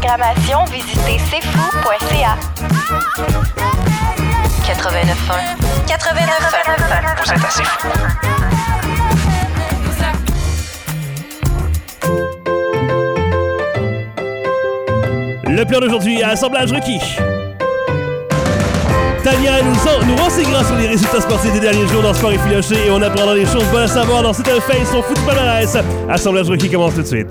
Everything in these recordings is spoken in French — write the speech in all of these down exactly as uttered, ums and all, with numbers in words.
programmation, visitez c f o point c a. quatre-vingt-neuf un. quatre-vingt-neuf un. Vous êtes assez fou. Le plan d'aujourd'hui, assemblage requis. Tania nous, en, nous renseignera sur les résultats sportifs des derniers jours dans Sport et Filoché et on apprendra des choses bonnes à savoir dans C'est un fait, son foot palmarès. Assemblage requis commence tout de suite.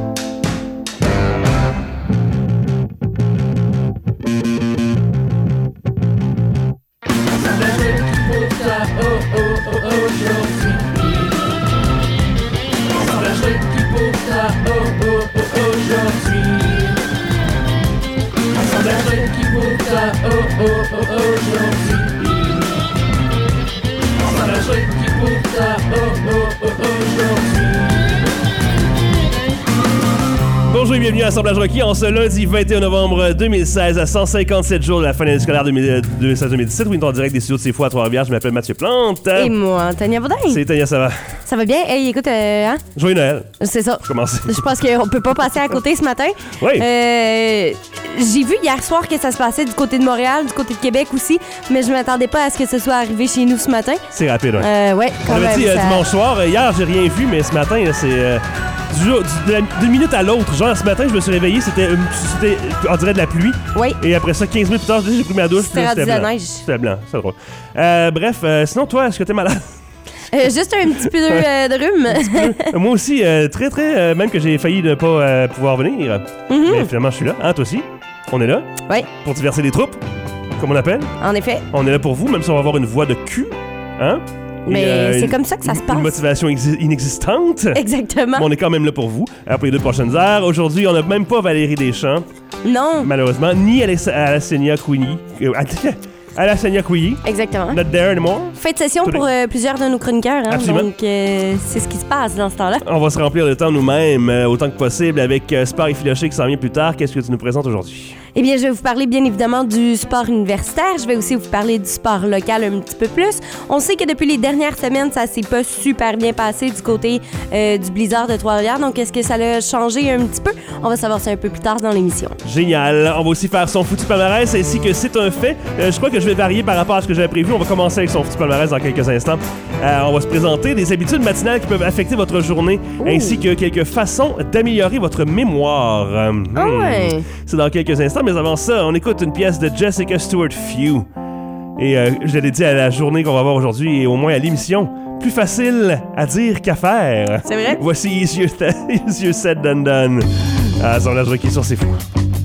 Bonjour et bienvenue à Assemblage requis en ce lundi vingt et un novembre deux mille seize à cent cinquante-sept jours de la fin de l'année scolaire deux mille seize deux mille dix-sept. Oui, nous sommes en direct des studios de C'est Fou à Trois-Rivières. Je m'appelle Mathieu Plante. Et moi, Tania Baudin. C'est Tania, ça va? Ça va bien? Hey, écoute, euh, hein? Joyeux Noël. C'est ça. Je commence. Je pense qu'on peut pas passer à côté ce matin. Oui. Euh, j'ai vu hier soir que ça se passait du côté de Montréal, du côté de Québec aussi, mais je m'attendais pas à ce que ce soit arrivé chez nous ce matin. C'est rapide, ouais. Euh, ouais, quand On avait même. dit euh, ça... dimanche soir. Hier, j'ai rien vu, mais ce matin, là, c'est... Euh, du jour, du, de la- d'une minute à l'autre. Genre, ce matin, je me suis réveillé, c'était, euh, c'était on dirait de la pluie. Oui. Et après ça, quinze minutes plus tard, j'ai pris ma douche. C'était puis là, rendu de la blanc. neige. C'était blanc, c'est drôle. Euh, bref, euh, sinon, toi, est-ce que t'es malade? Euh, juste un petit peu de, euh, de rhume. Moi aussi, euh, très, très... euh, même que j'ai failli ne pas euh, pouvoir venir. Mhm. Mais finalement, je suis là. Hein, toi aussi? On est là Oui, pour diverser les troupes, comme on appelle. en effet. On est là pour vous, même si on va avoir une voix de cul. Hein? Mais Et, euh, c'est une- comme ça que ça se une- passe. Une motivation exi- inexistante. Exactement. Mais on est quand même là pour vous euh, pour les deux prochaines heures. Aujourd'hui, on n'a même pas Valérie Deschamps, Non, malheureusement, ni Aless- Alessia Queenie. Euh, Alessia Queenie. exactement. Not there anymore. Fin de session Tous les- pour euh, plusieurs de nos chroniqueurs. Hein, Absolument. donc, euh, c'est ce qui se passe dans ce temps-là. On va se remplir le temps nous-mêmes euh, autant que possible avec euh, Sport et Filoché qui s'en vient plus tard. Qu'est-ce que tu nous présentes aujourd'hui? Eh bien, je vais vous parler bien évidemment du sport universitaire. Je vais aussi vous parler du sport local un petit peu plus. On sait que depuis les dernières semaines, ça s'est pas super bien passé du côté euh, du blizzard de Trois-Rivières. Donc, est-ce que ça l'a changé un petit peu? On va savoir ça un peu plus tard dans l'émission. Génial. On va aussi faire son foutu palmarès ainsi que c'est un fait. Euh, je crois que je vais varier par rapport à ce que j'avais prévu. On va commencer avec son foutu palmarès dans quelques instants. Euh, on va se présenter des habitudes matinales qui peuvent affecter votre journée Ouh. ainsi que quelques façons d'améliorer votre mémoire. Euh, Ah hmm. ouais. C'est dans quelques instants, mais avant ça, on écoute une pièce de Jessica Stewart Few. Et euh, je l'ai dit à la journée qu'on va avoir aujourd'hui et au moins à l'émission. Plus facile à dire qu'à faire. C'est vrai? Voici Easier, th- easier Said Than Done. Ah, son âge requis sur C'est Fou.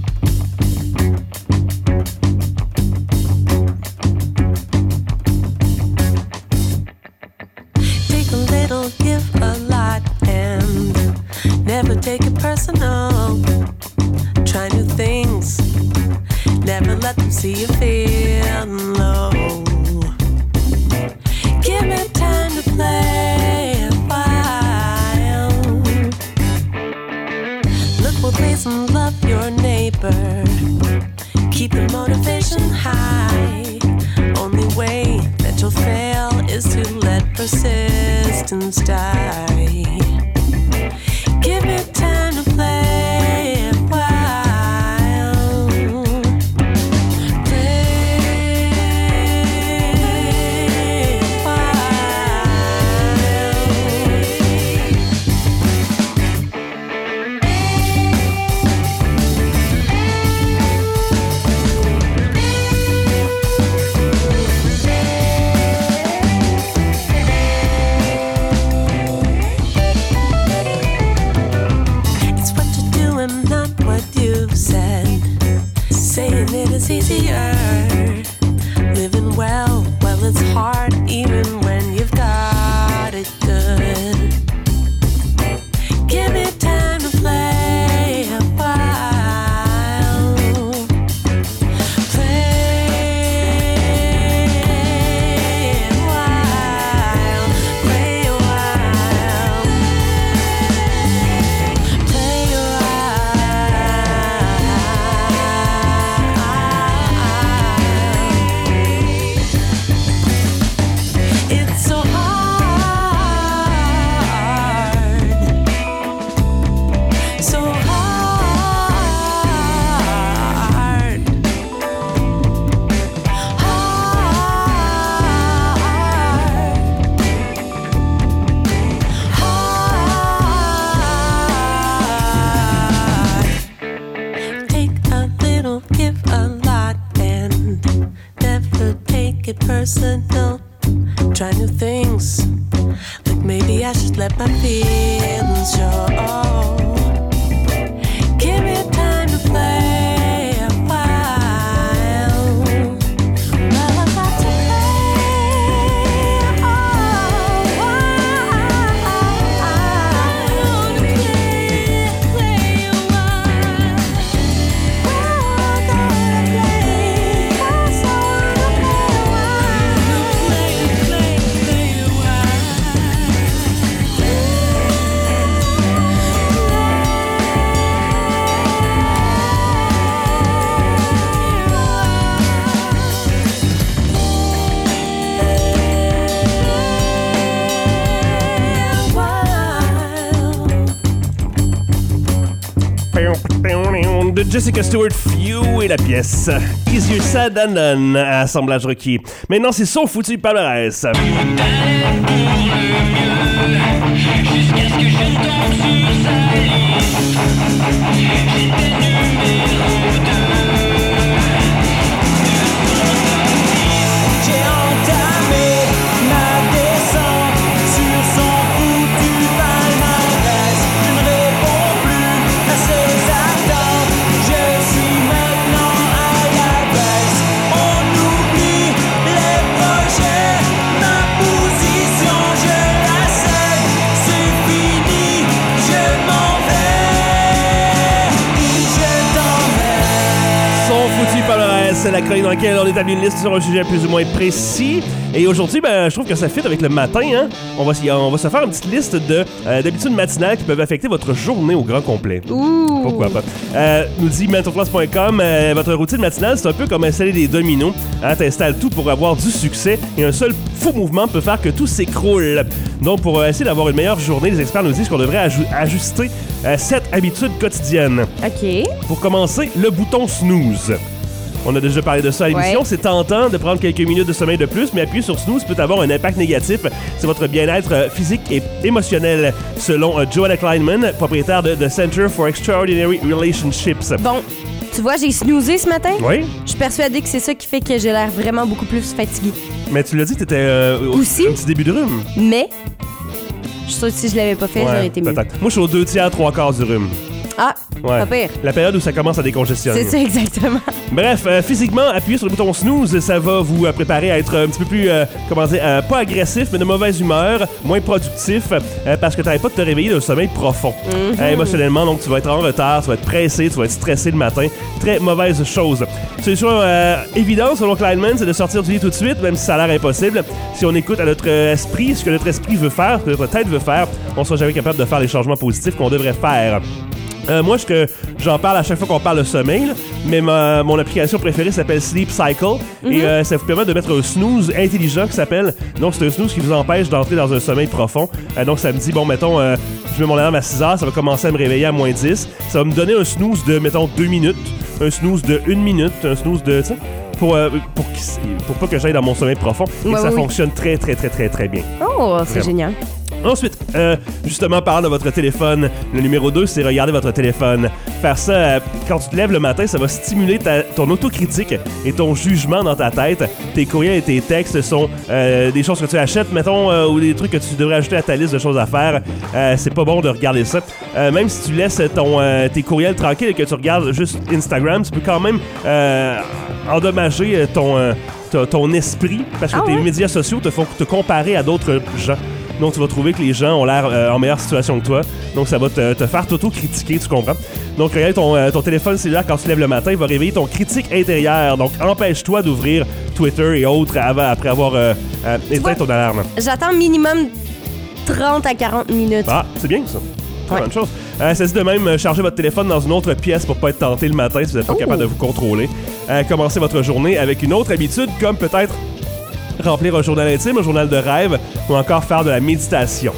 Take a little, give a lot, and never take it personal. Try new things, never let them see you feel low. Give me time to play a while. Look both ways and love your neighbor. Keep the motivation high. Only way that you'll fail is to let persistence die. Give me time to play a while. Play a while. It's what you do and not what you've said. Saying it is easier. Living well, well, it's hard even when you've got it good. Give me time to play a while. Play a while. Play a while. Play a while. personal. Try new things, like maybe I should let my feelings show. Give me time to play a while. Well, I've got to play a while. I wanna play, play a while. Well, I gotta play, 'cause I wanna play a while. Play, play, play a De Jessica Stewart, Few et la pièce Easier Said Than Done, assemblage requis. Maintenant, c'est son foutu palmarès. Jusqu'à ce que je tombe sur sa liste. J'étais numéro deux. J'ai entamé ma descente sur son foutu palmarès. Je ne réponds plus à ses attentes. Je suis maintenant à la baisse. On oublie les projets, ma position, je la cède. C'est fini, je m'en vais, puis je t'emmène. Son foutu palmarès, c'est la chronique dans laquelle on établit une liste sur un sujet plus ou moins précis. Et aujourd'hui, ben, je trouve que ça fit avec le matin. Hein? On, va, on va se faire une petite liste de, euh, d'habitudes matinales qui peuvent affecter votre journée au grand complet. Ouh! Pourquoi pas? Euh, nous dit mental floss point com, euh, votre routine matinale, c'est un peu comme installer des dominos. Hein? T'installes tout pour avoir du succès et un seul fou mouvement peut faire que tout s'écroule. Donc, pour euh, essayer d'avoir une meilleure journée, les experts nous disent qu'on devrait aj- ajuster euh, sept habitudes quotidiennes. OK. Pour commencer, le bouton snooze. On a déjà parlé de ça à l'émission. Ouais. C'est tentant de prendre quelques minutes de sommeil de plus, mais appuyer sur snooze peut avoir un impact négatif sur votre bien-être euh, physique et émotionnel, selon euh, Joanna Kleinman, propriétaire de The Center for Extraordinary Relationships. Bon, tu vois, j'ai snoozé ce matin. Oui, Je suis persuadée que c'est ça qui fait que j'ai l'air vraiment beaucoup plus fatiguée. mais tu l'as dit que t'étais euh, au Aussi. un petit début de rhume. Mais, je suis sûre que si je l'avais pas fait, j'aurais été mieux. peut-être. Moi, je suis aux deux tiers, trois quarts du rhume. Ah, Ouais. pas pire. La période où ça commence à décongestionner. C'est ça, exactement. Bref, euh, physiquement, appuyer sur le bouton snooze, ça va vous euh, préparer à être un petit peu plus, euh, comment dire, euh, pas agressif, mais de mauvaise humeur, moins productif, euh, parce que t'arrêtes pas de te réveiller d'un sommeil profond. Mm-hmm. Euh, émotionnellement, donc tu vas être en retard, tu vas être pressé, tu vas être stressé le matin. Très mauvaise chose. Solution euh, évidente, selon Kleinman, c'est de sortir du lit tout de suite, même si ça a l'air impossible. Si on écoute à notre euh, esprit, ce que notre esprit veut faire, ce que notre tête veut faire, on sera jamais capable de faire les changements positifs qu'on devrait faire. Euh, moi, je, que, j'en parle à chaque fois qu'on parle de sommeil, là, mais ma, mon application préférée s'appelle Sleep Cycle Mm-hmm. et euh, ça vous permet de mettre un snooze intelligent qui s'appelle. Donc, c'est un snooze qui vous empêche d'entrer dans un sommeil profond. Euh, donc, ça me dit, bon, mettons, euh, je mets mon alarme à six heures, ça va commencer à me réveiller à moins dix. Ça va me donner un snooze de, mettons, deux minutes, un snooze de une minute, un snooze de, tu sais, pour, euh, pour, pour pas que j'aille dans mon sommeil profond. Et Ouais, ça oui. fonctionne très, très, très, très, très bien. Oh, c'est Vraiment. génial. Ensuite, euh, justement, parlant de votre téléphone, le numéro deux, c'est regarder votre téléphone. Faire ça, euh, quand tu te lèves le matin, ça va stimuler ta, ton autocritique et ton jugement dans ta tête. Tes courriels et tes textes sont euh, des choses que tu achètes, mettons, euh, ou des trucs que tu devrais ajouter à ta liste de choses à faire. Euh, c'est pas bon de regarder ça. Euh, même si tu laisses ton, euh, tes courriels tranquilles et que tu regardes juste Instagram, tu peux quand même euh, endommager ton, euh, ton, ton esprit parce que Ah tes ouais? médias sociaux te font te comparer à d'autres gens. Donc, tu vas trouver que les gens ont l'air euh, en meilleure situation que toi. Donc, ça va te, te faire t'auto-critiquer, tu comprends? Donc, regarde ton, euh, ton téléphone cellulaire quand tu te lèves le matin, il va réveiller ton critique intérieur. Donc, empêche-toi d'ouvrir Twitter et autres avant, après avoir euh, euh, éteint vois- ton alarme. J'attends minimum trente à quarante minutes. Ah, c'est bien ça. Très Ouais. bonne chose. Euh, ça dit de même, euh, charger votre téléphone dans une autre pièce pour pas être tenté le matin si vous n'êtes pas Oh. capable de vous contrôler. Euh, commencez votre journée avec une autre habitude, comme peut-être remplir un journal intime, un journal de rêve, ou encore faire de la méditation.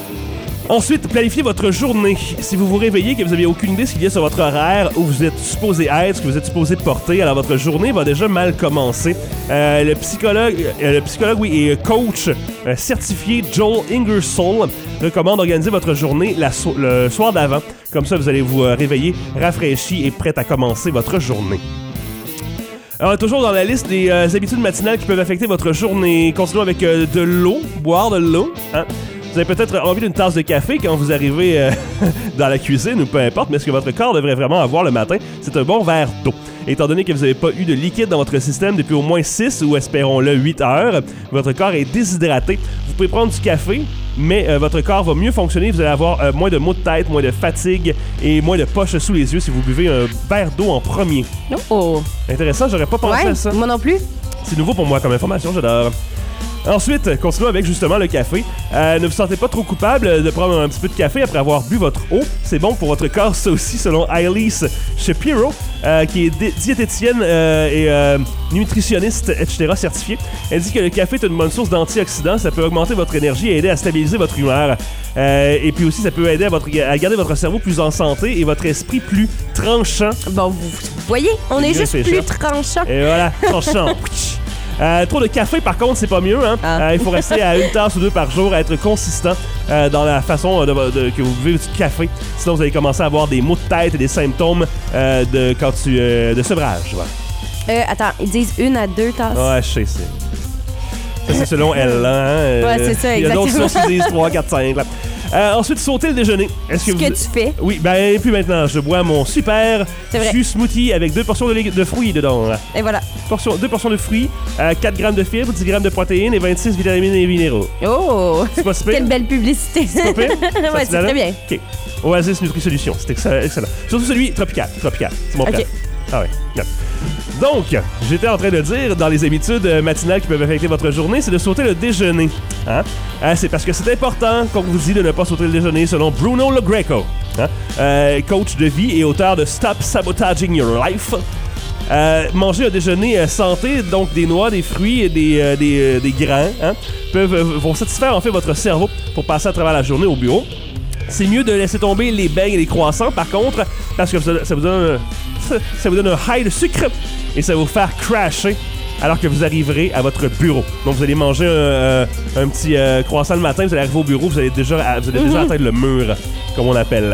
Ensuite, planifiez votre journée. Si vous vous réveillez et que vous n'avez aucune idée de ce qu'il y a sur votre horaire, où vous êtes supposé être, ce que vous êtes supposé porter, alors votre journée va déjà mal commencer. Euh, le psychologue, euh, le psychologue oui, et coach euh, certifié Joel Ingersoll recommande d'organiser votre journée la so- le soir d'avant. Comme ça, vous allez vous euh, réveiller rafraîchi et prêt à commencer votre journée. Alors, toujours dans la liste des euh, habitudes matinales qui peuvent affecter votre journée. Continuons avec euh, de l'eau, boire de l'eau. Hein? Vous avez peut-être envie d'une tasse de café quand vous arrivez euh, dans la cuisine ou peu importe, mais ce que votre corps devrait vraiment avoir le matin, c'est un bon verre d'eau. Étant donné que vous n'avez pas eu de liquide dans votre système depuis au moins six ou espérons-le huit heures, votre corps est déshydraté. Vous pouvez prendre du café, mais euh, votre corps va mieux fonctionner. Vous allez avoir euh, moins de maux de tête, moins de fatigue et moins de poches sous les yeux si vous buvez un verre d'eau en premier. Oh! Intéressant, j'aurais pas pensé Ouais, à ça. moi non plus. C'est nouveau pour moi comme information, j'adore. Ensuite, continuons avec justement le café. Euh, ne vous sentez pas trop coupable de prendre un petit peu de café après avoir bu votre eau. C'est bon pour votre corps, ça aussi, selon Ailis Shapiro, euh, qui est di- diététicienne euh, et euh, nutritionniste, et cetera certifiée. Elle dit que le café est une bonne source d'antioxydants. Ça peut augmenter votre énergie et aider à stabiliser votre humeur. Euh, et puis aussi, ça peut aider à, votre, à garder votre cerveau plus en santé et votre esprit plus tranchant. Bon, vous, vous voyez, on est Bien juste fait, plus chef. tranchant. Et voilà, tranchant. Euh, trop de café, par contre, c'est pas mieux. Hein? Ah. Euh, il faut rester à une tasse ou deux par jour, à être consistant euh, dans la façon de, de- que vous buvez du café. Sinon, vous allez commencer à avoir des maux de tête et des symptômes euh, de, quand tu, euh, de sevrage. Ouais, Euh, attends, ils disent une à deux tasses. ouais je sais. C'est, ça, c'est selon elle. Là, hein? Euh, Ouais, c'est ça, Il y a d'autres exactement. sources qui disent trois, quatre, cinq. Là. Euh, ensuite, sauter le déjeuner. Est-ce que Ce vous... que tu fais. Oui, ben, et puis maintenant, je bois mon super C'est vrai. jus smoothie avec deux portions de, lég- de fruits dedans. Là. Et voilà. Portion, deux portions de fruits, euh, quatre grammes de fibres, dix grammes de protéines et vingt-six vitamines et minéraux. Oh! C'est pas super? Quelle belle publicité. C'est pas pire? Ouais, c'est très bien. OK. Oasis Nutri-Solutions, c'est excellent, excellent. Surtout celui tropical. Tropical, c'est mon OK. plat. Ah ouais. yeah. Donc, j'étais en train de dire, dans les habitudes euh, matinales qui peuvent affecter votre journée, c'est de sauter le déjeuner. Hein? Euh, c'est parce que c'est important qu'on vous dit de ne pas sauter le déjeuner, selon Bruno Le Greco, hein? euh, coach de vie et auteur de Stop Sabotaging Your Life. Euh, manger un déjeuner euh, santé, donc des noix, des fruits et des, euh, des, euh, des grains, hein, peuvent, euh, vont satisfaire en fait votre cerveau pour passer à travers la journée au bureau. C'est mieux de laisser tomber les beignes et les croissants, par contre, parce que ça, ça vous donne un, ça vous donne un high de sucre et ça va vous faire crasher alors que vous arriverez à votre bureau. Donc, vous allez manger un, euh, un petit euh, croissant le matin, vous allez arriver au bureau, vous allez déjà, vous allez déjà atteindre le mur, comme on l'appelle.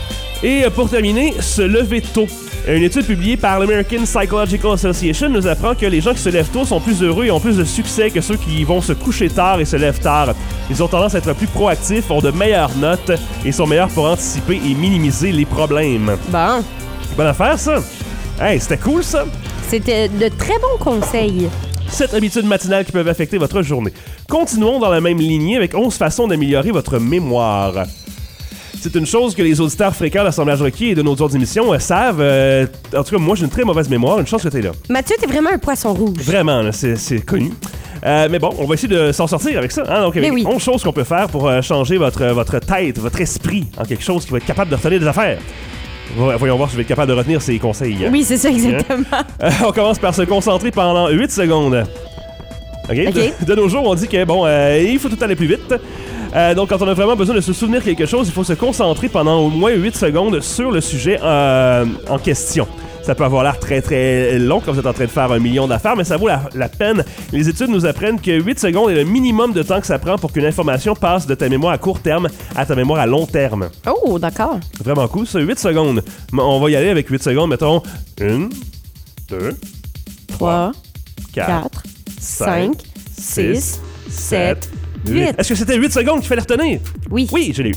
Et euh, pour terminer, se lever tôt. Une étude publiée par l'American Psychological Association nous apprend que les gens qui se lèvent tôt sont plus heureux et ont plus de succès que ceux qui vont se coucher tard et se lèvent tard. Ils ont tendance à être plus proactifs, ont de meilleures notes et sont meilleurs pour anticiper et minimiser les problèmes. Bon, Bonne affaire, ça! Hey, c'était cool, ça! c'était de très bons conseils. sept habitudes matinales qui peuvent affecter votre journée. Continuons dans la même lignée avec onze façons d'améliorer votre mémoire. C'est une chose que les auditeurs fréquents de l'Assemblage requis et de nos autres émissions euh, savent. Euh, en tout cas, moi, j'ai une très mauvaise mémoire. Une chance que t'es là. Mathieu, t'es vraiment un poisson rouge. Vraiment, là, c'est, c'est connu. Euh, mais bon, on va essayer de s'en sortir avec ça. Hein? Donc, avec Mais oui. onze choses qu'on peut faire pour euh, changer votre, votre tête, votre esprit en quelque chose qui va être capable de retenir des affaires. Vo- Voyons voir si je vais être capable de retenir ces conseils. Oui, c'est ça, exactement. Euh, on commence par se concentrer pendant huit secondes. OK? OK. De, de nos jours, on dit que, bon, euh, il faut tout aller plus vite. Euh, donc, quand on a vraiment besoin de se souvenir quelque chose, il faut se concentrer pendant au moins huit secondes sur le sujet euh, en question. Ça peut avoir l'air très très long quand vous êtes en train de faire un million d'affaires, mais ça vaut la, la peine. Les études nous apprennent que huit secondes est le minimum de temps que ça prend pour qu'une information passe de ta mémoire à court terme à ta mémoire à long terme. Oh, d'accord. Vraiment cool, ça, huit secondes. On va y aller avec huit secondes, mettons une, deux, trois, quatre, quatre, cinq, six, sept, huit. Est-ce que c'était huit secondes qu'il fallait retenir? Oui. Oui, je l'ai eu.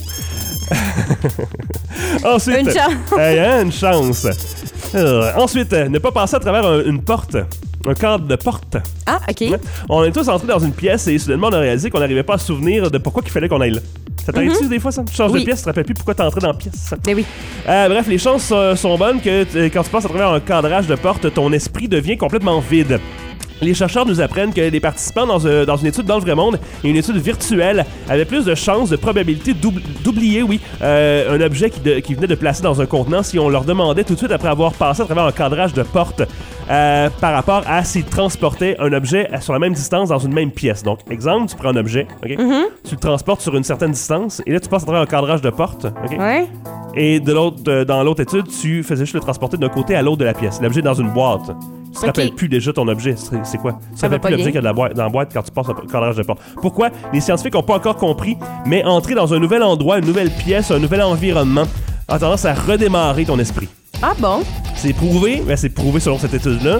Ensuite, Une chance. Hey, hein, une chance. Euh, ensuite, euh, ne pas passer à travers un- une porte. Un cadre de porte. Ah, OK. Ouais. On est tous entrés dans une pièce et soudainement on a réalisé qu'on n'arrivait pas à se souvenir de pourquoi il fallait qu'on aille là. Ça t'arrive-tu des fois ça? Tu changes Oui. de pièce, tu te rappelles plus pourquoi t'es entré dans la pièce. Ben oui. Euh, bref, les chances euh, sont bonnes que t- quand tu passes à travers un cadrage de porte, ton esprit devient complètement vide. Les chercheurs nous apprennent que les participants dans, euh, dans une étude dans le vrai monde et une étude virtuelle avaient plus de chances, de probabilité d'oubli- d'oublier, oui, euh, un objet qui, de- qui venait de placer dans un contenant si on leur demandait tout de suite après avoir passé à travers un cadrage de porte euh, par rapport à s'ils transportaient un objet sur la même distance dans une même pièce. Donc, exemple, tu prends un objet, ok, tu le transportes sur une certaine distance et là tu passes à travers un cadrage de porte, ok. Ouais. Et de l'autre, euh, dans l'autre étude, tu faisais juste le transporter d'un côté à l'autre de la pièce. L'objet est dans une boîte. Tu te Ok. rappelles plus déjà ton objet. C'est, c'est quoi? Tu te Ça va rappelles pas plus l'objet bien. qu'il y a de la boîte, dans la boîte quand tu passes au cadrage de porte. Pourquoi? Les scientifiques n'ont pas encore compris, mais entrer dans un nouvel endroit, une nouvelle pièce, un nouvel environnement a tendance à redémarrer ton esprit. Ah bon? C'est prouvé, mais c'est prouvé selon cette étude-là,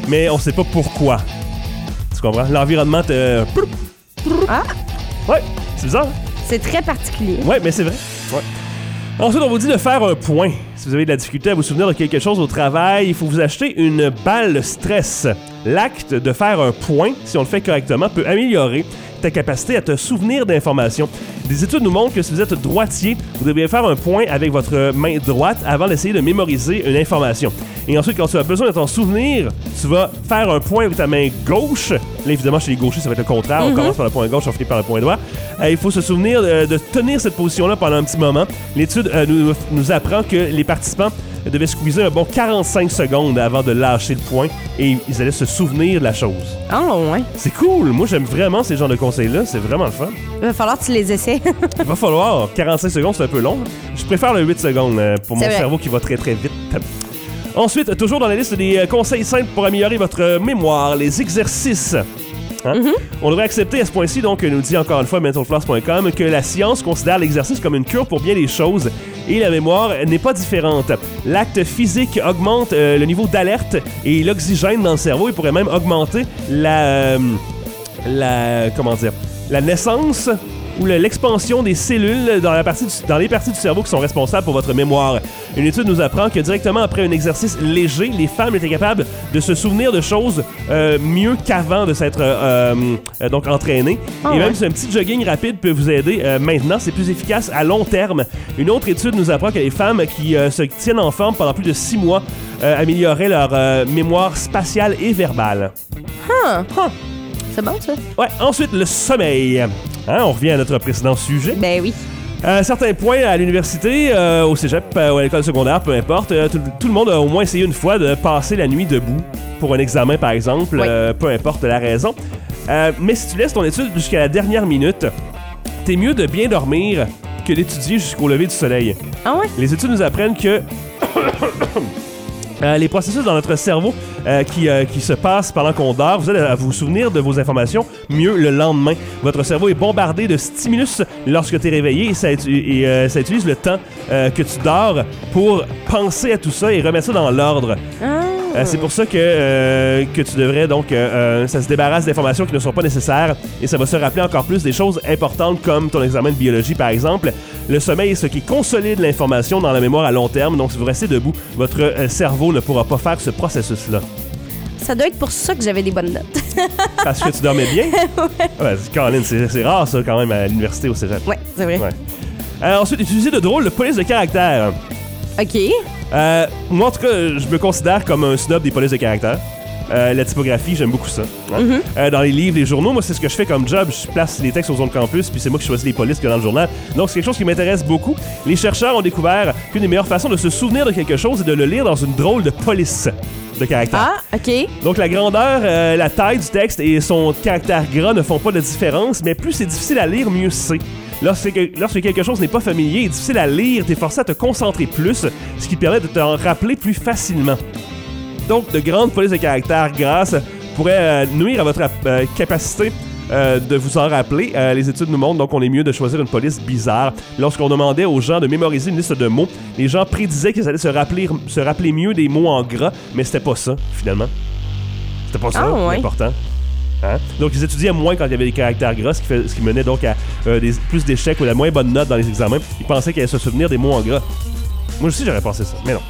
mais on sait pas pourquoi. Tu comprends? L'environnement te... Ah, Ouais, c'est bizarre. Hein? c'est très particulier. Ouais, mais c'est vrai. Ouais. Ensuite, on vous dit de faire un point. Si vous avez de la difficulté à vous souvenir de quelque chose au travail, il faut vous acheter une balle stress. L'acte de faire un point, si on le fait correctement, peut améliorer ta capacité à te souvenir d'informations. Des études nous montrent que si vous êtes droitier, vous devez faire un point avec votre main droite avant d'essayer de mémoriser une information. Et ensuite, quand tu as besoin de t'en souvenir, tu vas faire un point avec ta main gauche. Là, évidemment, chez les gauchers, ça va être le contraire. Mm-hmm. On commence par le point gauche, on finit par le point droit. Euh, il faut se souvenir de, de tenir cette position-là pendant un petit moment. L'étude euh, nous, nous apprend que les participants devaient squeezer un bon quarante-cinq secondes avant de lâcher le point et ils allaient se souvenir de la chose. Ah, oh, ouais. C'est cool! Moi, j'aime vraiment ces genres de conseils-là. C'est vraiment le fun. Il va falloir que tu les essaies. Il va falloir. quarante-cinq secondes, c'est un peu long. Je préfère le huit secondes euh, pour C'est mon vrai. cerveau qui va très très vite. Ensuite, toujours dans la liste des euh, conseils simples pour améliorer votre euh, mémoire, les exercices. Hein? Mm-hmm. On devrait accepter à ce point-ci, donc, nous dit encore une fois mental floss point com, que la science considère l'exercice comme une cure pour bien des choses et la mémoire n'est pas différente. L'acte physique augmente euh, le niveau d'alerte et l'oxygène dans le cerveau. Il pourrait même augmenter la... Euh, la... comment dire? La naissance ou le, l'expansion des cellules dans, la partie du, dans les parties du cerveau qui sont responsables pour votre mémoire. Une étude nous apprend que directement après un exercice léger, les femmes étaient capables de se souvenir de choses euh, mieux qu'avant de s'être euh, euh, donc entraînées. Oh, et ouais. même si un petit jogging rapide peut vous aider euh, maintenant, c'est plus efficace à long terme. Une autre étude nous apprend que les femmes qui euh, se tiennent en forme pendant plus de six mois euh, amélioraient leur euh, mémoire spatiale et verbale. Huh. Huh. C'est bon, ça? Ouais, ensuite, le sommeil. Hein, on revient à notre précédent sujet. Ben oui. À certains points, à l'université, euh, au cégep euh, ou à l'école secondaire, peu importe, euh, tout, tout le monde a au moins essayé une fois de passer la nuit debout pour un examen, par exemple, Oui. euh, peu importe la raison. Euh, mais si tu laisses ton étude jusqu'à la dernière minute, t'es mieux de bien dormir que d'étudier jusqu'au lever du soleil. Ah ouais? Les études nous apprennent que euh, les processus dans notre cerveau euh, qui, euh, qui se passent pendant qu'on dort, vous allez à vous souvenir de vos informations mieux le lendemain. Votre cerveau est bombardé de stimulus lorsque tu es réveillé et, ça, et euh, ça utilise le temps euh, que tu dors pour penser à tout ça et remettre ça dans l'ordre. Ah. Euh, c'est pour ça que, euh, que tu devrais donc euh, euh, ça se débarrasse d'informations qui ne sont pas nécessaires et ça va se rappeler encore plus des choses importantes comme ton examen de biologie par exemple. Le sommeil est ce qui consolide l'information dans la mémoire à long terme, donc si vous restez debout, votre euh, cerveau ne pourra pas faire ce processus-là. Ça doit être pour ça que j'avais des bonnes notes. Parce que tu dormais bien? Ouais. Ouais, Caroline, c'est, c'est rare ça quand même à l'université au cégep. Ouais, c'est vrai. Ouais. Euh, ensuite, utiliser de drôles de police de caractère. OK. Euh, moi, en tout cas, je me considère comme un snob des polices de caractère. Euh, la typographie, j'aime beaucoup ça. Hein? Mm-hmm. Euh, dans les livres, les journaux, moi, c'est ce que je fais comme job. Je place les textes aux zones campus, puis c'est moi qui choisis les polices que dans le journal. Donc, c'est quelque chose qui m'intéresse beaucoup. Les chercheurs ont découvert qu'une des meilleures façons de se souvenir de quelque chose est de le lire dans une drôle de police de caractère. Ah, OK. Donc, la grandeur, euh, la taille du texte et son caractère gras ne font pas de différence, mais plus c'est difficile à lire, mieux c'est. Lorsque, lorsque quelque chose n'est pas familier et difficile à lire, t'es forcé à te concentrer plus, ce qui permet de t'en rappeler plus facilement. Donc, de grandes polices de caractère grasses pourraient euh, nuire à votre euh, capacité euh, de vous en rappeler. Euh, les études nous montrent donc qu'on est mieux de choisir une police bizarre. Lorsqu'on demandait aux gens de mémoriser une liste de mots, les gens prédisaient qu'ils allaient se rappeler, se rappeler mieux des mots en gras, mais c'était pas ça, finalement. C'était pas ça, Ah, ouais. l'important. Hein? Donc, ils étudiaient moins quand il y avait des caractères gras, ce qui, fait, ce qui menait donc à euh, des, plus d'échecs ou la moins bonne note dans les examens. Ils pensaient qu'ils allaient se souvenir des mots en gras. Moi aussi, j'aurais pensé ça, mais non.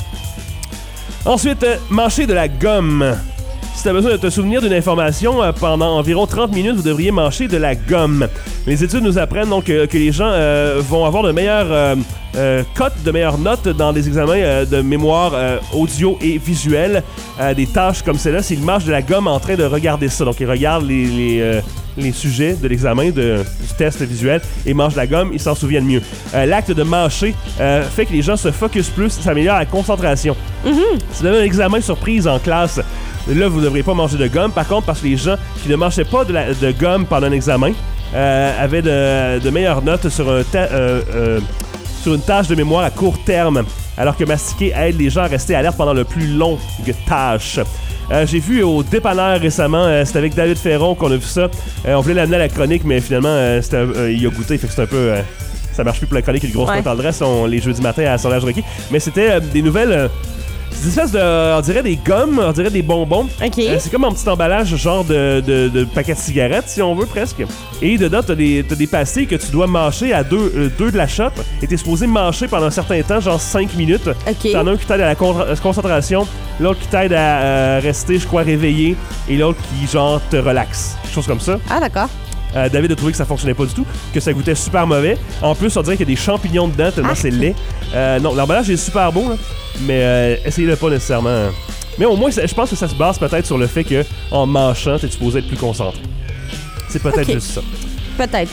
Ensuite, euh, mâcher de la gomme. Si tu as besoin de te souvenir d'une information, euh, pendant environ trente minutes, vous devriez mâcher de la gomme. Les études nous apprennent donc euh, que les gens euh, vont avoir de meilleures euh, euh, cotes, de meilleures notes dans des examens euh, de mémoire euh, audio et visuelle. Euh, des tâches comme celle-là, s'ils mâchent de la gomme en train de regarder ça. Donc, ils regardent les, les, euh, les sujets de l'examen, de, du test visuel, et mâchent de la gomme, ils s'en souviennent mieux. Euh, l'acte de mâcher euh, fait que les gens se focusent plus, ça améliore la concentration. Mm-hmm. Si vous avez un examen surprise en classe, là, vous ne devriez pas manger de gomme. Par contre, parce que les gens qui ne mâchaient pas de, la, de gomme pendant un examen euh, avaient de, de meilleures notes sur, un ta- euh, euh, sur une tâche de mémoire à court terme, alors que mastiquer aide les gens à rester alertes pendant le plus long de tâche. Euh, j'ai vu au dépanneur récemment, euh, c'était avec David Ferron qu'on a vu ça. Euh, on voulait l'amener à la chronique, mais finalement, euh, c'était, euh, il a goûté, fait que c'est un peu... Euh, ça marche plus pour la chronique, une grosse Ouais. pointe en dresse on, les jeudis matins à Sondage Rocky. Mais c'était euh, des nouvelles... Euh, C'est des espèces de, on dirait des gommes, on dirait des bonbons. OK. Euh, c'est comme un petit emballage, genre de, de, de paquet de cigarettes, si on veut, presque. Et dedans, t'as des, t'as des pastilles que tu dois mâcher à deux, euh, deux de la shot. Et t'es supposé mâcher pendant un certain temps, genre cinq minutes. OK. T'en as un qui t'aide à la con- concentration, l'autre qui t'aide à euh, rester, je crois, réveillé, et l'autre qui, genre, te relaxe. Quelque chose comme ça. Ah, d'accord. Euh, David a trouvé que ça fonctionnait pas du tout, que ça goûtait super mauvais. En plus, on dirait qu'il y a des champignons dedans, tellement Ah. c'est laid. Euh, non, l'emballage est super beau, là, mais euh, essayez-le pas nécessairement. Mais au moins, je pense que ça se base peut-être sur le fait que en mâchant, t'es supposé être plus concentré. C'est peut-être Ok. juste ça. Peut-être.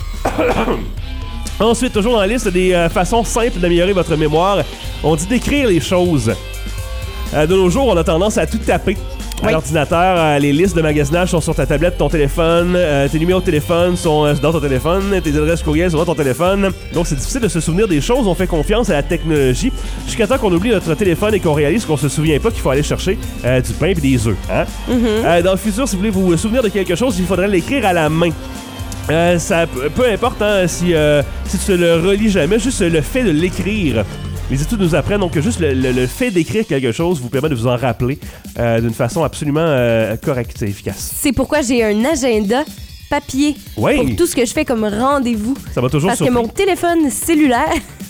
Ensuite, toujours dans la liste des euh, façons simples d'améliorer votre mémoire, on dit d'écrire les choses. Euh, de nos jours, on a tendance à tout taper. À Oui. l'ordinateur, euh, les listes de magasinage sont sur ta tablette, ton téléphone, euh, tes numéros de téléphone sont euh, dans ton téléphone, tes adresses courriel sont dans ton téléphone. Donc c'est difficile de se souvenir des choses, on fait confiance à la technologie jusqu'à temps qu'on oublie notre téléphone et qu'on réalise qu'on se souvient pas qu'il faut aller chercher euh, du pain et des œufs. Hein? Euh, dans le futur, si vous voulez vous souvenir de quelque chose, il faudrait l'écrire à la main. Euh, ça, peu importe hein, si, euh, si tu le relis jamais, juste le fait de l'écrire. Les études nous apprennent donc que juste le, le, le fait d'écrire quelque chose vous permet de vous en rappeler euh, d'une façon absolument euh, correcte et efficace. C'est pourquoi j'ai un agenda papier Oui. pour tout ce que je fais comme rendez-vous. Ça va toujours Parce que surpris. mon téléphone cellulaire,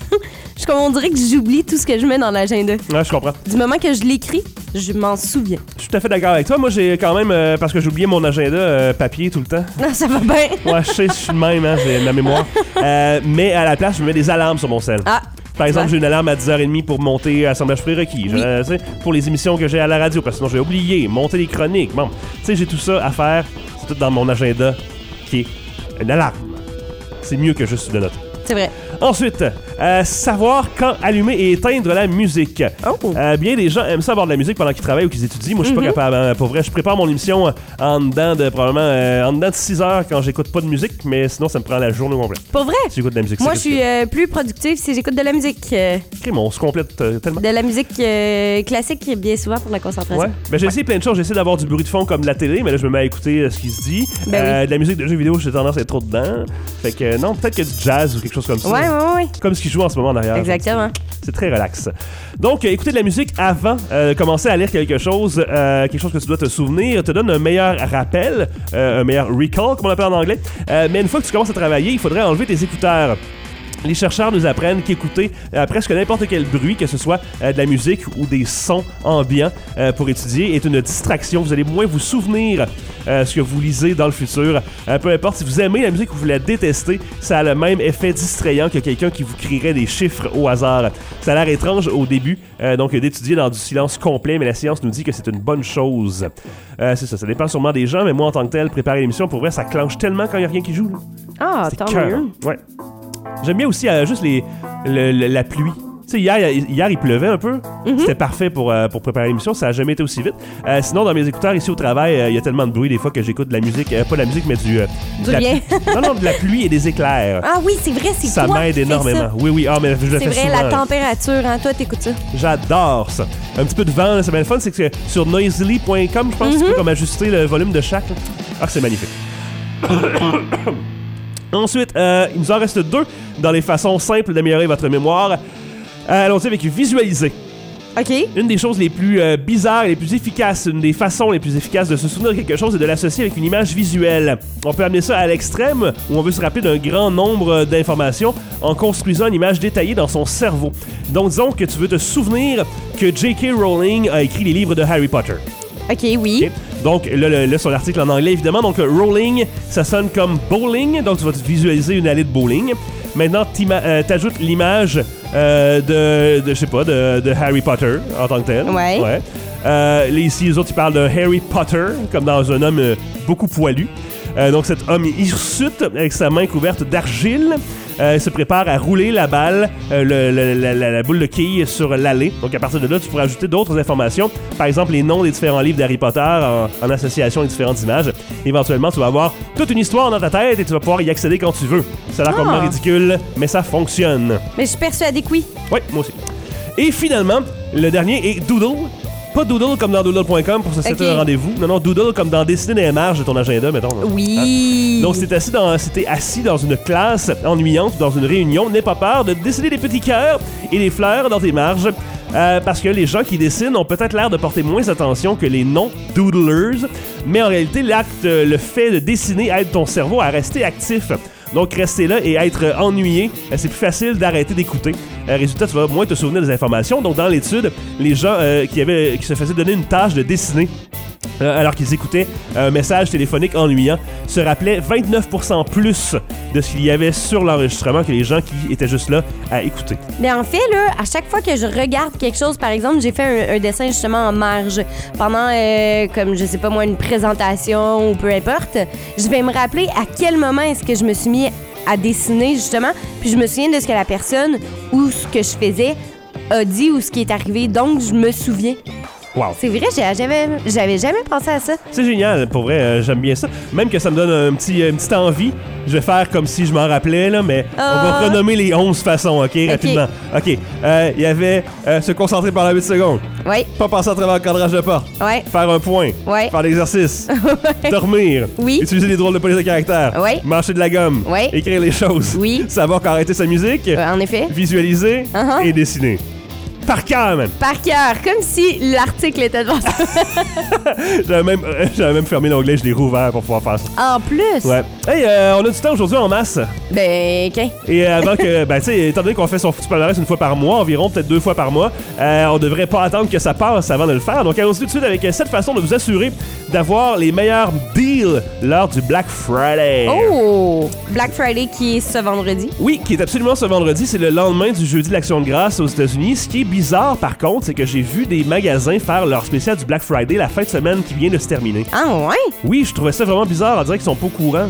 je, comme on dirait que j'oublie tout ce que je mets dans l'agenda. Ouais, je comprends. Du moment que je l'écris, je m'en souviens. Je suis tout à fait d'accord avec toi. Moi, j'ai quand même, euh, parce que j'ai oublié mon agenda euh, papier tout le temps. Non, ça va bien. Ouais, je sais, je suis le même, hein, j'ai ma mémoire. Euh, mais à la place, je me mets des alarmes sur mon cell. Ah. Par exemple, Ouais. j'ai une alarme à dix heures trente pour monter assemblage prérequis. Je- Oui. euh, tu sais, pour les émissions que j'ai à la radio, parce que sinon j'ai oublié. Monter les chroniques. Bon, tu sais, j'ai tout ça à faire. C'est tout dans mon agenda qui est une alarme. C'est mieux que juste une note. C'est vrai. Ensuite, euh, savoir quand allumer et éteindre la musique. Oh. Euh, bien des gens aiment ça avoir de la musique pendant qu'ils travaillent ou qu'ils étudient. Moi, je suis pas capable. Hein, pour vrai, je prépare mon émission en dedans de probablement euh, en dedans de six heures quand j'écoute pas de musique, mais sinon ça me prend la journée complète. Pour vrai? Si j'écoute de la musique, Moi, c'est je suis euh, plus productive si j'écoute de la musique. euh, Crime, on se complète euh, tellement. de la musique euh, classique, bien souvent pour la concentration. Ouais. Ben, j'ai essayé plein de choses. J'essaie d'avoir du bruit de fond comme de la télé, mais là, je me mets à écouter euh, ce qui se dit. Ben Euh, oui. De la musique de jeux vidéo, j'ai tendance à être trop dedans. Fait que euh, non, peut-être que du jazz ou quelque chose comme ça. Ouais, ouais, ouais. Comme ce qui joue en ce moment en arrière. Exactement. C'est très relax. Donc, euh, écouter de la musique avant euh, de commencer à lire quelque chose, euh, quelque chose que tu dois te souvenir, te donne un meilleur rappel, euh, un meilleur recall, comme on l'appelle en anglais. Euh, mais une fois que tu commences à travailler, il faudrait enlever tes écouteurs. Les chercheurs nous apprennent qu'écouter euh, presque n'importe quel bruit, que ce soit euh, de la musique ou des sons ambiants euh, pour étudier, est une distraction. Vous allez moins vous souvenir euh, ce que vous lisez dans le futur. Euh, peu importe si vous aimez la musique ou vous la détestez, ça a le même effet distrayant que quelqu'un qui vous crierait des chiffres au hasard. Ça a l'air étrange au début, euh, donc d'étudier dans du silence complet, mais la science nous dit que c'est une bonne chose. Euh, c'est ça, ça dépend sûrement des gens, mais moi en tant que tel, préparer l'émission, pour vrai, ça clenche tellement quand il n'y a rien qui joue. Là. Ah, C'est tant cœur. mieux. Ouais. J'aime bien aussi euh, juste les, le- le- la pluie. Tu sais, hier, hier, il pleuvait un peu. Mhm. C'était parfait pour, euh, pour préparer l'émission. Ça a jamais été aussi vite. Euh, sinon, dans mes écouteurs ici au travail, euh, il y a tellement de bruit des fois que j'écoute de la musique. euh, pas de la musique, mais du... euh, Du de la rien. pluie. Non, non, de la pluie et des éclairs. Ah oui, c'est vrai, c'est Ça toi m'aide qui fais énormément. ça. Oui, oui. Ah, mais je le C'est fais vrai, souvent. la température, hein. Toi, t'écoutes ça. J'adore ça. Un petit peu de vent, là, c'est bien le fun. C'est que sur noisily point com, je pense, tu peux comme ajuster le volume de chaque. là. Ah, c'est magnifique. Ensuite, euh, il nous en reste deux dans les façons simples d'améliorer votre mémoire. Euh, allons-y avec visualiser. OK. Une des choses les plus euh, bizarres et les plus efficaces, une des façons les plus efficaces de se souvenir de quelque chose est de l'associer avec une image visuelle. On peut amener ça à l'extrême où on veut se rappeler d'un grand nombre d'informations en construisant une image détaillée dans son cerveau. Donc disons que tu veux te souvenir que J K. Rowling a écrit les livres de Harry Potter. OK, oui. Ok? Donc là, le, là, son article en anglais, évidemment. Donc, euh, rolling, ça sonne comme bowling. Donc, tu vas te visualiser une allée de bowling. Maintenant, euh, t'ajoutes l'image euh, de, de, je sais pas, de, de Harry Potter en tant que tel. Ouais. ouais. Euh, là, ici, les autres, ils parlent de Harry Potter, comme dans un homme euh, beaucoup poilu. Euh, donc, cet homme hirsute avec sa main couverte d'argile. Euh, se prépare à rouler la balle, euh, le, le, la, la, la boule de quille sur l'allée. Donc, à partir de là, tu pourras ajouter d'autres informations. Par exemple, les noms des différents livres d'Harry Potter en, en association avec différentes images. Éventuellement, tu vas avoir toute une histoire dans ta tête et tu vas pouvoir y accéder quand tu veux. Ça a l'air Ah. complètement ridicule, mais ça fonctionne. Mais je suis persuadée que oui. Oui, moi aussi. Et finalement, le dernier est Doodle. Pas Doodle comme dans doodle point com pour se setter Ok. un rendez-vous. Non, non, Doodle comme dans dessiner des marges de ton agenda, mettons. là. Oui. Donc, si t'es assis, dans, si t'es assis dans une classe ennuyante, dans une réunion, n'aie pas peur de dessiner des petits cœurs et des fleurs dans tes marges. euh, parce que les gens qui dessinent ont peut-être l'air de porter moins attention que les non-doodlers, mais en réalité, l'acte, le fait de dessiner aide ton cerveau à rester actif. Donc, rester là et être ennuyé, c'est plus facile d'arrêter d'écouter. Euh, résultat, tu vas moins te souvenir des informations. Donc, dans l'étude, les gens euh, qui, avaient, qui se faisaient donner une tâche de dessiner euh, alors qu'ils écoutaient un message téléphonique ennuyant se rappelaient vingt-neuf pour cent plus de ce qu'il y avait sur l'enregistrement que les gens qui étaient juste là à écouter. Mais en fait, là, à chaque fois que je regarde quelque chose, par exemple, j'ai fait un, un dessin justement en marge pendant, euh, comme je sais pas moi, une présentation ou peu importe, je vais me rappeler à quel moment est-ce que je me suis mis à dessiner justement, puis je me souviens de ce que la personne ou ce que je faisais a dit ou ce qui est arrivé, donc je me souviens. Wow. C'est vrai, j'avais, j'avais jamais pensé à ça. C'est génial, pour vrai, euh, j'aime bien ça. Même que ça me donne un petit, une petite envie. Je vais faire comme si je m'en rappelais, là, mais oh. on va renommer les onze façons, OK, rapidement. OK, il euh, y avait euh, se concentrer pendant huit secondes. Oui. Pas passer à travers le cadrage de porte. Oui. Faire un point. Oui. Faire l'exercice. Dormir. Oui. Utiliser des drôles de police de caractère. Oui. Mâcher de la gomme. Oui. Écrire les choses. Oui. Savoir quand arrêter sa musique. Euh, en effet. Visualiser Uh-huh. et dessiner. Par cœur, man. Par cœur, comme si l'article était devant ça. j'avais, même, euh, j'avais même fermé l'onglet, je l'ai rouvert pour pouvoir faire ça. En plus? Ouais. Hey, euh, on a du temps aujourd'hui en masse. Ben, OK. Et avant que, ben, tu sais, étant donné qu'on fait son foutu palmarès une fois par mois, environ, peut-être deux fois par mois, euh, on devrait pas attendre que ça passe avant de le faire. Donc, allons-y tout de suite avec cette façon de vous assurer d'avoir les meilleurs deals lors du Black Friday. Oh! Black Friday qui est ce vendredi. Oui, qui est absolument ce vendredi. C'est le lendemain du jeudi de l'Action de grâce aux États-Unis. Ce qui est bizarre, par contre, c'est que j'ai vu des magasins faire leur spécial du Black Friday la fin de semaine qui vient de se terminer. Ah, ouais? Oui, je trouvais ça vraiment bizarre. On dirait qu'ils sont pas au courant.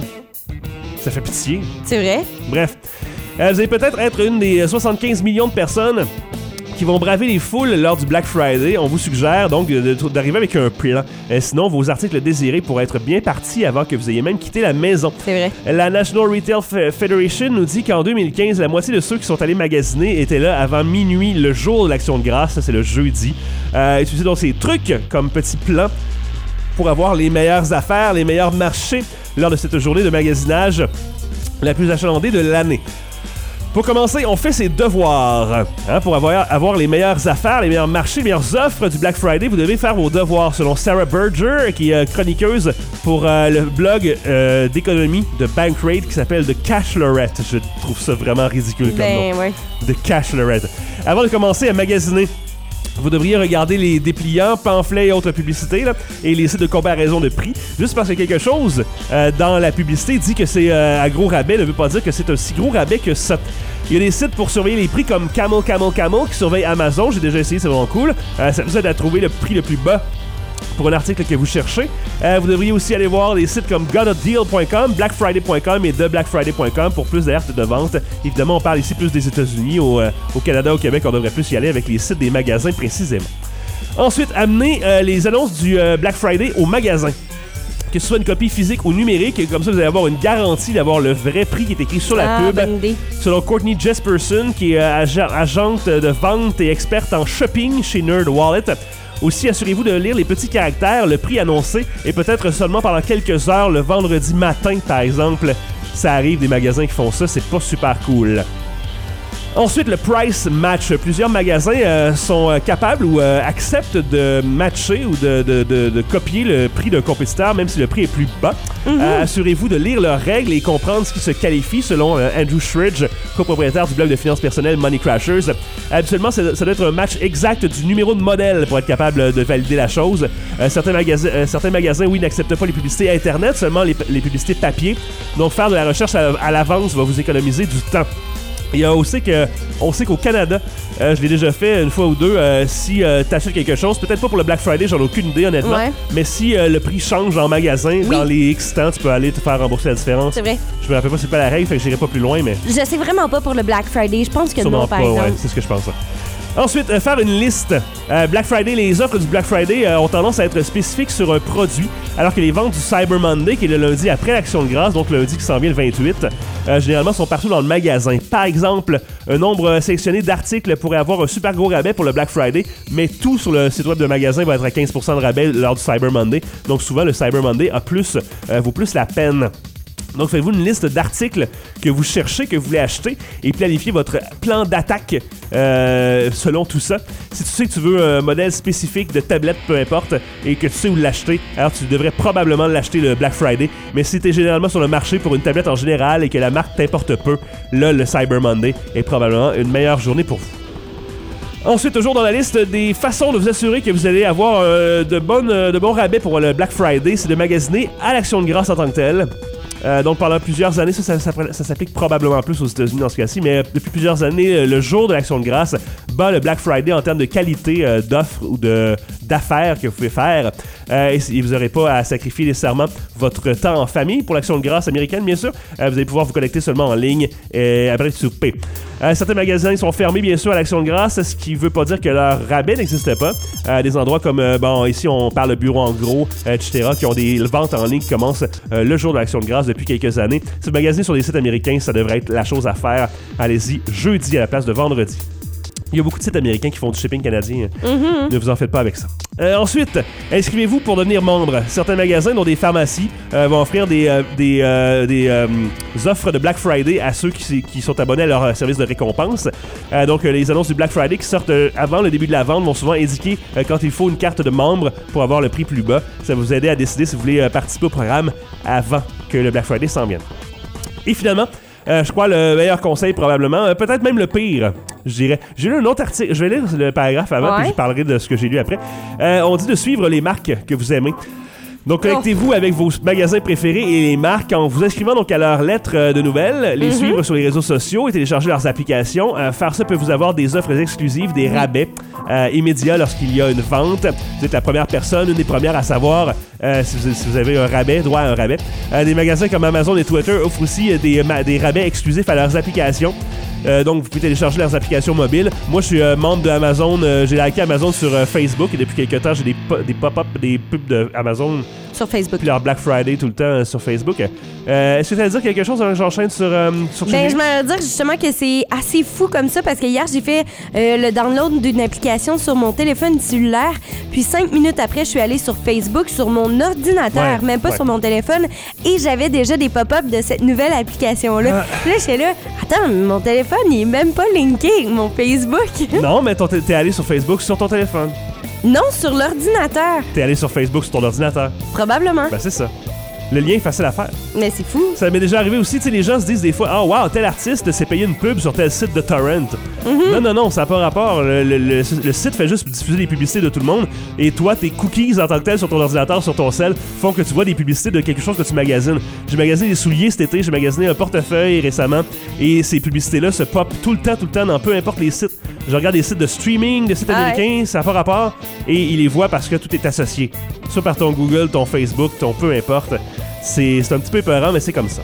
Ça fait pitié. C'est vrai? Bref. Euh, vous allez peut-être être une des soixante-quinze millions de personnes qui vont braver les foules lors du Black Friday. On vous suggère donc de, de, d'arriver avec un plan. Euh, sinon, vos articles désirés pourraient être bien partis avant que vous ayez même quitté la maison. C'est vrai. La National Retail F- Federation nous dit qu'en deux mille quinze, la moitié de ceux qui sont allés magasiner étaient là avant minuit le jour de l'Action de grâce. Ça, c'est le jeudi. Euh, utilisez donc ces trucs comme petit plan pour avoir les meilleures affaires, les meilleurs marchés lors de cette journée de magasinage la plus achalandée de l'année. Pour commencer, on fait ses devoirs. Hein, pour avoir, avoir les meilleures affaires, les meilleurs marchés, les meilleures offres du Black Friday, vous devez faire vos devoirs. Selon Sarah Berger, qui est chroniqueuse pour euh, le blog euh, d'économie de Bankrate qui s'appelle The Cashlorette. Je trouve ça vraiment ridicule comme Ben, nom. ouais. The Cashlorette. Avant de commencer à magasiner, vous devriez regarder les dépliants, pamphlets et autres publicités là, et les sites de comparaison de prix. Juste parce que quelque chose euh, dans la publicité dit que c'est euh, à gros rabais ne veut pas dire que c'est un si gros rabais que ça. Il y a des sites pour surveiller les prix comme Camel Camel Camel qui surveillent Amazon. J'ai déjà essayé, c'est vraiment cool. Euh, ça vous aide à trouver le prix le plus bas pour un article que vous cherchez. Euh, vous devriez aussi aller voir des sites comme got a deal point com, black friday point com et the black friday point com pour plus d'alertes de vente. Évidemment, on parle ici plus des États-Unis. Au, euh, au Canada, au Québec, on devrait plus y aller avec les sites des magasins précisément. Ensuite, amenez euh, les annonces du euh, Black Friday au magasin. Que ce soit une copie physique ou numérique, comme ça vous allez avoir une garantie d'avoir le vrai prix qui est écrit sur la Ah, pub. bonne idée. Selon Courtney Jesperson, qui est euh, ag- agente de vente et experte en shopping chez NerdWallet. Aussi, assurez-vous de lire les petits caractères, le prix annoncé, et peut-être seulement pendant quelques heures le vendredi matin, par exemple. Ça arrive des magasins qui font ça, c'est pas super cool. Ensuite, le price match. Plusieurs magasins euh, sont euh, capables ou euh, acceptent de matcher ou de, de, de, de copier le prix d'un compétiteur, même si le prix est plus bas. Mm-hmm. Euh, assurez-vous de lire leurs règles et comprendre ce qui se qualifie, selon euh, Andrew Shridge, copropriétaire du blog de finances personnelles Money Crashers. Habituellement, ça, ça doit être un match exact du numéro de modèle pour être capable de valider la chose. Euh, certains, magasins, euh, certains magasins, oui, n'acceptent pas les publicités Internet, seulement les, les publicités papier. Donc, faire de la recherche à, à l'avance va vous économiser du temps. Il y a aussi que, on sait qu'au Canada, euh, je l'ai déjà fait une fois ou deux, euh, si euh, tu achètes quelque chose, peut-être pas pour le Black Friday, j'en ai aucune idée honnêtement, Ouais. mais si euh, le prix change en magasin, Oui. dans les X temps, tu peux aller te faire rembourser la différence. C'est vrai. Je me rappelle pas c'est pas la règle, fait que j'irai pas plus loin, mais Je sais vraiment pas pour le Black Friday. Je pense que sûrement non, par pas, exemple. ouais, c'est ce que je pense. Ensuite, euh, faire une liste. Euh, Black Friday, les offres du Black Friday euh, ont tendance à être spécifiques sur un produit, alors que les ventes du Cyber Monday, qui est le lundi après l'Action de grâce, donc le lundi qui s'en vient le vingt-huit, euh, généralement sont partout dans le magasin. Par exemple, un nombre sélectionné d'articles pourrait avoir un super gros rabais pour le Black Friday, mais tout sur le site web de magasin va être à quinze pour cent de rabais lors du Cyber Monday. Donc souvent, le Cyber Monday a plus, euh, vaut plus la peine. Donc, faites-vous une liste d'articles que vous cherchez, que vous voulez acheter, et planifiez votre plan d'attaque euh, selon tout ça. Si tu sais que tu veux un modèle spécifique de tablette, peu importe, et que tu sais où l'acheter, alors tu devrais probablement l'acheter le Black Friday. Mais si tu es généralement sur le marché pour une tablette en général et que la marque t'importe peu, là, le Cyber Monday est probablement une meilleure journée pour vous. Ensuite, toujours dans la liste des façons de vous assurer que vous allez avoir euh, de, bonnes, euh, de bons rabais pour le Black Friday, c'est de magasiner à l'Action de grâce en tant que telle. Euh, donc pendant plusieurs années, ça, ça, ça, ça s'applique probablement plus aux États-Unis dans ce cas-ci, mais euh, depuis plusieurs années, euh, le jour de l'Action de grâce bat le Black Friday en termes de qualité euh, d'offres ou de, d'affaires que vous pouvez faire. Euh, et, et vous n'aurez pas à sacrifier nécessairement votre temps en famille pour l'Action de grâce américaine, bien sûr. Euh, vous allez pouvoir vous connecter seulement en ligne et après le souper. Euh, certains magasins sont fermés, bien sûr, à l'Action de grâce, ce qui ne veut pas dire que leur rabais n'existe pas. Euh, des endroits comme, euh, bon, ici, on parle de bureaux en gros, euh, et cetera, qui ont des ventes en ligne qui commencent euh, le jour de l'Action de grâce depuis quelques années. Si vous magasinez sur des sites américains, ça devrait être la chose à faire. Allez-y jeudi à la place de vendredi. Il y a beaucoup de sites américains qui font du shipping canadien. Mm-hmm. Ne vous en faites pas avec ça. Euh, ensuite, inscrivez-vous pour devenir membre. Certains magasins, dont des pharmacies, euh, vont offrir des, euh, des, euh, des euh, offres de Black Friday à ceux qui, qui sont abonnés à leur service de récompense. Euh, donc, euh, les annonces du Black Friday qui sortent euh, avant le début de la vente vont souvent indiquer euh, quand il faut une carte de membre pour avoir le prix plus bas. Ça va vous aider à décider si vous voulez euh, participer au programme avant que le Black Friday s'en vienne. Et finalement, Euh, je crois le meilleur conseil probablement, euh, peut-être même le pire, je dirais. J'ai lu un autre article, je vais lire le paragraphe avant, ouais. Puis je parlerai de ce que j'ai lu après. Euh, on dit de suivre les marques que vous aimez. Donc, connectez-vous oh. avec vos magasins préférés et les marques en vous inscrivant donc à leur lettre de nouvelles, les mm-hmm. suivre sur les réseaux sociaux et télécharger leurs applications. Euh, faire ça peut vous avoir des offres exclusives, des rabais euh, immédiats lorsqu'il y a une vente. Vous êtes la première personne, une des premières à savoir euh, si, vous, si vous avez un rabais, droit à un rabais. Euh, des magasins comme Amazon et Twitter offrent aussi des, des rabais exclusifs à leurs applications. Euh, donc, vous pouvez télécharger leurs applications mobiles. Moi, je suis euh, membre de Amazon. Euh, j'ai liké Amazon sur euh, Facebook et depuis quelques temps, j'ai des, po- des pop-up, des pubs d'Amazon sur Facebook. Puis leur Black Friday tout le temps euh, sur Facebook. Euh, est-ce que tu vas dire quelque chose avant que j'enchaîne sur, euh, sur Ben, je vais dire justement que c'est assez fou comme ça parce que hier, j'ai fait euh, le download d'une application sur mon téléphone cellulaire. Puis cinq minutes après, je suis allée sur Facebook sur mon ordinateur, ouais, même pas ouais. sur mon téléphone. Et j'avais déjà des pop-up de cette nouvelle application-là. Ah. Là, j'étais là, attends, mon téléphone, il est même pas linké avec mon Facebook. Non, mais ton t- t'es allé sur Facebook sur ton téléphone. Non, sur l'ordinateur. T'es allé sur Facebook sur ton ordinateur. Probablement. Ben, c'est ça. Le lien est facile à faire. Mais c'est fou. Ça m'est déjà arrivé aussi, tu sais, les gens se disent des fois, oh wow, tel artiste s'est payé une pub sur tel site de torrent. Mm-hmm. Non, non, non, ça n'a pas rapport. Le, le, le, le site fait juste diffuser des publicités de tout le monde. Et toi, tes cookies en tant que tel sur ton ordinateur, sur ton cell, font que tu vois des publicités de quelque chose que tu magasines. J'ai magasiné des souliers cet été, j'ai magasiné un portefeuille récemment. Et ces publicités-là se popent tout le temps, tout le temps, dans peu importe les sites. Je regarde des sites de streaming, des sites ah américains, ouais. ça n'a pas rapport. Et ils les voient parce que tout est associé. Soit par ton Google, ton Facebook, ton peu importe. C'est, c'est un petit peu épeurant, mais c'est comme ça.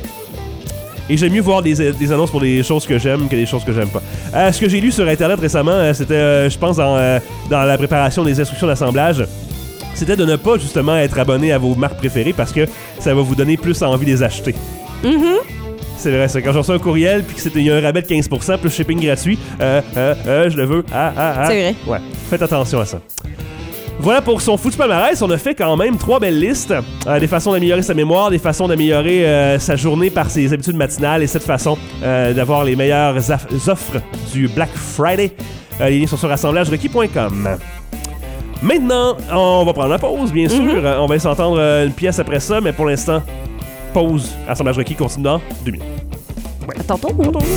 Et j'aime mieux voir des, des annonces pour des choses que j'aime que des choses que j'aime pas. Euh, ce que j'ai lu sur Internet récemment, euh, c'était, euh, je pense, dans, euh, dans la préparation des instructions d'assemblage, c'était de ne pas justement être abonné à vos marques préférées parce que ça va vous donner plus envie de les acheter. Mm-hmm. C'est vrai, c'est quand je reçois un courriel puis qu'il y a un rabais de quinze pour cent plus shipping gratuit, euh, euh, euh, je le veux, ah, ah, ah. C'est vrai. Ouais, faites attention à ça. Voilà pour son foutu palmarès, on a fait quand même trois belles listes. Euh, des façons d'améliorer sa mémoire, des façons d'améliorer euh, sa journée par ses habitudes matinales et cette façon euh, d'avoir les meilleures aff- offres du Black Friday. Euh, les liens sont sur assemblage requis point com. Maintenant, on va prendre la pause, bien sûr. Mm-hmm. Euh, on va s'entendre euh, une pièce après ça, mais pour l'instant, pause. Assemblage requis continue dans deux minutes. Ouais. À tantôt. À tantôt.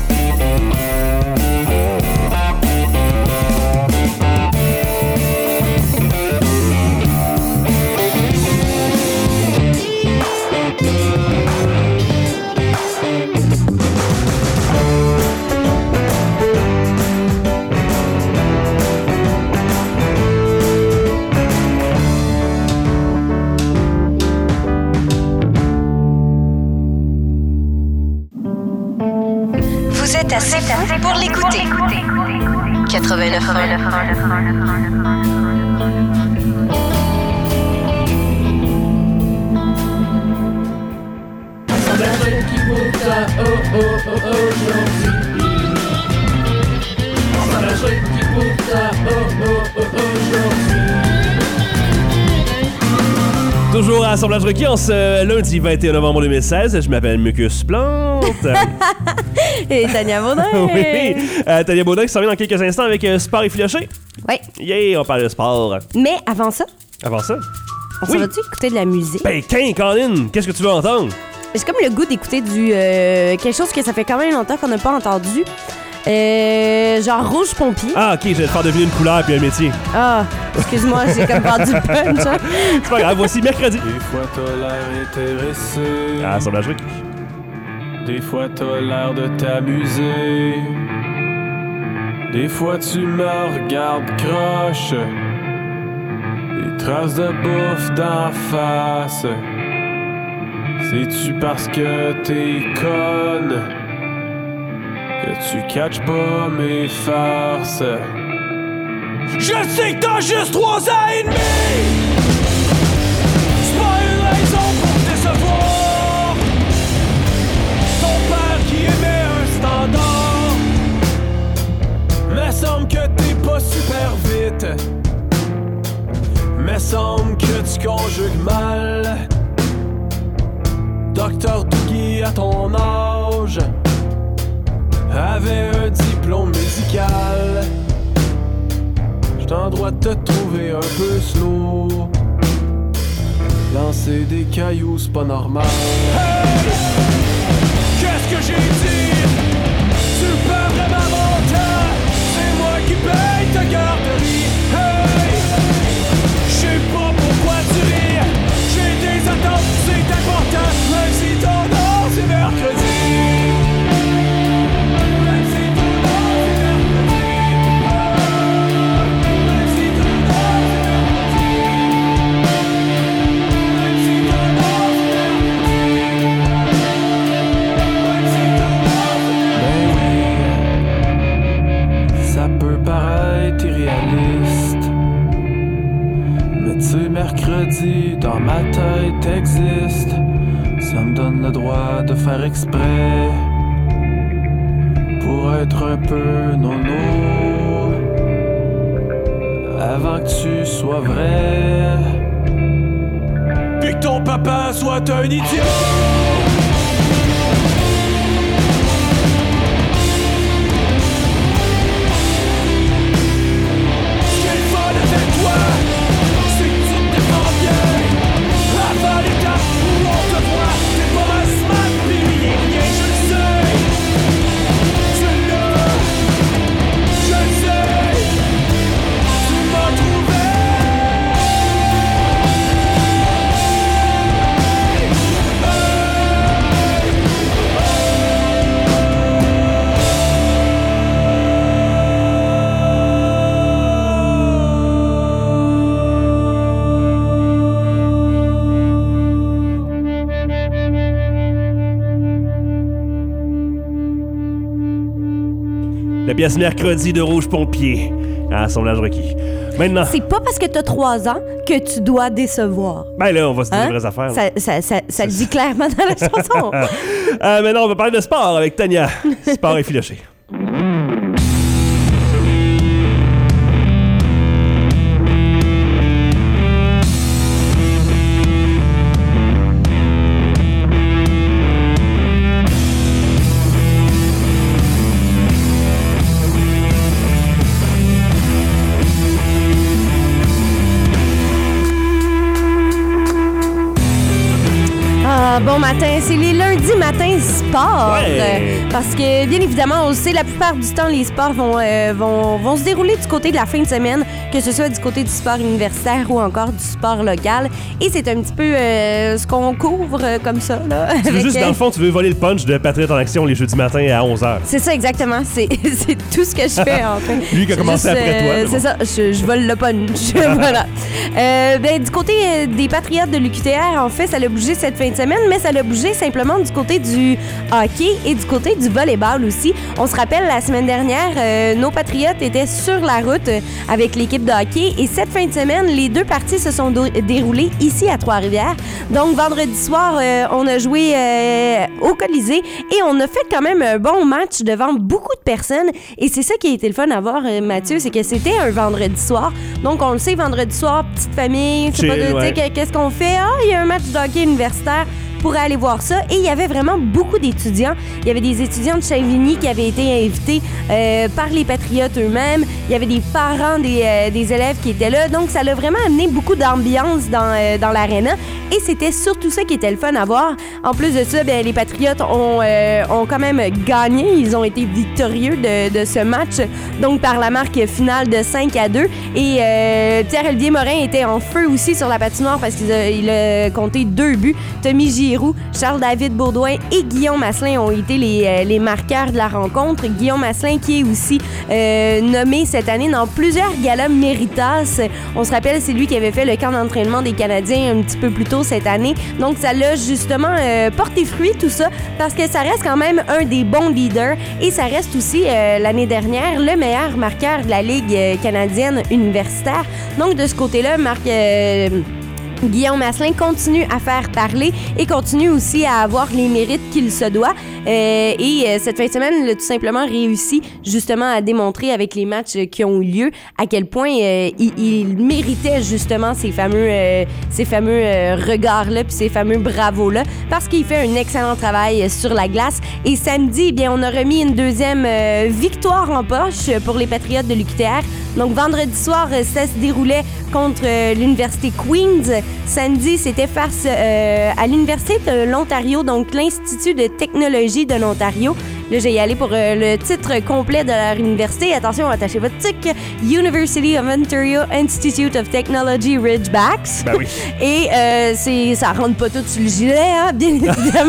Assez fou pour l'écouter. quatre-vingt-neuf Toujours à Assemblage Requis en ce lundi vingt et un novembre deux mille seize. Je m'appelle Mucus Plante. Et Tania Baudin. Oui. Euh, Tania Baudin qui s'en vient dans quelques instants avec euh, Sport effiloché. Oui. Yeah, on parle de sport. Mais avant ça, Avant ça, on Oui. s'en va-tu écouter de la musique? ben, King, Colin, qu'est-ce que tu veux entendre? J'ai comme le goût d'écouter du euh, quelque chose que ça fait quand même longtemps qu'on n'a pas entendu. Euh, genre Rouge Pompier. Ah, ok, je vais te faire deviner une couleur puis un métier. Ah, excuse-moi, j'ai comme vendu le punch. Hein? C'est pas grave, voici mercredi. Des fois t'as l'air intéressé, À Assemblage Requis. des fois t'as l'air de t'amuser, des fois tu me regardes croche, des traces de bouffe d'en face. C'est-tu parce que t'es conne que tu catches pas mes farces? Je sais que t'as juste trois ans et demi! C'est pas une raison pour te décevoir. Ton père qui aimait un standard, me semble que t'es pas super vite, me semble que tu conjugues mal. Docteur Dougie à ton âge avait un diplôme médical. J'suis en droit de te trouver un peu slow. Lancer des cailloux, c'est pas normal. Hey! Qu'est-ce que j'ai dit? Tu perds vraiment mon temps. C'est moi qui paye ta garderie. Hey! J'sais pas pourquoi tu ris. J'ai des attentes, c'est important. Même si ton nom c'est mercredi. Même si ton nom c'est mercredi. Même si ton nom c'est mercredi. Même si ton nom c'est mercredi. Ben oui, ça peut paraître irréaliste, mais tu sais, mercredi, dans ma tête existe. Ça me donne le droit de faire exprès pour être un peu nono avant que tu sois vrai, puis que ton papa soit un idiot. Ce qui est le fun avec toi, c'est que tu te défends bien. Avant l'étape où on te voit, t'es pas un smart, pis rien, rien, je le sais. Tu l'as, je le sais. Tu m'as trouvé. La pièce mercredi de Rouge Pompier à Assemblage Requis. Maintenant, C'est pas parce que t'as trois ans que tu dois décevoir. ben là, on va se dire Hein? les vraies affaires. Ça, ça, ça, ça le dit clairement dans la chanson. Euh, maintenant, on va parler de sport avec Tania. Sport effiloché. Ah, bon matin, c'est les lundis matins sport. Ouais. Euh, Parce que, bien évidemment, on le sait, la plupart du temps, les sports vont, euh, vont, vont se dérouler du côté de la fin de semaine, que ce soit du côté du sport universitaire ou encore du sport local. Et c'est un petit peu euh, ce qu'on couvre euh, comme ça. Là, Tu veux avec, juste, euh, dans le fond, tu veux voler le punch de Patriot en action les jeudis matins à onze heures. C'est ça, exactement. C'est c'est tout ce que je fais, en fait. Lui qui a C'est commencé juste, après toi, mais euh, bon. C'est ça, je, je vole le punch. Voilà. Euh, ben, du côté euh, des Patriotes de l'U Q T R, en fait, ça a bougé cette fin de semaine. mais ça a bougé simplement du côté du hockey et du côté du volleyball aussi. On se rappelle, la semaine dernière, euh, nos Patriotes étaient sur la route euh, avec l'équipe de hockey et cette fin de semaine, les deux parties se sont do- déroulées ici à Trois-Rivières. Donc, vendredi soir, euh, on a joué euh, au Colisée et on a fait quand même un bon match devant beaucoup de personnes. Et c'est ça qui a été le fun à voir, euh, Mathieu, c'est que c'était un vendredi soir. Donc, on le sait, vendredi soir, petite famille, c'est Chill, pas de, ouais. tu sais, qu'est-ce qu'on fait? Ah, il y a un match de hockey universitaire. Pour aller voir ça. Et il y avait vraiment beaucoup d'étudiants. Il y avait des étudiants de Chevigny qui avaient été invités euh, par les Patriotes eux-mêmes. Il y avait des parents des, euh, des élèves qui étaient là. Donc, ça l'a vraiment amené beaucoup d'ambiance dans, euh, dans l'aréna. Et c'était surtout ça qui était le fun à voir. En plus de ça, bien, les Patriotes ont, euh, ont quand même gagné. Ils ont été victorieux de, de ce match. Donc, par la marque finale de cinq à deux. Et euh, Pierre-Olivier Morin était en feu aussi sur la patinoire parce qu'il a, il a compté deux buts. Tommy Giroux, Charles-David Baudouin et Guillaume Asselin ont été les, euh, les marqueurs de la rencontre. Guillaume Asselin qui est aussi euh, nommé cette année dans plusieurs galas Méritas. On se rappelle, c'est lui qui avait fait le camp d'entraînement des Canadiens un petit peu plus tôt cette année. Donc, ça l'a justement euh, porté fruit tout ça parce que ça reste quand même un des bons leaders et ça reste aussi euh, l'année dernière le meilleur marqueur de la Ligue euh, canadienne universitaire. Donc, de ce côté-là, Marc... Euh, Guillaume Asselin continue à faire parler et continue aussi à avoir les mérites qu'il se doit. Euh, et euh, cette fin de semaine, il a tout simplement réussi justement à démontrer avec les matchs qui ont eu lieu à quel point euh, il, il méritait justement ces fameux, euh, ces fameux euh, regards-là puis ces fameux bravos-là parce qu'il fait un excellent travail sur la glace. Et samedi, eh bien, on a remis une deuxième euh, victoire en poche pour les Patriotes de l'U Q T R. Donc, vendredi soir, ça se déroulait contre euh, l'Université Queen's. Samedi, c'était face euh, à l'Université de l'Ontario, donc l'Institut de technologie de l'Ontario. Là, j'ai y aller pour euh, le titre complet de leur université. Attention, attachez votre tic. University of Ontario Institute of Technology Ridgebacks. Ben oui. Et euh, c'est, ça rentre pas tout sur le gilet, hein, bien évidemment.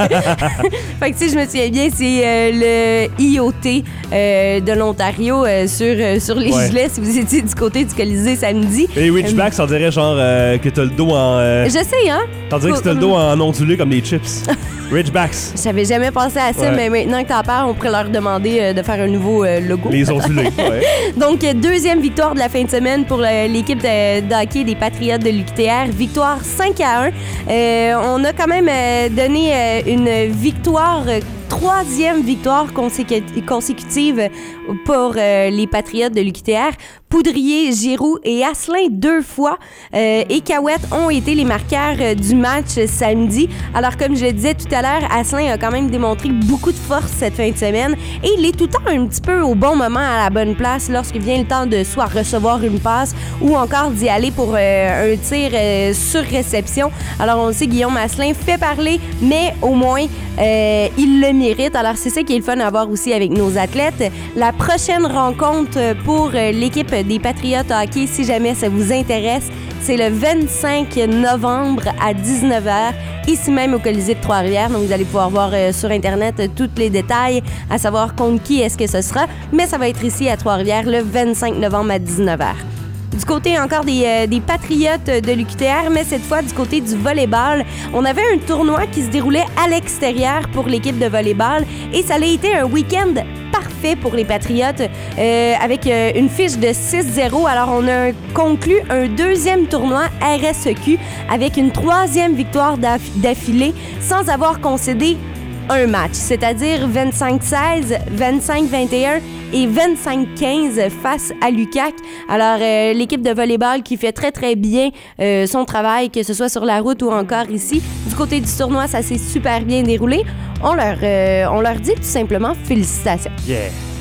Fait que, tu sais, je me souviens bien, c'est euh, le I O T euh, de l'Ontario euh, sur, euh, sur les Ouais. gilets si vous étiez du côté du Colisée samedi. Et Ridgebacks, on dirait genre euh, que t'as le dos en. Euh, Je sais, hein? on dirait que t'as le dos en ondulé comme des chips. Ridgebacks. J'avais jamais pensé à ça, Ouais. mais maintenant que t'en parles, on pourrait leur demander euh, de faire un nouveau euh, logo. Les ondulés. Ouais. Donc, euh, deuxième victoire de la fin de semaine pour euh, l'équipe de, de hockey des Patriotes de l'U Q T R. Victoire cinq à un. Euh, on a quand même euh, donné euh, une victoire, euh, troisième victoire consécu- consécutive pour euh, les Patriotes de l'U Q T R. Poudrier, Giroux et Asselin deux fois. Euh, et Cahouette ont été les marqueurs euh, du match samedi. Alors, comme je le disais tout à l'heure, Asselin a quand même démontré beaucoup de force cette fin de semaine. Et il est tout le temps un petit peu au bon moment, à la bonne place, lorsqu'il vient le temps de soit recevoir une passe ou encore d'y aller pour euh, un tir euh, sur réception. Alors, on le sait, Guillaume Asselin fait parler, mais au moins, euh, il le mérite. Alors, c'est ça qui est le fun à voir aussi avec nos athlètes. La prochaine rencontre pour euh, l'équipe des Patriotes hockey, si jamais ça vous intéresse, c'est le vingt-cinq novembre à dix-neuf heures, ici même au Colisée de Trois-Rivières. Donc, vous allez pouvoir voir euh, sur Internet euh, tous les détails, à savoir contre qui est-ce que ce sera. Mais ça va être ici à Trois-Rivières le vingt-cinq novembre à dix-neuf heures. Du côté encore des, euh, des Patriotes de l'U Q T R, mais cette fois du côté du volleyball. On avait un tournoi qui se déroulait à l'extérieur pour l'équipe de volleyball et ça a été un week-end parfait pour les Patriotes euh, avec euh, une fiche de six zéro. Alors, on a conclu un deuxième tournoi R S E Q avec une troisième victoire d'aff- d'affilée sans avoir concédé un match, c'est-à-dire vingt-cinq seize, vingt-cinq vingt et un et vingt-cinq quinze face à l'U Q A C. Alors, euh, l'équipe de volleyball qui fait très, très bien euh, son travail, que ce soit sur la route ou encore ici. Du côté du tournoi, ça s'est super bien déroulé. On leur, euh, on leur dit tout simplement félicitations. Yeah.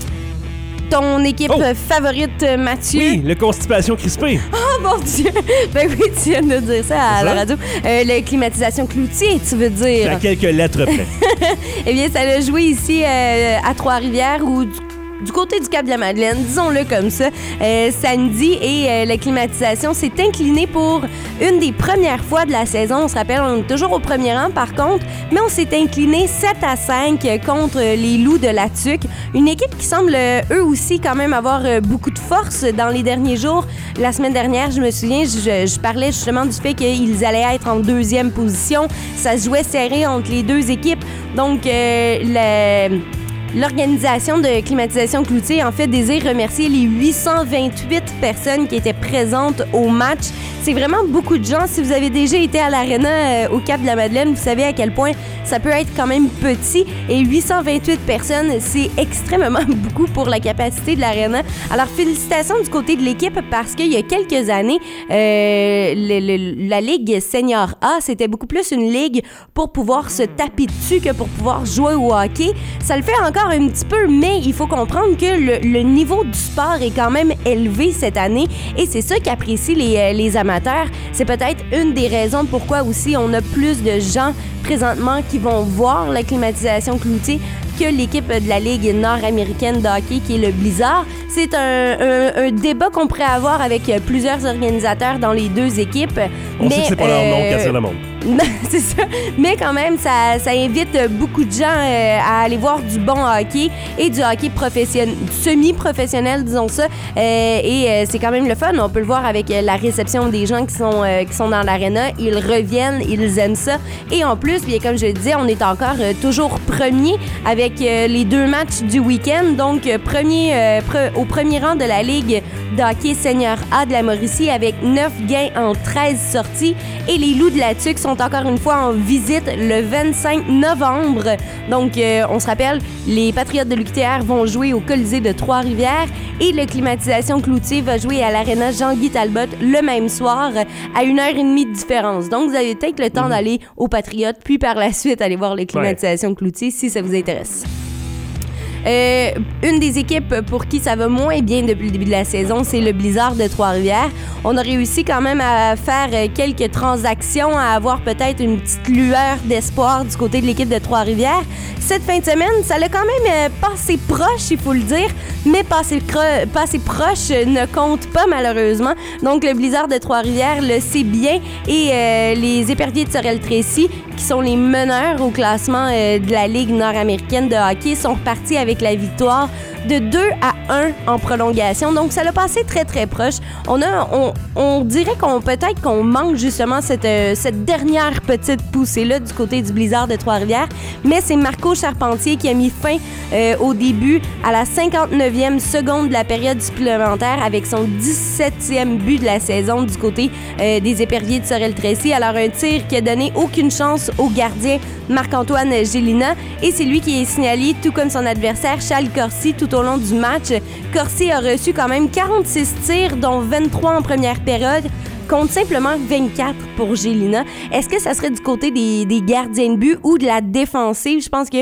Ton équipe Oh! favorite, Mathieu? Oui, le constipation crispée. Oh mon Dieu! Ben oui, tu viens de dire ça à C'est la ça? radio. Euh, la climatisation Cloutier, tu veux dire? À quelques lettres près. Eh bien, ça l'a joué ici euh, à Trois-Rivières où du côté du Cap-de-la-Madeleine, disons-le comme ça, euh, samedi, et euh, la climatisation s'est inclinée pour une des premières fois de la saison. On se rappelle, on est toujours au premier rang par contre, mais on s'est incliné sept à cinq contre les Loups de la Tuque. Une équipe qui semble euh, eux aussi quand même avoir euh, beaucoup de force dans les derniers jours. La semaine dernière, je me souviens, je, je parlais justement du fait qu'ils allaient être en deuxième position. Ça se jouait serré entre les deux équipes. Donc, euh, le... L'organisation de climatisation Cloutier, en fait, désire remercier les huit cent vingt-huit personnes qui étaient présentes au match. C'est vraiment beaucoup de gens. Si vous avez déjà été à l'aréna euh, au Cap-de-la-Madeleine, vous savez à quel point ça peut être quand même petit. Et huit cent vingt-huit personnes, c'est extrêmement beaucoup pour la capacité de l'aréna. Alors, félicitations du côté de l'équipe parce qu'il y a quelques années, euh, le, le, la Ligue Senior A, c'était beaucoup plus une ligue pour pouvoir se taper dessus que pour pouvoir jouer au hockey. Ça le fait encore un petit peu, mais il faut comprendre que le, le niveau du sport est quand même élevé cette année et c'est ça qu'apprécient les, les amateurs. C'est peut-être une des raisons pourquoi aussi on a plus de gens présentement qui vont voir la climatisation Cloutier que l'équipe de la Ligue nord-américaine de hockey qui est le Blizzard. C'est un, un, un débat qu'on pourrait avoir avec plusieurs organisateurs dans les deux équipes. On mais, sait que c'est pas leur nom euh, qui attire le monde. c'est ça. Mais quand même, ça, ça invite beaucoup de gens euh, à aller voir du bon hockey et du hockey professionnel, semi-professionnel, disons ça. Euh, et euh, c'est quand même le fun. On peut le voir avec euh, la réception des gens qui sont, euh, qui sont dans l'aréna. Ils reviennent, ils aiment ça. Et en plus, bien, comme je le disais, on est encore euh, toujours premier avec euh, les deux matchs du week-end. Donc, euh, premier, euh, pre- au premier rang de la Ligue de hockey senior A de la Mauricie avec neuf gains en treize sorties. Et les Loups de la Tuque sont encore une fois en visite le vingt-cinq novembre. Donc, euh, on se rappelle, les Patriotes de l'U Q T R vont jouer au Colisée de Trois-Rivières et le Climatisation Cloutier va jouer à l'Aréna Jean-Guy Talbot le même soir à une heure et demie de différence. Donc, vous avez peut-être le temps mmh. d'aller aux Patriotes, puis par la suite aller voir le Climatisation ouais. Cloutier si ça vous intéresse. Euh, une des équipes pour qui ça va moins bien depuis le début de la saison, c'est le Blizzard de Trois-Rivières. On a réussi quand même à faire quelques transactions, à avoir peut-être une petite lueur d'espoir du côté de l'équipe de Trois-Rivières. Cette fin de semaine, ça l'a quand même passé proche, il faut le dire, mais passer, cro- passer proche ne compte pas malheureusement. Donc le Blizzard de Trois-Rivières le sait bien et euh, les Éperviers de Sorel-Tracy, qui sont les meneurs au classement euh, de la Ligue nord-américaine de hockey, sont repartis avec la victoire de deux à un en prolongation. Donc, ça l'a passé très, très proche. On a, on, on dirait qu'on peut-être qu'on manque justement cette, euh, cette dernière petite poussée-là du côté du Blizzard de Trois-Rivières. Mais c'est Marco Charpentier qui a mis fin euh, au début à la cinquante-neuvième seconde de la période supplémentaire avec son dix-septième but de la saison du côté euh, des Éperviers de Sorel-Tracy. Alors, un tir qui a donné aucune chance au gardien Marc-Antoine Gélina. Et c'est lui qui est signalé, tout comme son adversaire Charles Corsi, tout au long du match. Corsi a reçu quand même quarante-six tirs, dont vingt-trois en première période, contre simplement vingt-quatre pour Gélina. Est-ce que ça serait du côté des, des gardiens de but ou de la défensive? Je pense que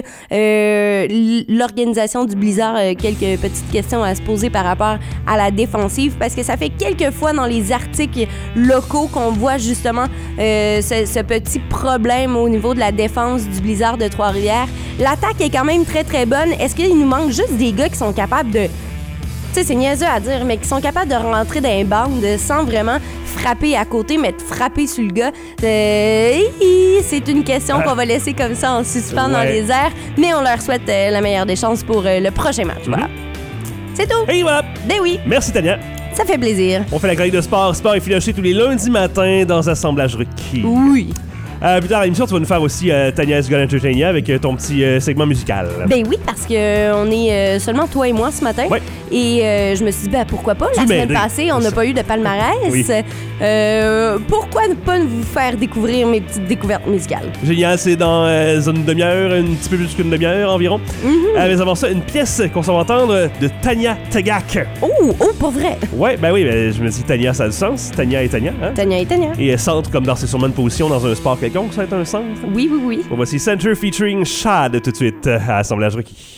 euh, l'organisation du Blizzard a quelques petites questions à se poser par rapport à la défensive, parce que ça fait quelques fois dans les articles locaux qu'on voit justement euh, ce, ce petit problème au niveau de la défense du Blizzard de Trois-Rivières. L'attaque est quand même très, très bonne. Est-ce qu'il nous manque juste des gars qui sont capables de... Tu sais, c'est niaiseux à dire, mais qui sont capables de rentrer dans les bandes sans vraiment frapper à côté, mais de frapper sur le gars. Euh, c'est une question ah. qu'on va laisser comme ça en suspens ouais. dans les airs, mais on leur souhaite euh, la meilleure des chances pour euh, le prochain match. Mm-hmm. Voilà. C'est tout. Et voilà. Ben oui. Merci, Tania. Ça fait plaisir. On fait la chronique de sport. Sport est filoché tous les lundis matins dans Assemblage Rookie. Oui. Euh, plus tard à l'émission, tu vas nous faire aussi euh, Tania's Gun Entertainment avec euh, ton petit euh, segment musical. Ben oui, parce que euh, on est euh, seulement toi et moi ce matin. Ouais. Et euh, je me suis dit, ben pourquoi pas? La tu semaine m'aider. passée, on n'a pas eu de palmarès. Oui. Euh, pourquoi ne pas vous faire découvrir mes petites découvertes musicales? Génial, c'est dans euh, une demi-heure, un petit peu plus qu'une demi-heure environ. Mm-hmm. Euh, mais avant ça, une pièce qu'on s'en va entendre de Tania Tagaq. Oh, oh, pour vrai? Ouais, ben oui, ben, je me dis Tania, ça a du sens. Tania et Tania. Hein? Tania et Tania. Et centre comme dans ses sûrement de position dans un sport quelconque, ça va être un centre. Oui, oui, oui. Bon, voici Center featuring Shad tout de suite à Assemblage Requis.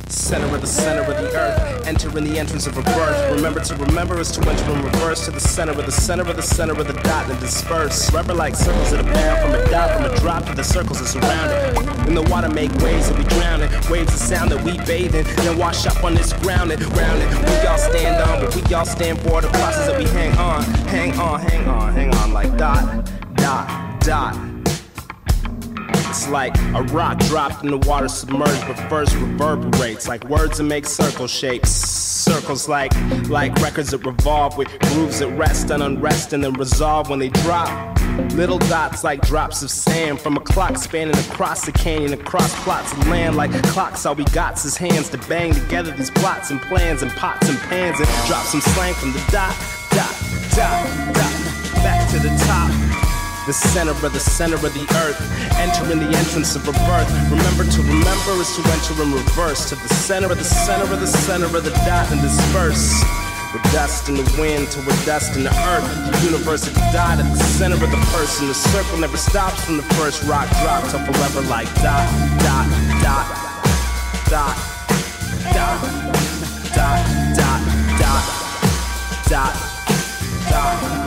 Center of the center of the earth, enter in the entrance of rebirth. Remember to remember is to enter in reverse to the center of the center of the center of the dot and disperse. Rubber like circles that are bound from a dot, from a drop to the circles that surround it. In the water make waves that we drown it, waves of sound that we bathe in, then wash up on this ground and round it. We all stand on, but we all stand for the process that we hang on, hang on, hang on, hang on like dot, dot, dot. It's like a rock dropped in the water submerged, but first reverberates like words that make circle shapes. Circles like like records that revolve with grooves that rest and unrest and then resolve when they drop. Little dots like drops of sand from a clock spanning across the canyon, across plots of land like clocks. All we got's is hands to bang together these plots and plans and pots and pans and drop some slang from the dot, dot, dot, dot, back to the top. The center of the center of the earth, enter in the entrance of rebirth. Remember to remember is to enter in reverse to the center of the center of the center of the dot and disperse. We're dust in the wind till we're dust in the earth. The universe is dot at the center of the person. The circle never stops from the first rock drop till forever like dot, dot, dot, dot, dot, dot, dot, dot, dot, dot.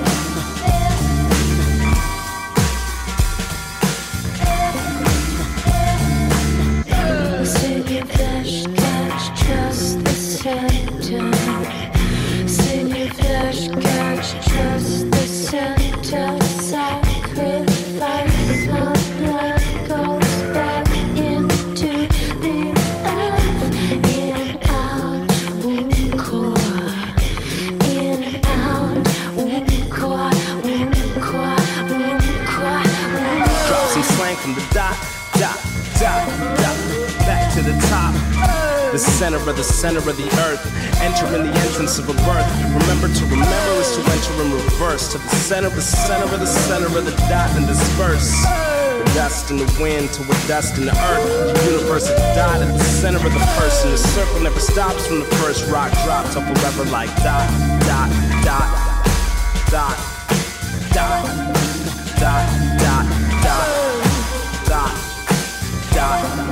Sing your flesh, catch, trust the center. Sing your flesh, catch, trust the center. Sacrifice, my blood goes back into the earth. In, out, womb core. In, out, womb core, womb core, womb core, womb core. Drop some slang from the dot, dot, dot, dot. Back to the top, the center of the center of the earth. Enter in the entrance of a birth. Remember to remember is to enter in reverse to the center of the center of the center of the dot and disperse. The dust in the wind till we're dust in the earth. The universe is dot at the center of the person. The circle never stops from the first rock drop till forever like dot, dot, dot, dot, dot, dot, dot, dot, dot, dot.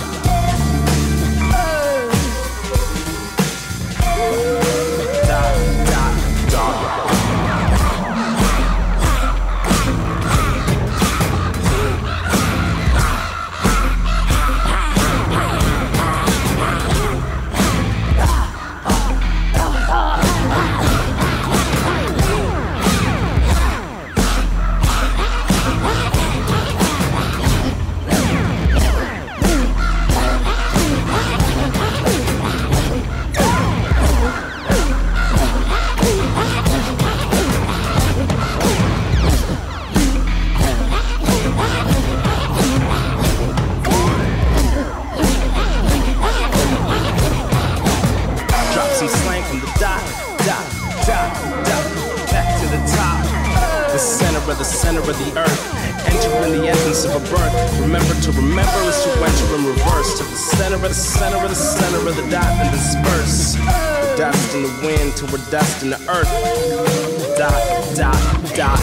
Till we're dust in the earth. Dot, dot, dot.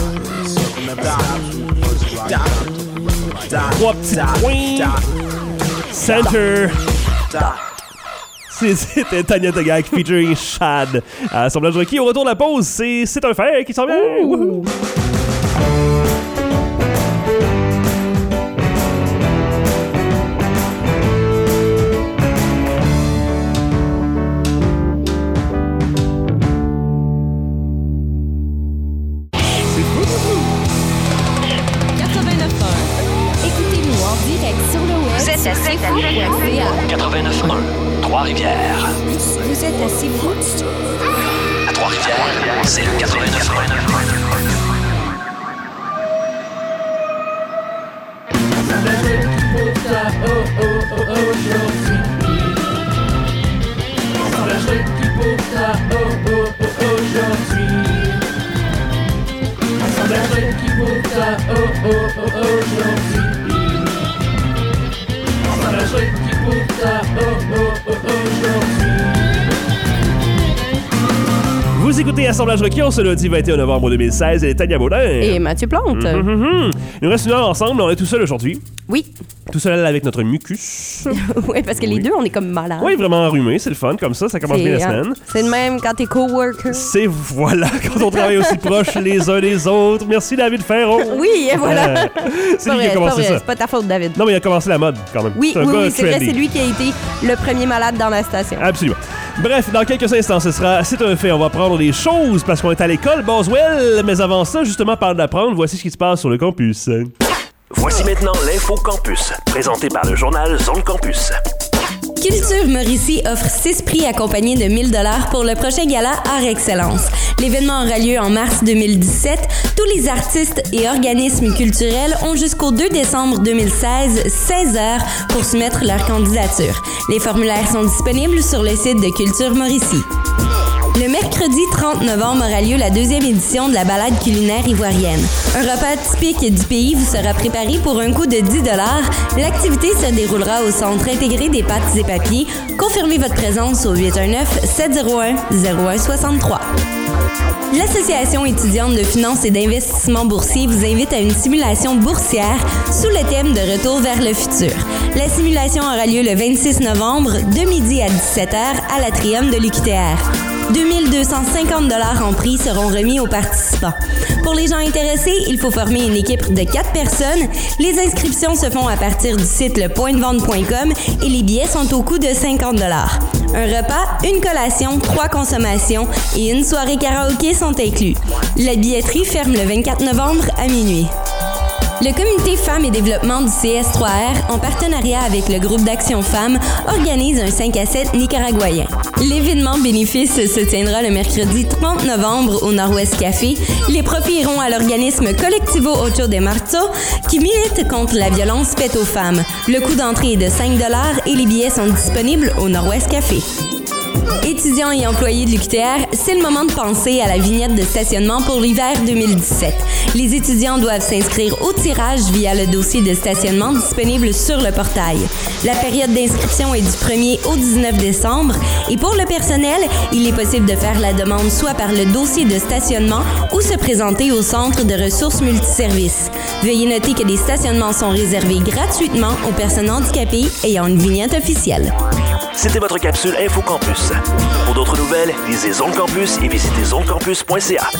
Dot, dot, dot. Trois petits points. Center. Dot. C'était Tanya Tagak featuring Shad. Assemblage requis au retour de la pause. C'est, c'est un fait qui s'en vient. Wouhou. quatre-vingt-neuf un, Trois-Rivières. Vous êtes assez fou. À Trois-Rivières, c'est le quatre-vingt-neuf un. Vous écoutez Assemblage requis ce lundi vingt et un novembre deux mille seize et Tania Baudin. Et Mathieu Plante. Mm-hmm. Il nous reste une heure ensemble, on est tout seul aujourd'hui. Oui. Tout seul avec notre mucus. Oui, parce que les Oui. deux, on est comme malades. Oui, vraiment enrhumé, c'est le fun, comme ça, ça commence bien la C'est, semaine. hein, c'est le même quand t'es coworker. C'est, voilà, quand on travaille aussi proche les uns des autres. Merci, David Ferron. Oui, et voilà. Euh, c'est lui qui a pas vrai, c'est pas commencé vrai, ça. C'est pas ta faute, David. Non, mais il a commencé la mode, quand même. Oui, C'est un oui, gars oui, c'est vrai, trendy. c'est lui qui a été le premier malade dans la station. Absolument. Bref, dans quelques instants, ce sera C'est un fait. On va prendre des choses parce qu'on est à l'école, Boswell. Mais avant ça, justement, parle d'apprendre, voici ce qui se passe sur le campus. Voici maintenant l'Info Campus, présenté par le journal Zone Campus. Culture Mauricie offre six prix accompagnés de mille dollars pour le prochain gala Art Excellence. L'événement aura lieu en mars deux mille dix-sept. Tous les artistes et organismes culturels ont jusqu'au deux décembre deux mille seize, seize heures, pour soumettre leur candidature. Les formulaires sont disponibles sur le site de Culture Mauricie. Le mercredi trente novembre aura lieu la deuxième édition de la balade culinaire ivoirienne. Un repas typique du pays vous sera préparé pour un coût de dix dollars. L'activité se déroulera au Centre intégré des pâtes et papiers. Confirmez votre présence au huit un neuf, sept zéro un, zéro un six trois. L'Association étudiante de finances et d'investissement boursier vous invite à une simulation boursière sous le thème de Retour vers le futur. La simulation aura lieu le vingt-six novembre, de midi à dix-sept heures, à l'Atrium de l'U Q T R. deux mille deux cent cinquante dollars en prix seront remis aux participants. Pour les gens intéressés, il faut former une équipe de quatre personnes. Les inscriptions se font à partir du site le point de vente point com et les billets sont au coût de cinquante dollars. Un repas, une collation, trois consommations et une soirée karaoké sont inclus. La billetterie ferme le vingt-quatre novembre à minuit. Le comité Femmes et développement du C S trois R, en partenariat avec le groupe d'Action Femmes, organise un cinq à sept nicaraguayen. L'événement bénéfice se tiendra le mercredi trente novembre au Nord-Ouest Café. Les profits iront à l'organisme Colectivo Ocho de Marzo qui milite contre la violence faite aux femmes. Le coût d'entrée est de cinq dollars et les billets sont disponibles au Nord-Ouest Café. Étudiants et employés de l'U Q T R, c'est le moment de penser à la vignette de stationnement pour l'hiver deux mille dix-sept. Les étudiants doivent s'inscrire au tirage via le dossier de stationnement disponible sur le portail. La période d'inscription est du premier au dix-neuf décembre et pour le personnel, il est possible de faire la demande soit par le dossier de stationnement ou se présenter au centre de ressources multiservices. Veuillez noter que les stationnements sont réservés gratuitement aux personnes handicapées ayant une vignette officielle. C'était votre capsule Info Campus. Pour d'autres nouvelles, lisez Zone Campus et visitez zone campus point c a.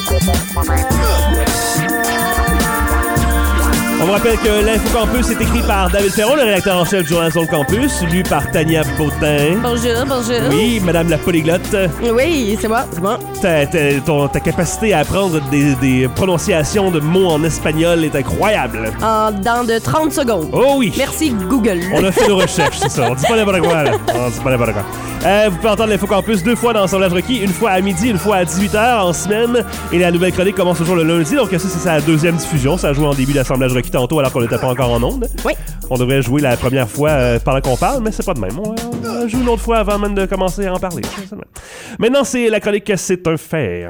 On vous rappelle que l'Info Campus est écrit par David Ferron, le rédacteur en chef du journal Zone Campus, lu par Tania Bautin. Bonjour, bonjour. Oui, Madame la polyglotte. Oui, c'est moi, c'est moi. Ta, ta, ton- ta capacité à apprendre des, des prononciations de mots en espagnol est incroyable. En dans de trente secondes. Oh oui. Merci, Google. On a fait nos recherches, c'est ça. On dit pas n'importe quoi, là. On dit pas n'importe quoi. Euh, vous pouvez entendre l'Info Campus deux fois dans l'assemblage requis, une fois à midi, une fois à dix-huit heures en semaine. Et la nouvelle chronique commence toujours le lundi, donc ça, c'est sa deuxième diffusion. Ça a joué en début d'assemblage requis tantôt, alors qu'on n'était pas encore en onde. Oui. On devrait jouer la première fois euh, pendant qu'on parle, mais c'est pas de même. On, on joue une autre fois avant même de commencer à en parler. C'est de même. Maintenant, c'est la chronique C'est un fait.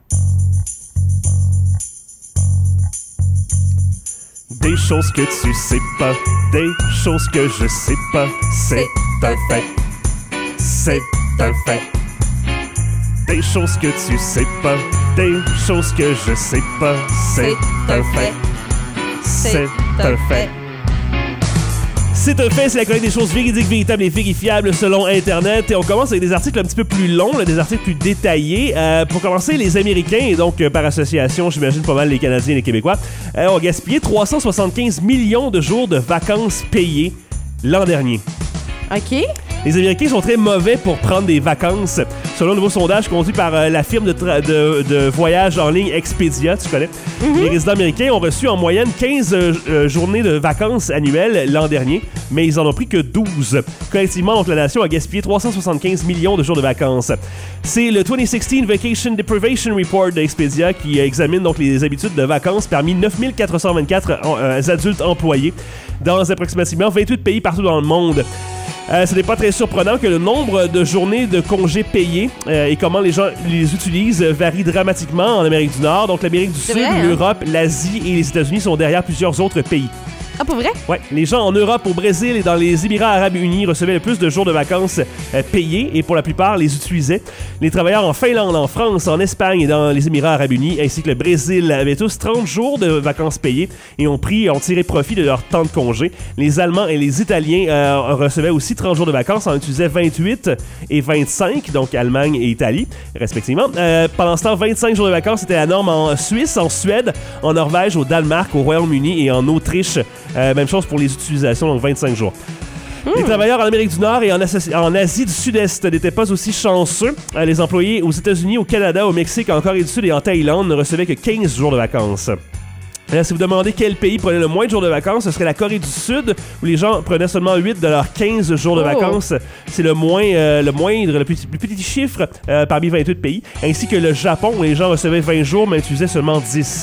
Des choses que tu sais pas, des choses que je sais pas, c'est un fait. C'est un fait. Des choses que tu sais pas, des choses que je sais pas, c'est un fait. C'est un fait. C'est un fait, c'est la chronique des choses véridiques, véritables et vérifiables selon Internet. Et on commence avec des articles un petit peu plus longs, là, des articles plus détaillés. Euh, pour commencer, les Américains, et donc euh, par association, j'imagine pas mal les Canadiens et les Québécois, euh, ont gaspillé trois cent soixante-quinze millions de jours de vacances payées l'an dernier. OK. Les Américains sont très mauvais pour prendre des vacances. Selon un nouveau sondage conduit par euh, la firme de, tra- de, de voyage en ligne Expedia, tu connais, mm-hmm. Les résidents américains ont reçu en moyenne quinze euh, euh, journées de vacances annuelles l'an dernier, mais ils en ont pris que douze. Collectivement, donc, la nation a gaspillé trois cent soixante-quinze millions de jours de vacances. C'est le deux mille seize Vacation Deprivation Report d'Expedia qui examine donc les habitudes de vacances parmi neuf mille quatre cent vingt-quatre euh, adultes employés dans approximativement vingt-huit pays partout dans le monde. Euh, ce n'est pas très surprenant que le nombre de journées de congés payés euh, et comment les gens les utilisent euh, varie dramatiquement en Amérique du Nord. Donc l'Amérique du C'est Sud, vrai, hein? l'Europe, l'Asie et les États-Unis sont derrière plusieurs autres pays. Ah, pour vrai? Ouais, les gens en Europe, au Brésil et dans les Émirats arabes unis recevaient le plus de jours de vacances euh, payés et pour la plupart les utilisaient. Les travailleurs en Finlande, en France, en Espagne et dans les Émirats arabes unis ainsi que le Brésil avaient tous trente jours de vacances payées et ont pris, ont tiré profit de leur temps de congé. Les Allemands et les Italiens euh, recevaient aussi trente jours de vacances, en utilisaient vingt-huit et vingt-cinq, donc Allemagne et Italie, respectivement. Euh, pendant ce temps, vingt-cinq jours de vacances était la norme en Suisse, en Suède, en Norvège, au Danemark, au Royaume-Uni et en Autriche. Euh, même chose pour les utilisations, donc vingt-cinq jours. Mmh. Les travailleurs en Amérique du Nord et en, As- en Asie du Sud-Est n'étaient pas aussi chanceux. Euh, les employés aux États-Unis, au Canada, au Mexique, en Corée du Sud et en Thaïlande ne recevaient que quinze jours de vacances. Euh, si vous demandez quel pays prenait le moins de jours de vacances, ce serait la Corée du Sud, où les gens prenaient seulement huit de leurs quinze jours de oh. vacances. C'est le, moins, euh, le moindre, le plus, plus petit chiffre euh, parmi vingt-huit pays. Ainsi que le Japon, où les gens recevaient vingt jours, mais utilisaient seulement dix.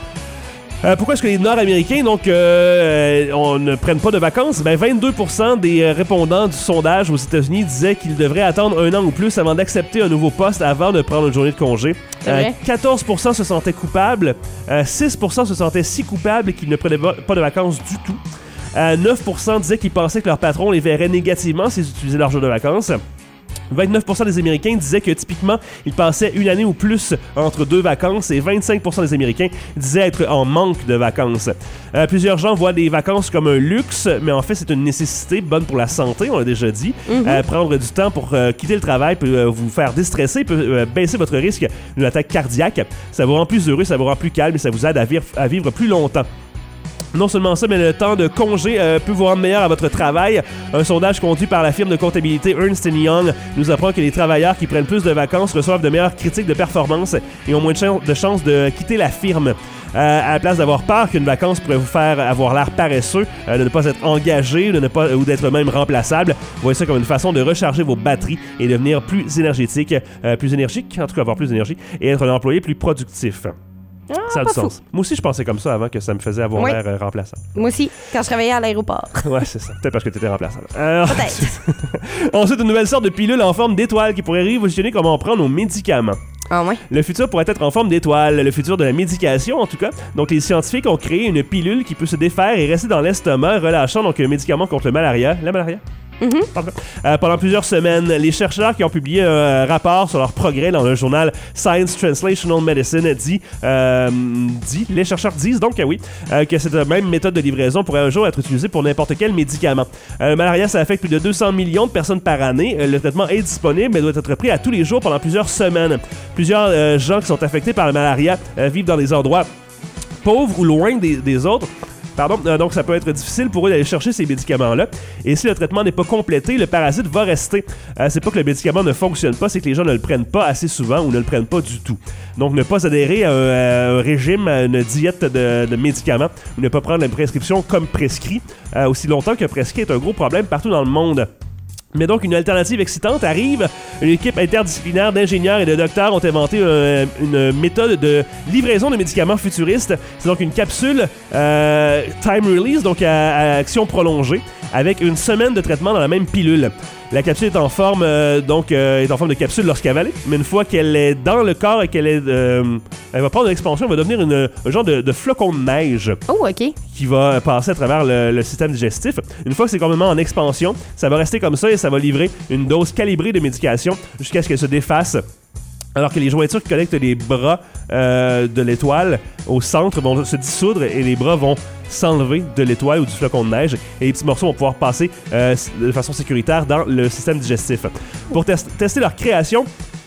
Euh, pourquoi est-ce que les Nord-Américains donc euh, on ne prennent pas de vacances? Ben vingt-deux pour cent des répondants du sondage aux États-Unis disaient qu'ils devraient attendre un an ou plus avant d'accepter un nouveau poste avant de prendre une journée de congé. Euh, quatorze pour cent se sentaient coupables, euh, six pour cent se sentaient si coupables qu'ils ne prenaient pas de vacances du tout. Euh, neuf pour cent disaient qu'ils pensaient que leur patron les verrait négativement s'ils utilisaient leur jour de vacances. vingt-neuf pour cent des Américains disaient que typiquement, ils passaient une année ou plus entre deux vacances et vingt-cinq pour cent des Américains disaient être en manque de vacances. Euh, plusieurs gens voient des vacances comme un luxe, mais en fait, c'est une nécessité bonne pour la santé, on l'a déjà dit. Mm-hmm. Euh, prendre du temps pour euh, quitter le travail peut euh, vous faire déstresser, peut euh, baisser votre risque d'une attaque cardiaque. Ça vous rend plus heureux, ça vous rend plus calme et ça vous aide à vivre, à vivre plus longtemps. Non seulement ça, mais le temps de congé euh, peut vous rendre meilleur à votre travail. Un sondage conduit par la firme de comptabilité Ernst and Young nous apprend que les travailleurs qui prennent plus de vacances reçoivent de meilleures critiques de performance et ont moins de, ch- de chances de quitter la firme. Euh, à la place d'avoir peur qu'une vacance pourrait vous faire avoir l'air paresseux, euh, de ne pas être engagé, de ne pas, ou d'être même remplaçable, voyez ça comme une façon de recharger vos batteries et devenir plus énergétique, euh, plus énergique, en tout cas avoir plus d'énergie, et être un employé plus productif. Ah, ça a du sens. Fou. Moi aussi, je pensais comme ça avant que ça me faisait avoir oui. l'air euh, remplaçable. Moi aussi, quand je travaillais à l'aéroport. Ouais, c'est ça. Peut-être parce que tu étais remplaçable. Alors, peut-être. Ensuite, une nouvelle sorte de pilule en forme d'étoile qui pourrait révolutionner comment on prend nos médicaments. Ah ouais? Le futur pourrait être en forme d'étoile, le futur de la médication en tout cas. Donc les scientifiques ont créé une pilule qui peut se défaire et rester dans l'estomac, relâchant donc un médicament contre le malaria. La malaria? Mm-hmm. Euh, pendant plusieurs semaines, les chercheurs qui ont publié un rapport sur leur progrès dans le journal Science Translational Medicine dit, euh, dit les chercheurs disent donc, oui, euh, que cette même méthode de livraison pourrait un jour être utilisée pour n'importe quel médicament. Euh, le malaria, ça affecte plus de deux cents millions de personnes par année. Euh, le traitement est disponible, mais doit être pris à tous les jours pendant plusieurs semaines. Plusieurs euh, gens qui sont affectés par le malaria euh, vivent dans des endroits pauvres ou loin des, des autres. Pardon, euh, donc ça peut être difficile pour eux d'aller chercher ces médicaments-là. Et si le traitement n'est pas complété, le parasite va rester. Euh, c'est pas que le médicament ne fonctionne pas, c'est que les gens ne le prennent pas assez souvent ou ne le prennent pas du tout. Donc ne pas adhérer à un, à un régime, à une diète de, de médicaments, ou ne pas prendre la prescription comme prescrit, euh, aussi longtemps que prescrit est un gros problème partout dans le monde. Mais donc, une alternative excitante arrive. Une équipe interdisciplinaire d'ingénieurs et de docteurs ont inventé euh, une méthode de livraison de médicaments futuristes. C'est donc une capsule euh, time release, donc à, à action prolongée, avec une semaine de traitement dans la même pilule. La capsule est en forme, euh, donc, euh, est en forme de capsule lorsqu'elle avalée, mais une fois qu'elle est dans le corps et qu'elle est, euh, elle va prendre une expansion, elle va devenir une, un genre de, de flocon de neige. Oh, ok. Qui va passer à travers le, le système digestif. Une fois que c'est complètement en expansion, ça va rester comme ça et ça va livrer une dose calibrée de médication jusqu'à ce qu'elle se défasse. Alors que les jointures qui connectent les bras euh, de l'étoile au centre vont se dissoudre et les bras vont s'enlever de l'étoile ou du flocon de neige et les petits morceaux vont pouvoir passer euh, de façon sécuritaire dans le système digestif. Pour tes- tester leur création,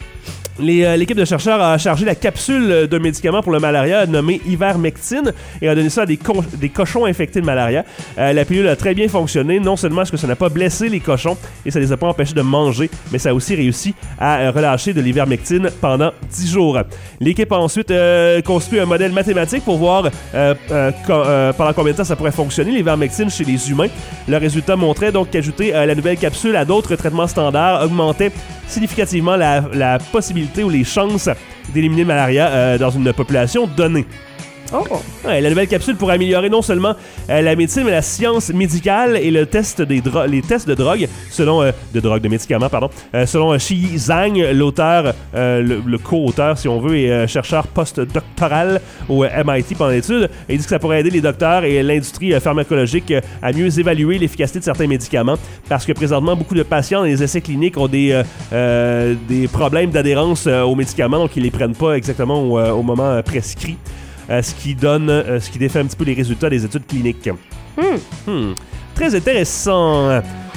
Les, euh, l'équipe de chercheurs a chargé la capsule d'un médicament pour le malaria nommé Ivermectine et a donné ça à des, con- des cochons infectés de malaria. Euh, la pilule a très bien fonctionné. Non seulement est-ce que ça n'a pas blessé les cochons et ça les a pas empêchés de manger, mais ça a aussi réussi à euh, relâcher de l'ivermectine pendant dix jours. L'équipe a ensuite euh, construit un modèle mathématique pour voir euh, euh, co- euh, pendant combien de temps ça pourrait fonctionner, l'ivermectine chez les humains. Le résultat montrait donc qu'ajouter euh, la nouvelle capsule à d'autres traitements standards augmentait significativement la, la possibilité ou les chances d'éliminer le malaria euh, dans une population donnée. Oh! Ouais, la nouvelle capsule pour améliorer non seulement euh, la médecine, mais la science médicale et le test des dro- les tests de drogue, selon euh, de drogue, de médicaments, pardon, euh, selon Shi Zhang, l'auteur, euh, le, le co-auteur, si on veut, et euh, chercheur post-doctoral au M I T pendant l'étude. Il dit que ça pourrait aider les docteurs et l'industrie euh, pharmacologique euh, à mieux évaluer l'efficacité de certains médicaments, parce que présentement, beaucoup de patients dans les essais cliniques ont des, euh, euh, des problèmes d'adhérence euh, aux médicaments, donc ils les prennent pas exactement au, euh, au moment euh, prescrit. Euh, ce qui donne, euh, ce qui défait un petit peu les résultats des études cliniques. Hmm. Hmm. Très intéressant.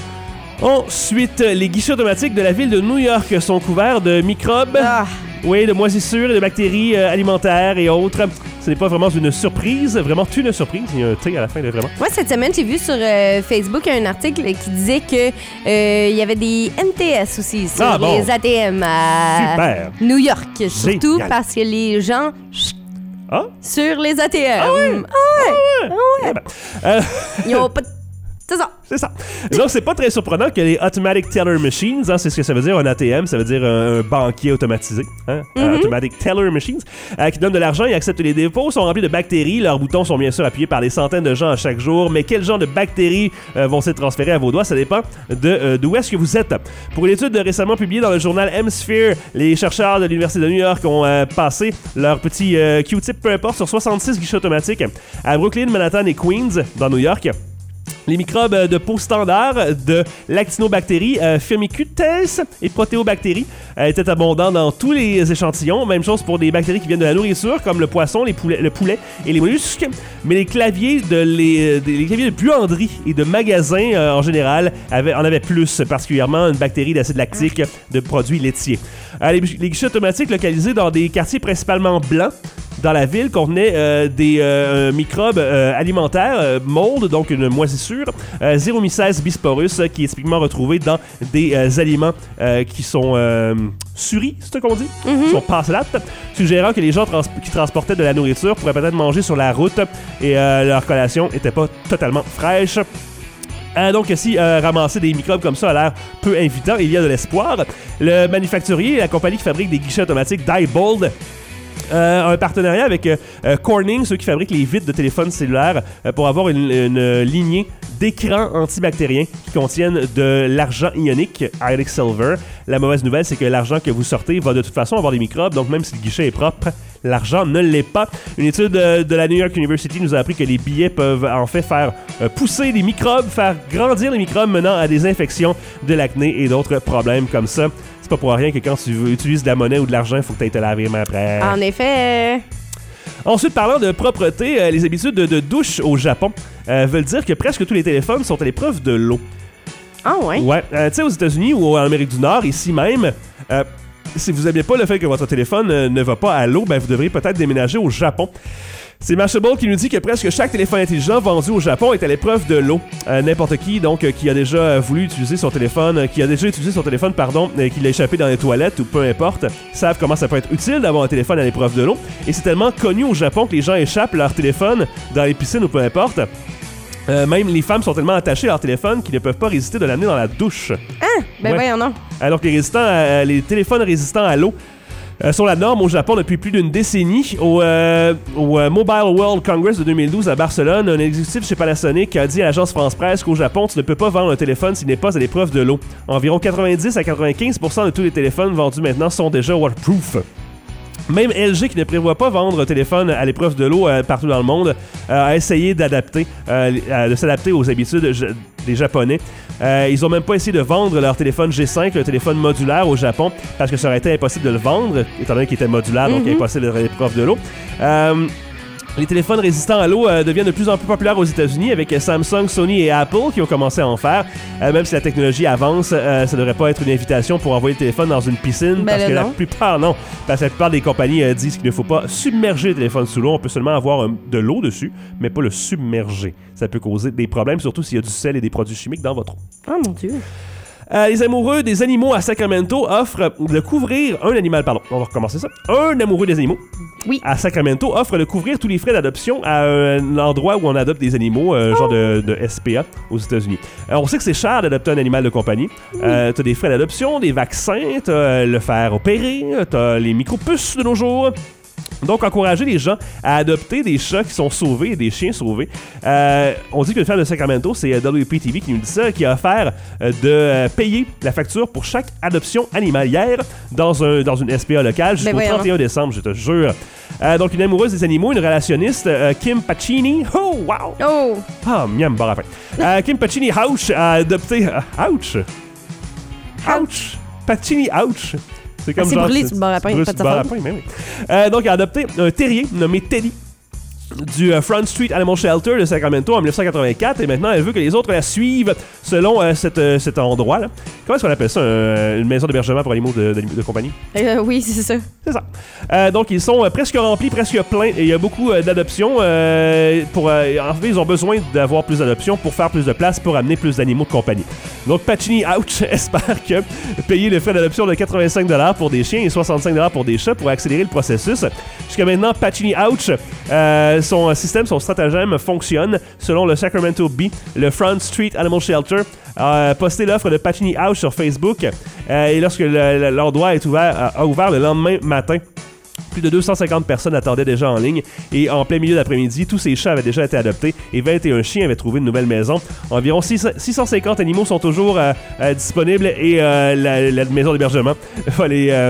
Ensuite, les guichets automatiques de la ville de New York sont couverts de microbes, Ah. oui, de moisissures et de bactéries euh, alimentaires et autres. Ce n'est pas vraiment une surprise, vraiment une surprise. Il y a un T à la fin, là, vraiment. Moi, cette semaine, j'ai vu sur euh, Facebook un article qui disait que euh, il y avait des M T S aussi sur Ah, bon. les A T M à Super. New York. Surtout Génial. parce que les gens chut, Ah? sur les A T M. Ah ouais? Ah ouais? Ah ouais. Eh ben, euh, Ils ont pas de... C'est ça. C'est ça. Donc, c'est pas très surprenant que les Automatic Teller Machines, hein, c'est ce que ça veut dire, un A T M, ça veut dire un, un banquier automatisé, hein, Mm-hmm. Automatic Teller Machines, euh, qui donnent de l'argent et acceptent les dépôts, sont remplis de bactéries. Leurs boutons sont bien sûr appuyés par des centaines de gens à chaque jour, mais quel genre de bactéries euh, vont s'être transférées à vos doigts, ça dépend de euh, d'où est-ce que vous êtes. Pour une étude récemment publiée dans le journal Hemisphere, les chercheurs de l'Université de New York ont euh, passé leur petit euh, Q-tip, peu importe, sur soixante-six guichets automatiques à Brooklyn, Manhattan et Queens, dans New York. Les microbes de peau standard de lactinobactéries, euh, firmicutes et protéobactéries euh, étaient abondants dans tous les échantillons. Même chose pour des bactéries qui viennent de la nourriture, comme le poisson, les poulets, le poulet et les mollusques. Mais les claviers de, les, des- les claviers de buanderie et de magasins euh, en général avaient, en avaient plus, particulièrement une bactérie d'acide lactique de produits laitiers. Euh, les, les guichets automatiques localisés dans des quartiers principalement blancs dans la ville contenaient euh, des euh, microbes euh, alimentaires, euh, mold, donc une moisissure, euh, Zeromyces bisporus, euh, qui est typiquement retrouvé dans des euh, aliments euh, qui sont euh, suris, c'est ce qu'on dit, qui sont passe-lattes, suggérant que les gens trans- qui transportaient de la nourriture pourraient peut-être manger sur la route et euh, leur collation n'était pas totalement fraîche. Euh, donc, si euh, ramasser des microbes comme ça a l'air peu invitant, il y a de l'espoir. Le manufacturier, la compagnie qui fabrique des guichets automatiques Diebold, Euh, un partenariat avec euh, euh, Corning, ceux qui fabriquent les vitres de téléphones cellulaires, euh, pour avoir une, une lignée d'écrans antibactériens qui contiennent de l'argent ionique, Ionic Silver. La mauvaise nouvelle, c'est que l'argent que vous sortez va de toute façon avoir des microbes, donc même si le guichet est propre, l'argent ne l'est pas. Une étude de, de la New York University nous a appris que les billets peuvent en fait faire euh, pousser les microbes, faire grandir les microbes menant à des infections de l'acné et d'autres problèmes comme ça. C'est pas pour rien que quand tu veux, utilises de la monnaie ou de l'argent, il faut que tu ailles te laver les mains après. En effet. Ensuite, parlant de propreté, euh, les habitudes de, de douche au Japon euh, veulent dire que presque tous les téléphones sont à l'épreuve de l'eau. Ah ouais? Ouais. Euh, tu sais, aux États-Unis ou en Amérique du Nord, ici même, euh, si vous n'aimez pas le fait que votre téléphone euh, ne va pas à l'eau, ben vous devriez peut-être déménager au Japon. C'est Mashable qui nous dit que presque chaque téléphone intelligent vendu au Japon est à l'épreuve de l'eau. Euh, n'importe qui, donc, euh, qui a déjà euh, voulu utiliser son téléphone, euh, qui a déjà utilisé son téléphone, pardon, et qui l'a échappé dans les toilettes ou peu importe, savent comment ça peut être utile d'avoir un téléphone à l'épreuve de l'eau. Et c'est tellement connu au Japon que les gens échappent leur téléphone dans les piscines ou peu importe. Euh, même les femmes sont tellement attachées à leur téléphone qu'ils ne peuvent pas résister de l'amener dans la douche. Ah, ben Ouais. voyons non. Alors que les, résistants à- les téléphones résistants à l'eau euh, sont la norme au Japon depuis plus d'une décennie. Au, euh, au euh, Mobile World Congress de deux mille douze à Barcelone, un exécutif chez Panasonic a dit à l'agence France Presse qu'au Japon, tu ne peux pas vendre un téléphone s'il n'est pas à l'épreuve de l'eau. Environ quatre-vingt-dix à quatre-vingt-quinze pour cent de tous les téléphones vendus maintenant sont déjà waterproof. Même L G, qui ne prévoit pas vendre un téléphone à l'épreuve de l'eau euh, partout dans le monde, euh, a essayé d'adapter, euh, euh, de s'adapter aux habitudes ja- des Japonais. Euh, ils ont même pas essayé de vendre leur téléphone G cinq, le téléphone modulaire au Japon, parce que ça aurait été impossible de le vendre, étant donné qu'il était modulaire, donc Mhm. impossible d'être à l'épreuve de l'eau. Euh, Les téléphones résistants à l'eau euh, deviennent de plus en plus populaires aux États-Unis avec euh, Samsung, Sony et Apple qui ont commencé à en faire. Euh, même si la technologie avance, euh, ça devrait pas être une invitation pour envoyer le téléphone dans une piscine Ben parce là, que la non. plupart, non. Parce que la plupart des compagnies euh, disent qu'il ne faut pas submerger le téléphone sous l'eau. On peut seulement avoir euh, de l'eau dessus, mais pas le submerger. Ça peut causer des problèmes, surtout s'il y a du sel et des produits chimiques dans votre eau. Oh mon Dieu. Euh, les amoureux des animaux à Sacramento offrent de couvrir un animal, pardon, on va recommencer ça. Un amoureux des animaux Oui. à Sacramento offre de couvrir tous les frais d'adoption à un endroit où on adopte des animaux, euh, genre de, de S P A aux États-Unis. Euh, on sait que c'est cher d'adopter un animal de compagnie. Euh, t'as des frais d'adoption, des vaccins, t'as euh, le faire opérer, t'as les micro-puces de nos jours. Donc, encourager les gens à adopter des chats qui sont sauvés et des chiens sauvés. Euh, on dit que le fan de Sacramento, c'est euh, W P T V qui nous dit ça, qui a offert euh, de euh, payer la facture pour chaque adoption animalière dans, un, dans une S P A locale jusqu'au Ben trente et un décembre, je te jure. Euh, donc, une amoureuse des animaux, une relationniste, euh, Kim Pacini. Oh, wow! Oh! Ah, miam, bon, enfin. Euh, Kim Pacini Ouch a adopté. Euh, ouch! Ouch! Pacini Ouch! C'est comme Ah, c'est genre, brûlé sur le bar à pain, brûlé pas sur de le sa bar à faute. pain, mais oui. Euh, donc, il a adopté un terrier nommé Teddy du euh, Front Street Animal Shelter de Sacramento en dix-neuf cent quatre-vingt-quatre, et maintenant elle veut que les autres la suivent selon euh, cette, euh, cet endroit là. Comment est-ce qu'on appelle ça, euh, une maison d'hébergement pour animaux de, de, de compagnie? Euh, oui, c'est ça. C'est ça. Euh, donc ils sont euh, presque remplis, presque pleins, et il y a beaucoup euh, d'adoptions. Euh, pour, euh, en fait, ils ont besoin d'avoir plus d'adoptions pour faire plus de place, pour amener plus d'animaux de compagnie. Donc Pacini Ouch espère que payer le frais d'adoption de quatre-vingt-cinq dollars pour des chiens et soixante-cinq dollars pour des chats pour accélérer le processus. Jusqu'à maintenant, Pacini Ouch, euh, son système, son stratagème fonctionne. Selon le Sacramento Bee, le Front Street Animal Shelter a posté l'offre de Pacini Ouch sur Facebook. Euh, et lorsque le, le, l'endroit est ouvert, a ouvert le lendemain matin, plus de deux cent cinquante personnes attendaient déjà en ligne, et en plein milieu d'après-midi, tous ces chats avaient déjà été adoptés et vingt et un chiens avaient trouvé une nouvelle maison. Environ six cent cinquante animaux sont toujours euh, euh, disponibles, et euh, la, la maison d'hébergement va les euh,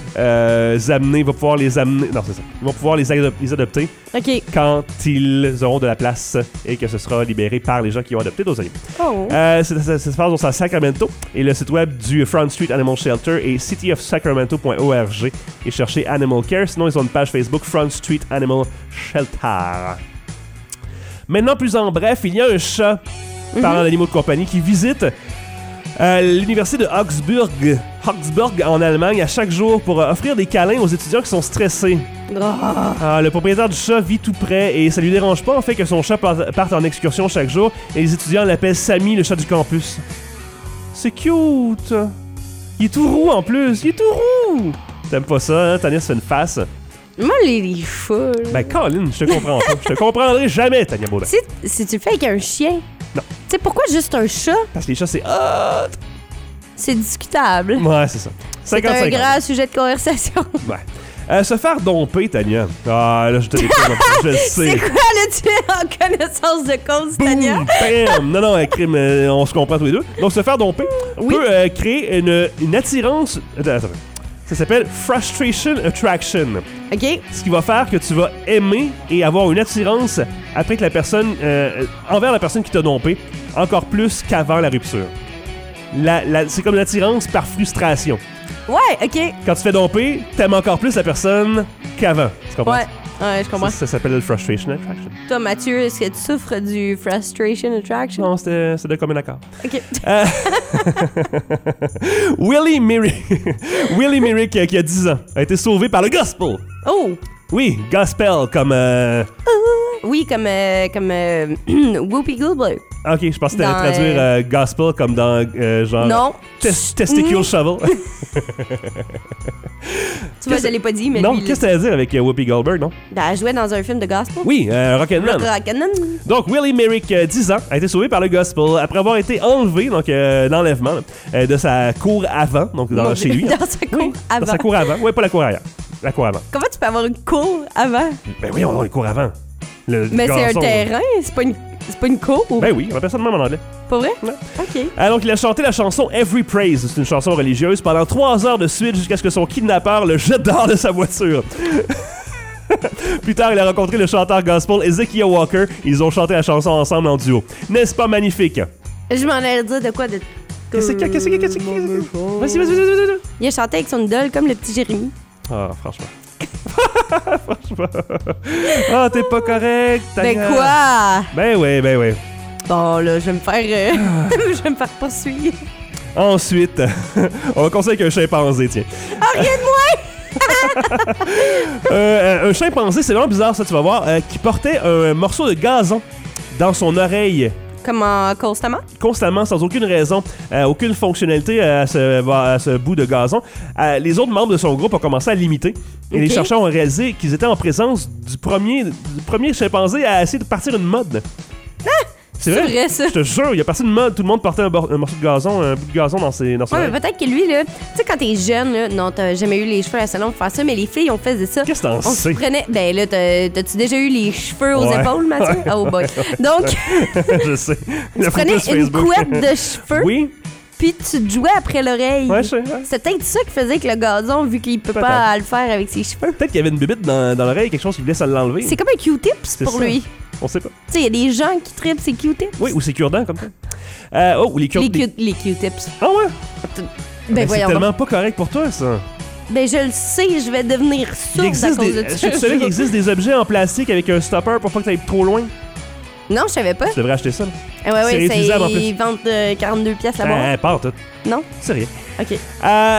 euh, amener, va pouvoir les amener. Non, c'est ça. Ils vont pouvoir les, adop- les adopter OK. quand ils auront de la place et que ce sera libéré par les gens qui ont adopté d'autres animaux. Oh. Euh, c'est- c'est- ça se passe à Sacramento, et le site web du Front Street Animal Shelter est city of sacramento point org, et cherchez Animal Care. Sinon, ils ont une page Facebook Front Street Animal Shelter. Maintenant, plus en bref, il y a un chat, parlant d'animaux de compagnie, qui visite euh, l'université de Augsburg, Augsburg en Allemagne à chaque jour pour euh, offrir des câlins aux étudiants qui sont stressés. Ah, le propriétaire du chat vit tout près, et ça lui dérange pas en fait que son chat parte, parte en excursion chaque jour, et les étudiants l'appellent Sammy, le chat du campus. C'est cute! Il est tout roux en plus, il est tout roux! T'aimes pas ça, hein? Tania se fait une face. Moi, les, les chats. là. Ben, Colin, je te comprends pas. Je te comprendrai jamais, Tania Baudin. Si, si tu le fais avec un chien. Non. Tu sais, pourquoi juste un chat? Parce que les chats, c'est hot! C'est discutable. Ouais, c'est ça. C'est un cinquante cinquante. grand sujet de conversation. Ouais. Euh, se faire domper, Tania. Ah, là, je te détruis, je le sais. C'est quoi le tu es en connaissance de cause, Tania? Boum, bam! Non, non, euh, crime, euh, on se comprend tous les deux. Donc, se faire domper Oui. peut euh, créer une, une attirance. Attends, attends. Ça s'appelle Frustration Attraction. OK. Ce qui va faire que tu vas aimer et avoir une attirance après que la personne, euh, envers la personne qui t'a dompé, encore plus qu'avant la rupture. La, la, c'est comme une attirance par frustration. Ouais, OK. Quand tu fais domper, t'aimes encore plus la personne qu'avant. Tu comprends? Ouais. Ouais, je comprends. Ça, ça s'appelle le Frustration Attraction. Toi, Mathieu, est-ce que tu souffres du frustration attraction? Non, c'était, c'était comme un accord. OK. Euh, Willie Merrick, Willie Merrick, euh, qui a dix ans, a été sauvé par le gospel. Oh! Oui, gospel, comme... Euh... Oui, comme, euh, comme euh, Whoopi Goldberg. Ok, je pensais que t'allais Dans, traduire euh, euh, gospel comme dans, euh, genre... Non. Tes- Testicle Mm. shovel. Tu vois, je l'ai pas dit, mais Non, lui, il qu'est-ce que t'allais dire avec euh, Whoopi Goldberg, non? Ben, elle jouait dans un film de gospel. Oui, euh, Rock'n'Man. Rock'n'Man. Donc, Willie Merrick, euh, dix ans, a été sauvé par le gospel après avoir été enlevé, donc, euh, d'enlèvement, euh, de sa cour avant, donc dans, Mon chez Dieu, lui. Dans sa cour avant. Dans sa cour avant. Ouais, pas la cour arrière. La cour avant. Comment tu peux avoir une cour avant? Ben oui, on a les cours avant. Le Mais c'est un gazon. terrain, c'est pas une, c'est pas une cour. Ben oui, on appelle ça de même en anglais. Pas vrai? Ouais. OK. Ah, donc, il a chanté la chanson Every Praise. C'est une chanson religieuse pendant trois heures de suite jusqu'à ce que son kidnappeur le jette dehors de sa voiture. Plus tard, il a rencontré le chanteur gospel Ezekiel Walker. Ils ont chanté la chanson ensemble en duo. N'est-ce pas magnifique? Je m'en allais dire de quoi de. Qu'est-ce qu'il y a? Qu'est-ce qu'il y a? Qu'est-ce qu'il y a? Vas-y, vas-y, vas-y, vas-y. Il a chanté avec son idole comme le petit Jérémy. Ah, franchement. Franchement. Ah, t'es pas correct. Ben Tania. quoi? Ben oui, ben oui. Bon, là, je vais me faire. euh, je vais me faire poursuivre. Ensuite, on va commencer avec un chimpanzé, tiens. Ah, rien de moins! Euh, un chimpanzé, c'est vraiment bizarre ça, tu vas voir, euh, qui portait un morceau de gazon dans son oreille Comment, constamment? constamment, sans aucune raison, euh, aucune fonctionnalité à ce, à ce bout de gazon. Euh, les autres membres de son groupe ont commencé à l'imiter. Et Ok. les chercheurs ont réalisé qu'ils étaient en présence du premier, du premier chimpanzé à essayer de partir une mode. C'est vrai? vrai, ça. Je te jure, il y a personne de mode, tout le monde portait un, bor- un morceau de gazon, un bout de gazon dans ses dans ses Ouais, oreilles. mais peut-être que lui, là, tu sais, quand t'es jeune, là, non, t'as jamais eu les cheveux assez longs pour faire ça, mais les filles, on faisait ça. Qu'est-ce que t'en On se sais? prenait. Ben là, t'as- t'as-tu déjà eu les cheveux aux Ouais. épaules, Mathieu? Oh boy. Donc, Je sais. tu La prenais photo sur une Facebook. couette de cheveux, Oui, puis tu te jouais après l'oreille. ouais, je sais. ouais. C'est peut-être ça qui faisait que le gazon, vu qu'il peut Peut-être. pas le faire avec ses cheveux. Peut-être qu'il y avait une bibite dans, dans l'oreille, quelque chose qui voulait se l'enlever. C'est comme un Q-tips C'est pour ça. lui. On sait pas. Tu sais, il y a des gens qui trippent ces Q-tips. Oui, ou c'est cure-dent comme ça. Euh, oh, ou les cure Les, des- Q- les Q-tips. Ah ouais? Ben, Ben, c'est voyons. tellement donc. pas correct pour toi, ça. Ben, je le sais, je vais devenir Il sourde à existe cause des... de Est-ce ça. que tu savais qu'il existe des objets en plastique avec un stopper pour pas que tu ailles trop loin? Non, je savais pas. Tu devrais acheter ça. là. Ah ouais, C'est ouais, réutilisable en c'est plus. ils vendent euh, quarante-deux pièces là-bas. Ah, pas en tout. Non? C'est rien. OK. Euh,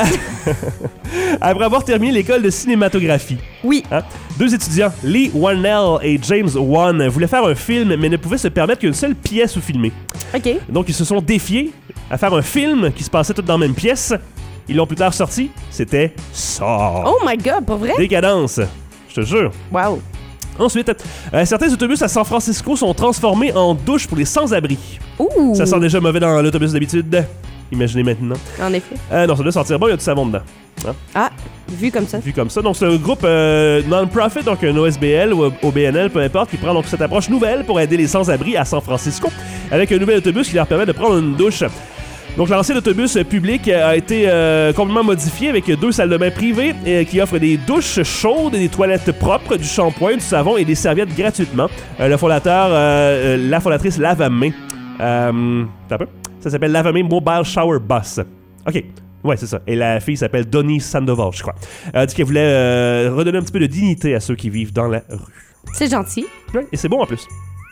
Après avoir terminé l'école de cinématographie, Oui. hein, deux étudiants, Lee Warnell et James Wan, voulaient faire un film, mais ne pouvaient se permettre qu'une seule pièce où filmer. OK. Donc, ils se sont défiés à faire un film qui se passait tout dans la même pièce. Ils l'ont plus tard sorti. C'était ça. Oh my God, pour vrai? Décadence. Je te jure. Wow. Ensuite, euh, certains autobus à San Francisco sont transformés en douche pour les sans-abri. Ouh. Ça sent déjà mauvais dans l'autobus d'habitude. Imaginez maintenant. En effet. Euh, non, ça doit sentir bon, il y a du savon dedans. Ah, vu comme ça. Vu comme ça. Donc, c'est un groupe euh, non-profit, donc un O S B L ou O B N L, peu importe, qui prend donc cette approche nouvelle pour aider les sans-abri à San Francisco avec un nouvel autobus qui leur permet de prendre une douche. Donc, l'ancien autobus public a été euh, complètement modifié avec deux salles de bain privées euh, qui offrent des douches chaudes, des toilettes propres, du shampoing, du savon et des serviettes gratuitement. Euh, le fondateur, euh, euh, la fondatrice Lave-à-main, euh, t'as un peu? Ça s'appelle Lave-à-main Mobile Shower Bus. OK. Ouais, c'est ça. Et la fille s'appelle Donnie Sandoval, je crois. Elle a dit qu'elle voulait euh, redonner un petit peu de dignité à ceux qui vivent dans la rue. C'est gentil. Ouais, et c'est bon en plus.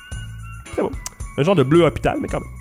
Très bon. Un genre de bleu hôpital, mais quand même.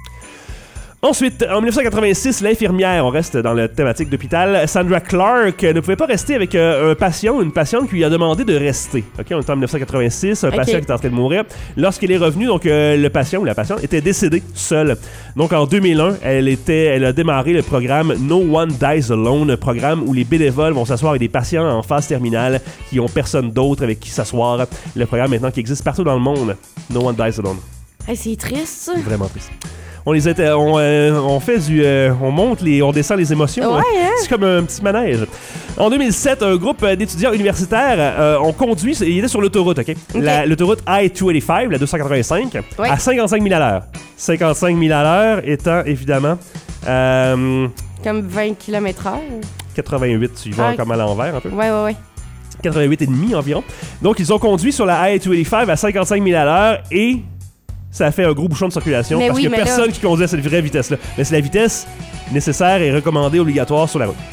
Ensuite, en dix-neuf cent quatre-vingt-six, l'infirmière, on reste dans la thématique d'hôpital, Sandra Clark ne pouvait pas rester avec euh, un patient, une patiente qui lui a demandé de rester. Ok, on est en dix-neuf cent quatre-vingt-six, un Ok. patient qui est en train de mourir. Lorsqu'il est revenu, donc euh, le patient ou la patiente était décédé seul. Donc en deux mille un, elle était, elle a démarré le programme No One Dies Alone, un programme où les bénévoles vont s'asseoir avec des patients en phase terminale qui ont personne d'autre avec qui s'asseoir. Le programme maintenant qui existe partout dans le monde, No One Dies Alone. Hey, c'est triste, ça. C'est vraiment triste. On les était, on, euh, on fait du, euh, on monte les, on descend les émotions. Ouais, hein? C'est comme un petit manège. En deux mille sept, un groupe d'étudiants universitaires euh, ont conduit, ils étaient sur l'autoroute, ok, La- l'autoroute I deux cent quatre-vingt-cinq, la deux cent quatre-vingt-cinq, Ouais. à cinquante-cinq mille à l'heure. cinquante-cinq mille à l'heure étant évidemment euh, Comme vingt kilomètres heure. quatre-vingt-huit, tu y vas Ah. comme à l'envers un peu. Ouais, ouais, ouais. quatre-vingt-huit et demi environ. Donc ils ont conduit sur la I deux cent quatre-vingt-cinq à cinquante-cinq mille à l'heure et ça a fait un gros bouchon de circulation Mais parce oui, qu'il n'y a mais là- personne qui conduit à cette vraie vitesse-là. Mais c'est la vitesse nécessaire et recommandée obligatoire sur la route.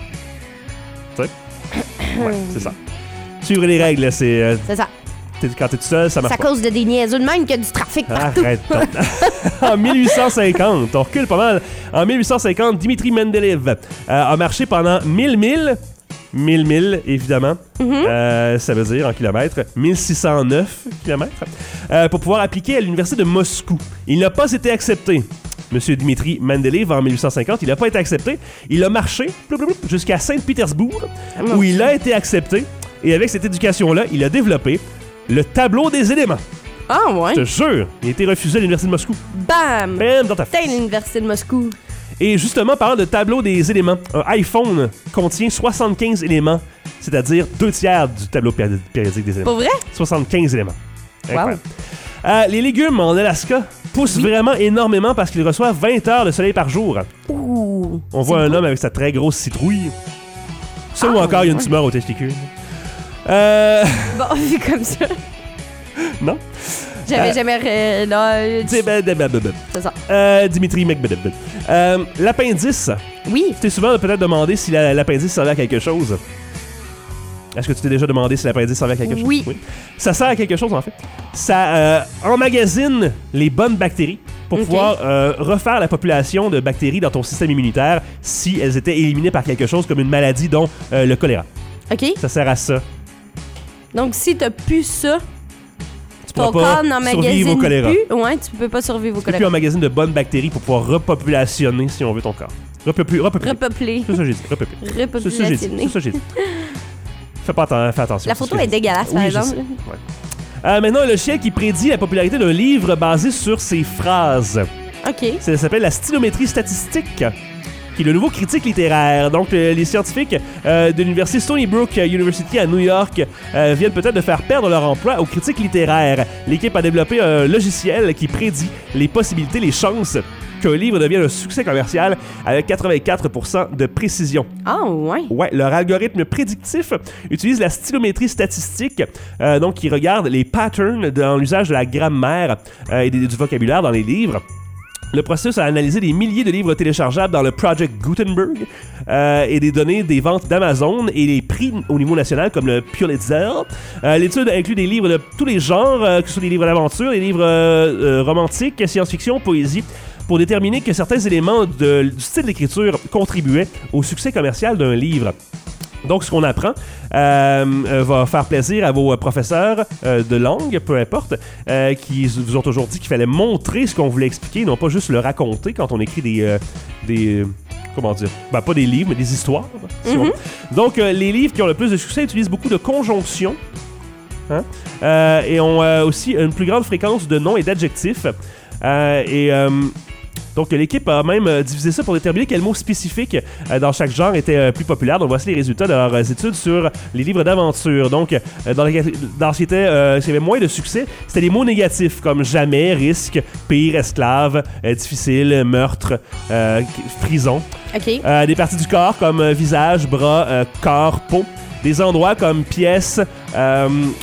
Tu sais? Ouais, c'est ça. Suivre les règles, là, c'est... euh, C'est ça. t'es- quand t'es tout seul, ça C'est marche à pas. cause de des niaiseux de même qu'il y a du trafic partout. Arrête donc. En mille huit cent cinquante, on recule pas mal. En mille huit cent cinquante, Dimitri Mendeleev euh, a marché pendant mille milles. mille milles, évidemment. Mm-hmm. Euh, ça veut dire en kilomètres. mille six cent neuf kilomètres. Euh, pour pouvoir appliquer à l'université de Moscou. Il n'a pas été accepté. Monsieur Dimitri Mendeleev, en mille huit cent cinquante, il n'a pas été accepté. Il a marché jusqu'à Saint-Pétersbourg, où il a été accepté. Et avec cette éducation-là, il a développé le tableau des éléments. Ah, ouais. Je te jure, il a été refusé à l'université de Moscou. Bam! Bam, dans ta T'es face. l'université de Moscou. Et justement, parlant de tableau des éléments, un iPhone contient soixante-quinze éléments, c'est-à-dire deux tiers du tableau péri- périodique des éléments. Pour vrai? soixante-quinze éléments. Wow. Incroyable. Euh, les légumes en Alaska poussent vraiment énormément parce qu'ils reçoivent vingt heures de soleil par jour. Ouh. On voit un homme avec sa très grosse citrouille. Ça ou Ah, encore, il y a une ouais. tumeur au testicule. Euh... Bon, vu comme ça. non? J'avais Euh, jamais. euh, là, euh, C'est ben- ben- ben- ben- ben. c'est ça. Euh, Dimitri Medvedev. Euh, L'appendice. Oui. Tu t'es souvent peut-être demandé si la- l'appendice servait à quelque chose. Est-ce que tu t'es déjà demandé si l'appendice servait à quelque chose? Oui. Ça sert à quelque chose, en fait. Ça euh, emmagasine les bonnes bactéries pour Ok. pouvoir euh, refaire la population de bactéries dans ton système immunitaire si elles étaient éliminées par quelque chose comme une maladie, dont euh, le choléra. OK. Ça sert à ça. Donc, si t'as plus ça, Tu ton pourras corps pas n'emmagasine survivre au choléra. plus. Ouais, tu peux pas survivre au Tu peux plus choléra. emmagasiner de bonnes bactéries pour pouvoir repopulationner, si on veut, ton corps. Repeupler. Repeupler. Repeupler. C'est ça que j'ai dit. Repeupler. C'est ça que j'ai dit. Repopulationner. C'est ça que j'ai dit. Fais pas atten- fais attention. La c'est ce photo que est j'ai dit. dégueulasse, par Oui, je exemple. sais. Ouais. Euh, maintenant, un logiciel qui prédit la popularité d'un livre basé sur ses phrases. OK. Ça s'appelle la stylométrie statistique, qui est le nouveau critique littéraire. Donc, euh, les scientifiques euh, de l'université Stony Brook University à New York euh, viennent peut-être de faire perdre leur emploi aux critiques littéraires. L'équipe a développé un logiciel qui prédit les possibilités, les chances qu'un livre devienne un succès commercial avec quatre-vingt-quatre pour cent de précision. Ah, ouais. Ouais, leur algorithme prédictif utilise la stylométrie statistique, euh, donc qui regarde les patterns dans l'usage de la grammaire euh, et des- du vocabulaire dans les livres. Le processus a analysé des milliers de livres téléchargeables dans le Project Gutenberg euh, et des données des ventes d'Amazon et les prix au niveau national comme le Pulitzer. Euh, l'étude inclut des livres de tous les genres, euh, que ce soit des livres d'aventure, des livres euh, euh, romantiques, science-fiction, poésie, pour déterminer que certains éléments de- du style d'écriture contribuaient au succès commercial d'un livre. Donc, ce qu'on apprend euh, euh, va faire plaisir à vos euh, professeurs euh, de langue, peu importe, euh, qui vous ont toujours dit qu'il fallait montrer ce qu'on voulait expliquer, non pas juste le raconter quand on écrit des... euh, des euh, comment dire? Ben, pas des livres, mais des histoires. Si on- Donc, euh, les livres qui ont le plus de succès utilisent beaucoup de conjonctions. Hein? Euh, et ont euh, aussi une plus grande fréquence de noms et d'adjectifs. Euh, et... euh, Donc, l'équipe a même euh, divisé ça pour déterminer quel mot spécifique euh, dans chaque genre était euh, plus populaire. Donc, voici les résultats de leurs euh, études sur les livres d'aventure. Donc, euh, dans, les, dans ce qui était, euh, ce qui avait moins de succès, c'était les mots négatifs comme jamais, risque, pire, esclave, euh, difficile, meurtre, euh, prison. OK. Euh, des parties du corps comme euh, visage, bras, euh, corps, peau. Des endroits comme pièces, euh,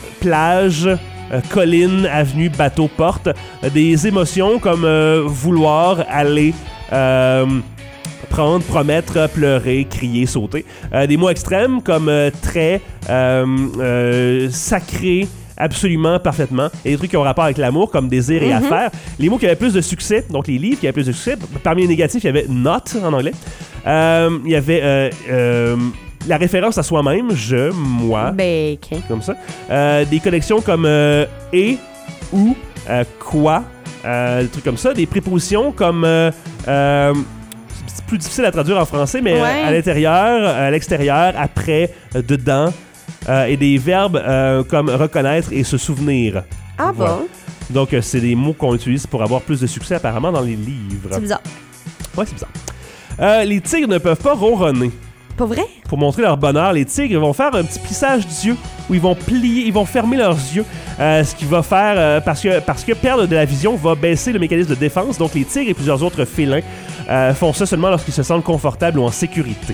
plage, euh, colline, avenue, bateau, porte. Euh, des émotions comme euh, vouloir, aller, euh, prendre, promettre, pleurer, crier, sauter. Euh, des mots extrêmes comme euh, très, euh, euh, sacré, absolument, parfaitement. Et des trucs qui ont rapport avec l'amour, comme désir et affaire. Les mots qui avaient plus de succès, donc les livres qui avaient plus de succès, parmi les négatifs, il y avait not en anglais. Euh, il y avait euh, euh, la référence à soi-même, je, moi, Ben, OK. comme ça. Euh, des connexions comme euh, et, ou, euh, quoi, euh, des trucs comme ça. Des prépositions comme... Euh, euh, c'est plus difficile à traduire en français, mais Ouais. euh, à l'intérieur, à l'extérieur, après, euh, dedans. Euh, et des verbes euh, comme reconnaître et se souvenir. Ah Voilà. bon? Donc, euh, c'est des mots qu'on utilise pour avoir plus de succès apparemment dans les livres. C'est bizarre. Ouais, c'est bizarre. Euh, les tigres ne peuvent pas ronronner. Pas vrai? Pour montrer leur bonheur, les tigres vont faire un petit plissage d'yeux où ils vont plier, ils vont fermer leurs yeux, euh, ce qui va faire euh, parce que parce que perdre de la vision va baisser le mécanisme de défense. Donc les tigres et plusieurs autres félins euh, font ça seulement lorsqu'ils se sentent confortables ou en sécurité.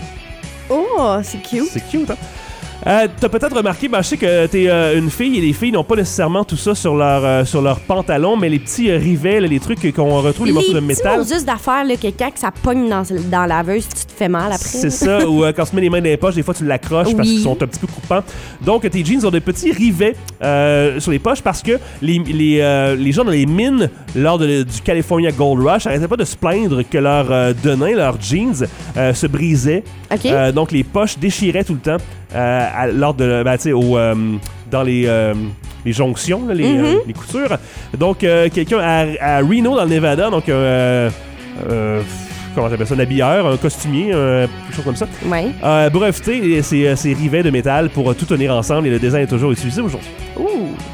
Oh, c'est cute. C'est cute, hein? Euh, t'as peut-être remarqué, ben, je sais que t'es euh, une fille et les filles n'ont pas nécessairement tout ça sur leur, euh, sur leur pantalon, mais les petits euh, rivets, là, les trucs qu'on retrouve, les, morceaux de petits métal. mots juste d'affaires, là, que quand ça pogne dans, dans la laveuse, tu te fais mal après. C'est ça, ou euh, quand tu mets les mains dans les poches, des fois tu l'accroches parce Oui. qu'ils sont un petit peu coupants. Donc tes jeans ont des petits rivets euh, sur les poches parce que les, les, euh, les gens dans les mines, lors de- du California Gold Rush, n'arrêtaient pas de se plaindre que leurs euh, denim, leurs jeans, euh, se brisaient. OK. Euh, donc les poches déchiraient tout le temps euh, à- lors de, ben, tu sais, au, euh, dans les, euh, les jonctions, là, les, Mhm. euh, les coutures. Donc euh, quelqu'un à, à Reno dans le Nevada, donc euh, euh, comment t'appelles ça, un habilleur, un costumier, euh, quelque chose comme ça, Ouais. a breveté ces, ces rivets de métal pour euh, tout tenir ensemble et le design est toujours utilisé aujourd'hui. Ouh.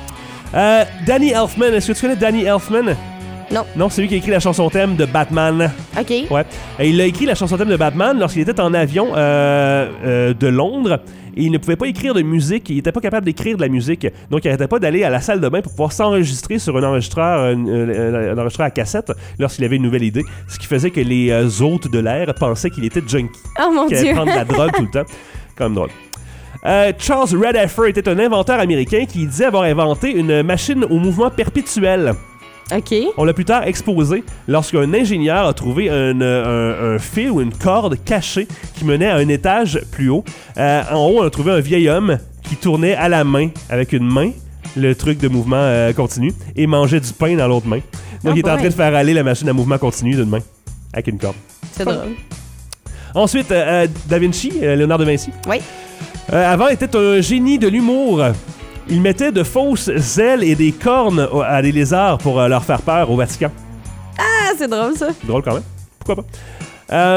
Euh, Danny Elfman, est-ce que tu connais Danny Elfman? Non. Non, c'est lui qui a écrit la chanson thème de Batman. OK. Ouais. Et il a écrit la chanson thème de Batman lorsqu'il était en avion euh, euh, de Londres et il ne pouvait pas écrire de musique. Il n'était pas capable d'écrire de la musique. Donc, il n'arrêtait pas d'aller à la salle de bain pour pouvoir s'enregistrer sur un enregistreur, un, un- un enregistreur à cassette lorsqu'il avait une nouvelle idée. Ce qui faisait que les euh, hôtes de l'air pensaient qu'il était junkie, Oh mon qu'il allait Dieu. prendre de la drogue tout le temps. Quand même drôle. Euh, Charles Redeffer était un inventeur américain qui disait avoir inventé une machine au mouvement perpétuel. OK. On l'a plus tard exposé lorsqu'un ingénieur a trouvé un, un- un fil ou une corde cachée qui menait à un étage plus haut. Euh, en haut, on a trouvé un vieil homme qui tournait à la main, avec une main, le truc de mouvement euh, continu, et mangeait du pain dans l'autre main. Donc, Ah, il était en boy. train de faire aller la machine à mouvement continu d'une main, avec une corde. C'est drôle. Ensuite, euh, euh, Da Vinci, euh, Léonard de Vinci. Oui. Euh, avant, était un génie de l'humour. Il mettait de fausses ailes et des cornes au- à des lézards pour euh, leur faire peur au Vatican. Ah, c'est drôle, ça. Drôle quand même. Pourquoi pas? Euh,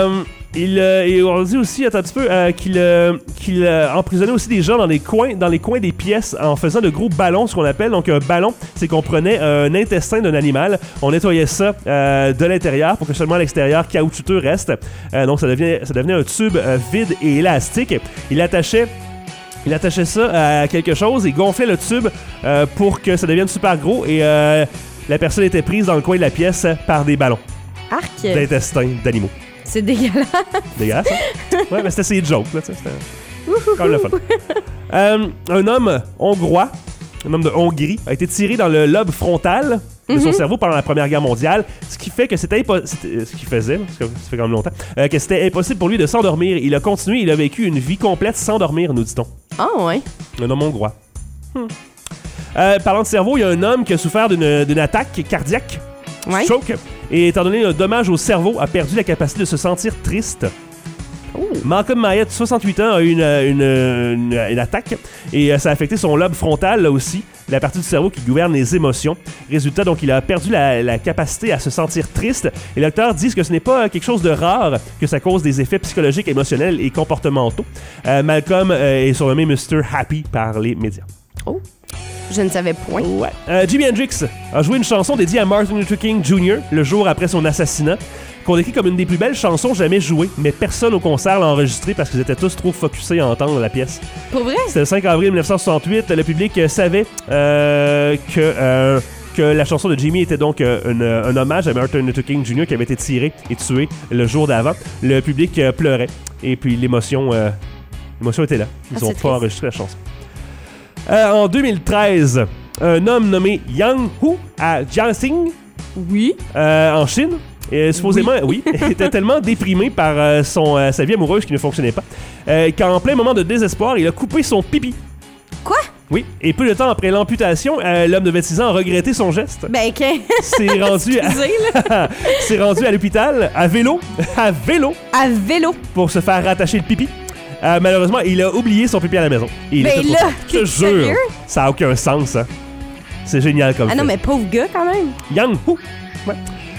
il, euh, et on dit aussi, attends un petit peu, euh, qu'il, euh, qu'il euh, emprisonnait aussi des gens dans les coins, dans les coins des pièces en faisant de gros ballons, ce qu'on appelle. Donc un ballon, c'est qu'on prenait un intestin d'un animal, on nettoyait ça euh, de l'intérieur pour que seulement l'extérieur caoutchouteux reste. Euh, donc ça devenait, ça devenait un tube euh, vide et élastique. Il attachait Il attachait ça à quelque chose et gonflait le tube euh, pour que ça devienne super gros et euh, la personne était prise dans le coin de la pièce par des ballons Arc. d'intestins d'animaux. C'est dégueulasse. Dégueulasse, hein? Ouais, mais c'était ses jokes, là, tu sais, c'était comme le fun. euh, un homme hongrois, un homme de Hongrie, a été tiré dans le lobe frontal de son Mhm. cerveau pendant la Première Guerre mondiale, ce qui fait que c'était impossible, ce qu'il faisait, parce que ça fait quand même longtemps, euh, que c'était impossible pour lui de s'endormir. Il a continué, il a vécu une vie complète sans dormir, nous dit-on. Ah oh, ouais. Un homme hongrois. Hmm. Euh, parlant de cerveau, il y a un homme qui a souffert d'une, d'une attaque cardiaque, Ouais. stroke, et étant donné un dommage au cerveau, a perdu la capacité de se sentir triste. Malcolm Mayette, soixante-huit ans, a eu une, une, une, une attaque et euh, ça a affecté son lobe frontal là aussi, la partie du cerveau qui gouverne les émotions. Résultat, donc, il a perdu la, la capacité à se sentir triste. Et les docteurs disent que ce n'est pas quelque chose de rare, que ça cause des effets psychologiques, émotionnels et comportementaux. Euh, Malcolm euh, est surnommé mister Happy par les médias. Oh, je ne savais point. Ouais. Euh, Jimi Hendrix a joué une chanson dédiée à Martin Luther King junior le jour après son assassinat, qu'on décrit comme une des plus belles chansons jamais jouées, mais personne au concert l'a enregistrée parce qu'ils étaient tous trop focusés à entendre la pièce. Pour vrai? C'était le cinq avril dix-neuf cent soixante-huit. Le public euh, savait euh, que, euh, que la chanson de Jimmy était donc euh, une, un hommage à Martin Luther King junior qui avait été tiré et tué le jour d'avant. Le public euh, pleurait et puis l'émotion, euh, l'émotion était là. Ils Ah, ont c'est pas triste. enregistré la chanson. Euh, en deux mille treize, un homme nommé Yang Hu à Jiaxing, Oui. euh, en Chine, et supposément, oui, était tellement déprimé par euh, son, euh, sa vie amoureuse qui ne fonctionnait pas, euh, qu'en plein moment de désespoir, il a coupé son pipi. Quoi? Oui, et peu de temps après l'amputation, euh, l'homme de vingt-six ans a regretté son geste. Ben, OK. S'est rendu, Excusez, à... s'est rendu à l'hôpital à vélo, à vélo, À vélo. pour se faire rattacher le pipi. Euh, malheureusement, il a oublié son pipi à la maison. Et il Ben était trop là, tard. Je te t'es jure, sérieux? ça a aucun sens, hein. C'est génial comme Ah non, fait. mais pauvre gars, quand même. Yang Hu. Ouais.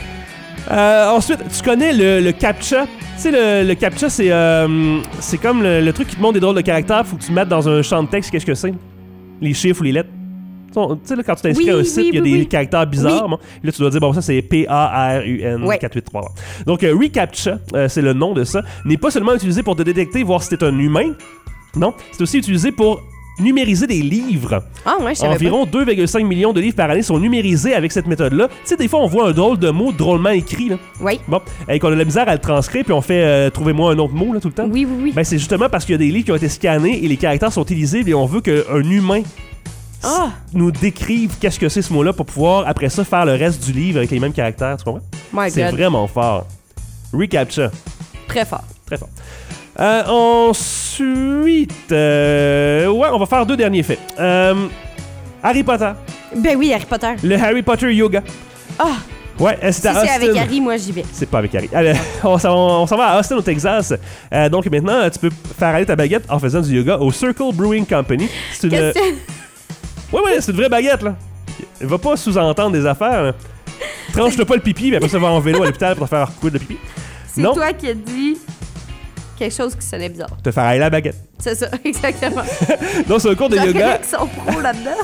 Euh, ensuite, tu connais le, le CAPTCHA. Tu sais, le, le CAPTCHA, c'est, euh, c'est comme le, le truc qui te montre des drôles de caractères. Faut que tu mettes dans un champ de texte qu'est-ce que c'est. Les chiffres ou les lettres. Tu sais, là, quand tu t'inscris Oui, à un oui, site, il y a oui, des oui. caractères bizarres. Oui. Bon. Là, tu dois dire, bon, ça, c'est P A R U N Ouais. quatre huit trois. Donc, euh, reCAPTCHA, euh, c'est le nom de ça, n'est pas seulement utilisé pour te détecter, voir si t'es un humain. Non, c'est aussi utilisé pour numériser des livres. Ah ouais, je savais Environ deux virgule cinq millions de livres par année sont numérisés avec cette méthode-là. Tu sais, des fois, on voit un drôle de mot drôlement écrit, là. pas. Oui. Bon, et qu'on a de la misère à le transcrire, puis on fait euh, trouvez-moi un autre mot, là, tout le temps. Oui, oui, oui. Ben, c'est justement parce qu'il y a des livres qui ont été scannés et les caractères sont illisibles et on veut qu'un humain Ah! nous décrive qu'est-ce que c'est ce mot-là pour pouvoir, après ça, faire le reste du livre avec les mêmes caractères. Tu comprends? My C'est God. vraiment fort. reCAPTCHA. Très fort. Très fort. Euh, ensuite, euh, ouais, on va faire deux derniers faits. Euh, Harry Potter. Ben oui, Harry Potter. Le Harry Potter Yoga. Ah! Ouais, c'est Si à c'est avec Austin. Harry, moi, j'y vais. C'est pas avec Harry. Allez, on s'en on s'en va à Austin, au Texas. Euh, donc maintenant, tu peux faire aller ta baguette en faisant du yoga au Circle Brewing Company. C'est une... Qu'est-ce que Ouais, ouais, c'est une vraie baguette, là. Va pas sous-entendre des affaires. Là. Tranche-toi pas le pipi, mais après ça va en vélo à l'hôpital pour te faire coudre le pipi. c'est Non. toi qui as dit quelque chose qui sonnait bizarre. Te faire aller la baguette. C'est ça, exactement. Donc, c'est un cours de J'aurais yoga. qu'ils sont pros là-dedans.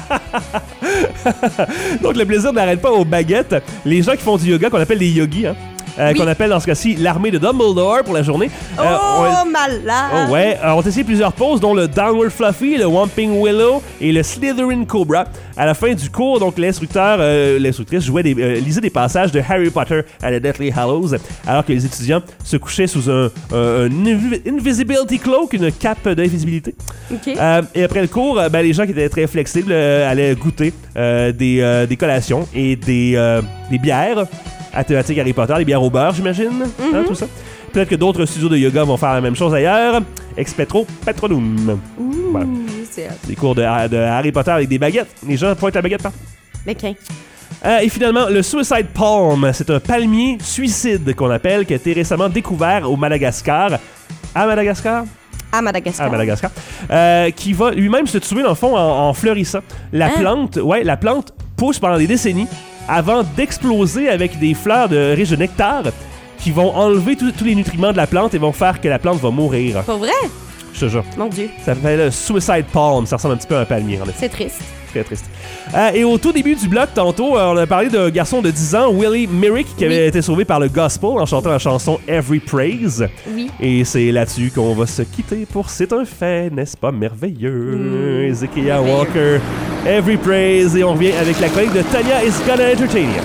Donc, le plaisir n'arrête pas aux baguettes. Les gens qui font du yoga, qu'on appelle des yogis, hein, euh, Oui. qu'on appelle dans ce cas-ci l'armée de Dumbledore pour la journée. Oh, euh, on- malade! Oh ouais, euh, on a essayé plusieurs poses, dont le Downward Fluffy, le Whomping Willow et le Slytherin Cobra. À la fin du cours, donc l'instructeur, euh, l'instructrice jouait des, euh, lisait des passages de Harry Potter à la Deathly Hallows, alors que les étudiants se couchaient sous un, un- un invi- invisibility cloak, une cape d'invisibilité. OK. Euh, et après le cours, euh, ben, les gens qui étaient très flexibles euh, allaient goûter euh, des, euh, des collations et des, euh, des bières à thématique Harry Potter, des bières au beurre, j'imagine, hein, tout ça. Peut-être que d'autres studios de yoga vont faire la même chose ailleurs. Expetro Patronum. Ouh, Voilà. c'est hot. Des cours de, de Harry Potter avec des baguettes. Les gens pointent la baguette partout. Mais qu'un. Euh, et finalement, le Suicide Palm, c'est un palmier suicide qu'on appelle, qui a été récemment découvert au Madagascar. À Madagascar? À Madagascar. À Madagascar. Euh, qui va lui-même se tuer, dans le fond, en, en fleurissant. La Hein? plante, ouais, la plante pousse pendant des décennies avant d'exploser avec des fleurs de riche de nectar qui vont enlever tous tous les nutriments de la plante et vont faire que la plante va mourir. Pour vrai? Je te jure. Mon Dieu. Ça s'appelle le Suicide Palm. Ça ressemble un petit peu à un palmier, en effet. C'est triste. Très triste. Euh, et au tout début du bloc, tantôt, euh, on a parlé d'un garçon de dix ans, Willie Merrick, qui avait Oui. été sauvé par le gospel en chantant la chanson Every Praise. Oui. Et c'est là-dessus qu'on va se quitter pour C'est un fait, n'est-ce pas merveilleux? Mmh. Ezekiel Walker, Every Praise. Et on revient avec la collègue de Tanya is Gonna Entertain You.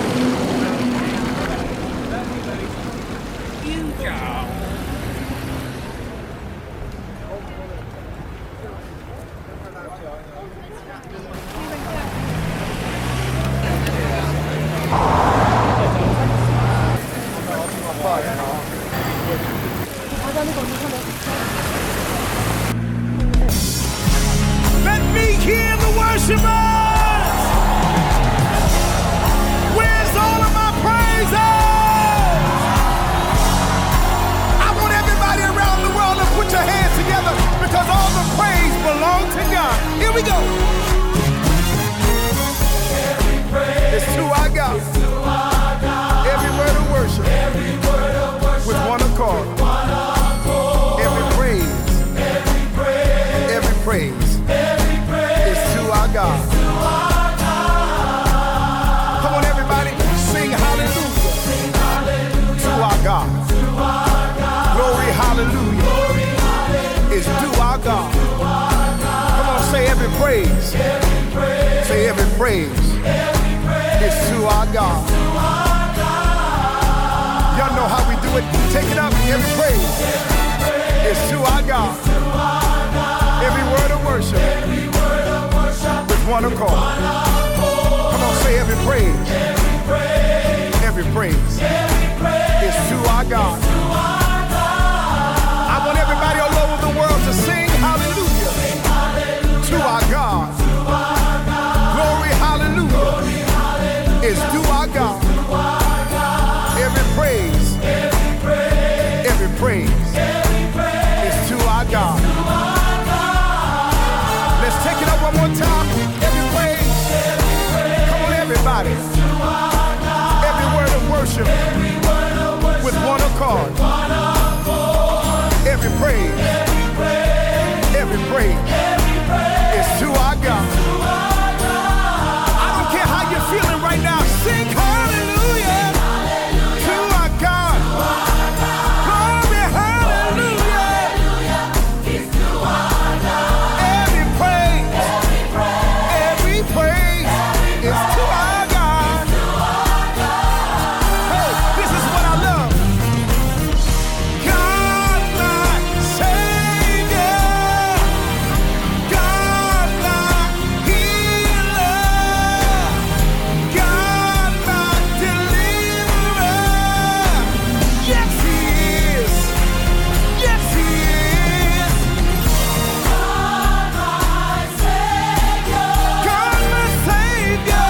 Let me hear the worshipers. Where's all of my praises? I want everybody around the world to put your hands together because all the praise belongs to God. Here we go. It's to our God. Every word of worship. With one accord. Every praise. Every praise. Is to our God. Come on, everybody, sing hallelujah. To our God. Glory, hallelujah. Is to our God. Come on, say every praise. Say every praise. Is to our God. Y'all know how we do it. Take it up. Every praise is to our God. Every word of worship with one accord. Come on, say every praise. Every praise is to our God. I want everybody all over the world to sing hallelujah to our God. Glory, hallelujah is to our God. Every praise, every praise is to our God. Let's take it up one more time. Every praise, come on everybody. Every word of worship with one accord. Every praise, every praise is to our God. I don't care how you're feeling right now. Sing hallelujah to our God. Glory, hallelujah. Every praise, every praise is to our God. Hey, this is what I love. God, my Savior. God, my healer. God, my deliverer. Yes, He is. Yes, He is. God, my Savior. God, my Savior.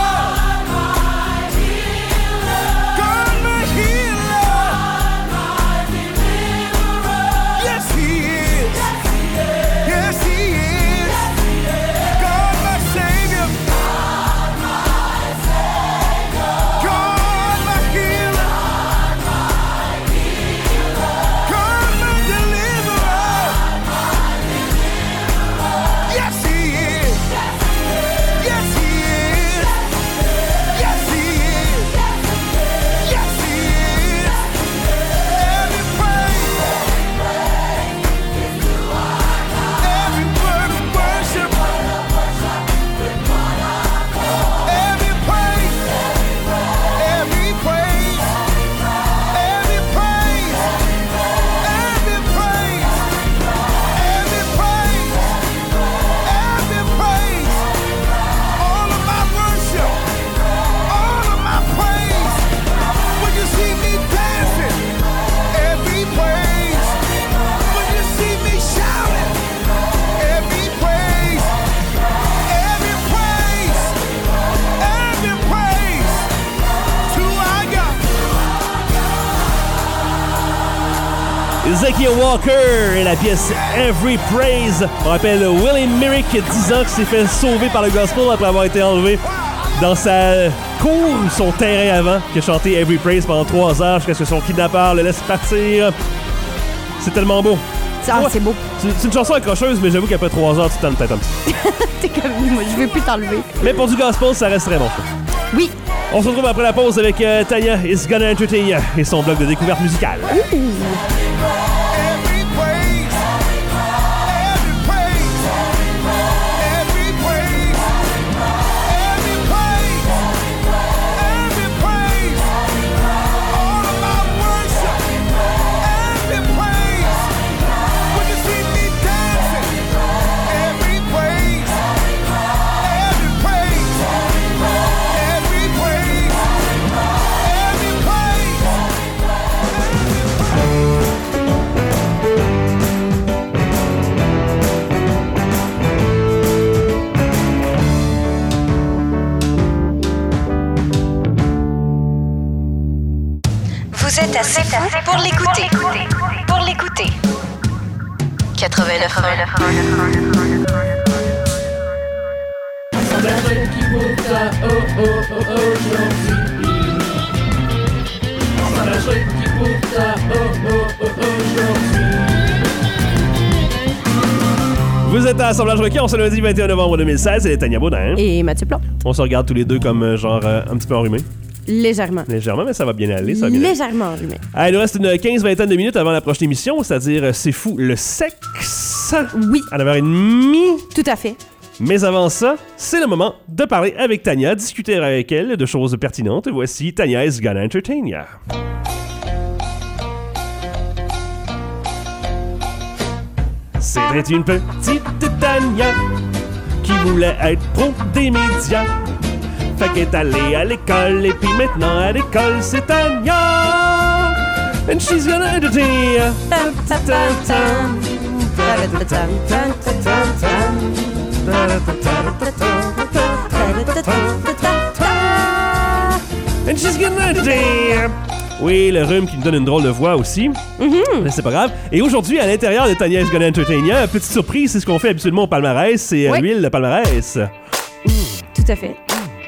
God, my healer. Yes, He is. Yes, He is. God, my Savior. God, my healer. God, my deliverer. Yes, He is. Yes, He is. Yes, He is. Yes, He is. Every praise, every word of worship, every praise, every praise, every praise, every praise, every praise, every praise, all of my worship, all of my praise. When you see me dancing, every praise. When you see me shouting, every praise, every praise, every praise to our God. Ezekiel Walker et la pièce Every Praise. On rappelle Willie Merrick, dix ans, qui s'est fait sauver par le gospel après avoir été enlevé dans sa cour, son terrain avant, qui a chanté Every Praise pendant trois heures jusqu'à ce que son kidnappeur le laisse partir. C'est tellement beau. Ah, Ouais. c'est beau. C'est c'est une chanson accrocheuse, mais j'avoue qu'après trois heures, tu t'en tête un petit peu. T'es comme, moi, je veux plus t'enlever. Mais pour du gospel, ça reste très bon. Oui. On se retrouve après la pause avec euh, Tanya Is Gonna Entertain Ya et son blog de découverte musicale. Every praise, every praise, every praise, every praise, every praise, all of my worship, every praise. When you see me dancing, every praise, every praise, every praise, every praise. Vous êtes assez fou pour l'écouter. Pour l'écouter. quatre-vingt-neuf Vous êtes à Assemblage Requis, on se lundi vingt et un novembre deux mille seize, c'est Tania Baudin. Et Mathieu Plon. On se regarde tous les deux comme euh, genre euh, un petit peu enrhumés. Légèrement. Légèrement, mais ça va bien aller. Ça va bien aller. Légèrement enrhumé. Ah, il nous reste une quinze vingtaine de minutes avant la prochaine émission, c'est-à-dire euh, C'est fou, le sexe. Oui. À neuf heures trente. Tout à fait. Mais avant ça, c'est le moment de parler avec Tania, discuter avec elle de choses pertinentes. Voici Tanya Is Gonna Entertain Ya. C'était une petite Tania qui voulait être pro des médias. Fait qu'elle est allée à l'école et puis maintenant à l'école c'est Tania. And she's gonna entertain ya. And she's gonna entertain ya. Oui, le rhume qui nous donne une drôle de voix aussi. Mm-hmm. Mais c'est pas grave. Et aujourd'hui, à l'intérieur de Tanya Is Gonna Entertain Ya, petite surprise, c'est ce qu'on fait habituellement au palmarès, c'est oui. l'huile de palmarès. Tout à fait.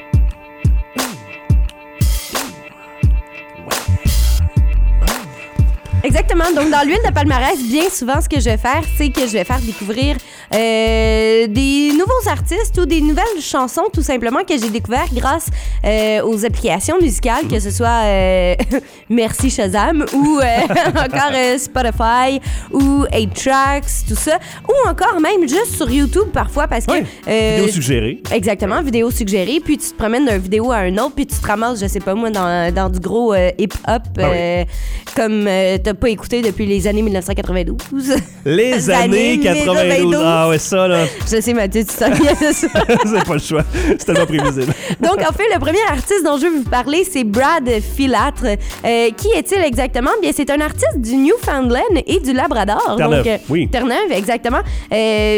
Exactement. Donc, dans l'huile de palmarès, bien souvent, ce que je vais faire, c'est que je vais faire découvrir euh, des nouveaux artistes ou des nouvelles chansons, tout simplement, que j'ai découvertes grâce euh, aux applications musicales, que ce soit euh, Merci Shazam ou euh, encore euh, Spotify ou eight tracks, tout ça, ou encore même juste sur YouTube parfois, parce que... Oui. Euh, Vidéo suggérée. Exactement, vidéo suggérée, puis tu te promènes d'une vidéo à un autre, puis tu te ramasses, je sais pas moi, dans, dans du gros euh, hip-hop, Ah oui. euh, comme euh, t'as pas écouté depuis les années dix-neuf cent quatre-vingt-douze. Les années quatre-vingt-douze. Ah ouais, ça, là. Je sais, Mathieu, tu sais bien de ça. C'est pas le choix. C'est tellement prévisible. Donc, en fait, le premier artiste dont je veux vous parler, c'est Brad Filatre. Euh, qui est-il exactement? Bien, c'est un artiste du Newfoundland et du Labrador. Terre-Neuve, donc, euh, oui. Terre-Neuve, exactement. Euh,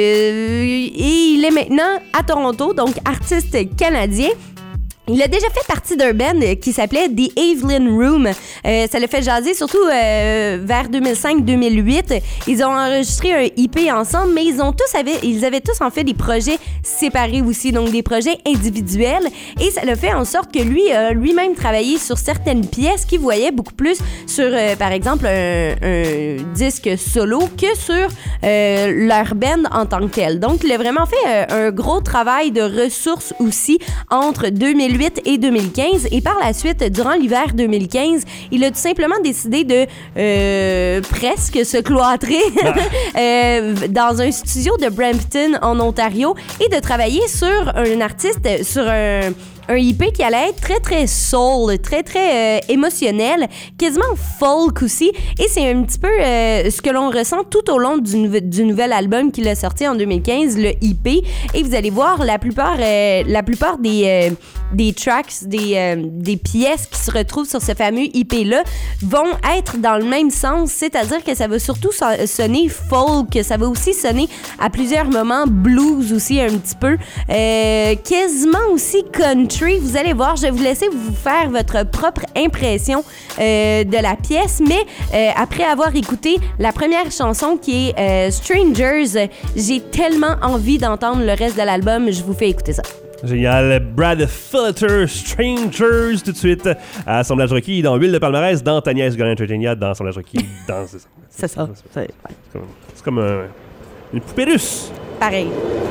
et il est maintenant à Toronto, donc artiste canadien. Il a déjà fait partie d'un band qui s'appelait The Evelyn Room. Euh, ça l'a fait jaser surtout euh, vers deux mille cinq deux mille huit. Ils ont enregistré un E P ensemble, mais ils ont tous avaient, ils avaient tous en fait des projets séparés aussi, donc des projets individuels. Et ça l'a fait en sorte que lui a lui-même travaillé sur certaines pièces qu'il voyait beaucoup plus sur, euh, par exemple, un, un disque solo que sur euh, leur band en tant que tel. Donc, il a vraiment fait euh, un gros travail de ressources aussi entre deux mille huit et deux mille quinze, et par la suite, durant l'hiver deux mille quinze, il a tout simplement décidé de euh, presque se cloîtrer euh, dans un studio de Brampton en Ontario et de travailler sur un artiste, sur un un E P qui allait être très, très soul, très, très euh, émotionnel, quasiment folk aussi. Et c'est un petit peu euh, ce que l'on ressent tout au long du, nou- du nouvel album qu'il a sorti en deux mille quinze, le E P. Et vous allez voir, la plupart, euh, la plupart des, euh, des tracks, des, euh, des pièces qui se retrouvent sur ce fameux E P-là vont être dans le même sens, c'est-à-dire que ça va surtout so- sonner folk, ça va aussi sonner à plusieurs moments blues aussi un petit peu, euh, quasiment aussi country. Vous allez voir, je vais vous laisser vous faire votre propre impression euh, de la pièce, mais euh, après avoir écouté la première chanson qui est euh, Strangers, j'ai tellement envie d'entendre le reste de l'album, je vous fais écouter ça. Génial. Brad Filater, Strangers, tout de suite. À Assemblage Rocky dans Huile de Palmarès, dans Taniès Gagnon Entertainment, dans Assemblage Rocky, dans... C'est ça. C'est ça. C'est, ouais. C'est comme, c'est comme un, une poupée russe. Pareil.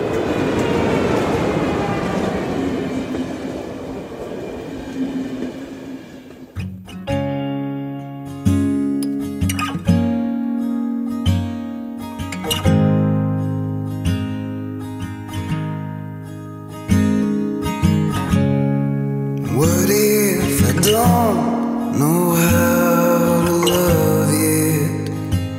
What if I don't know how to love yet?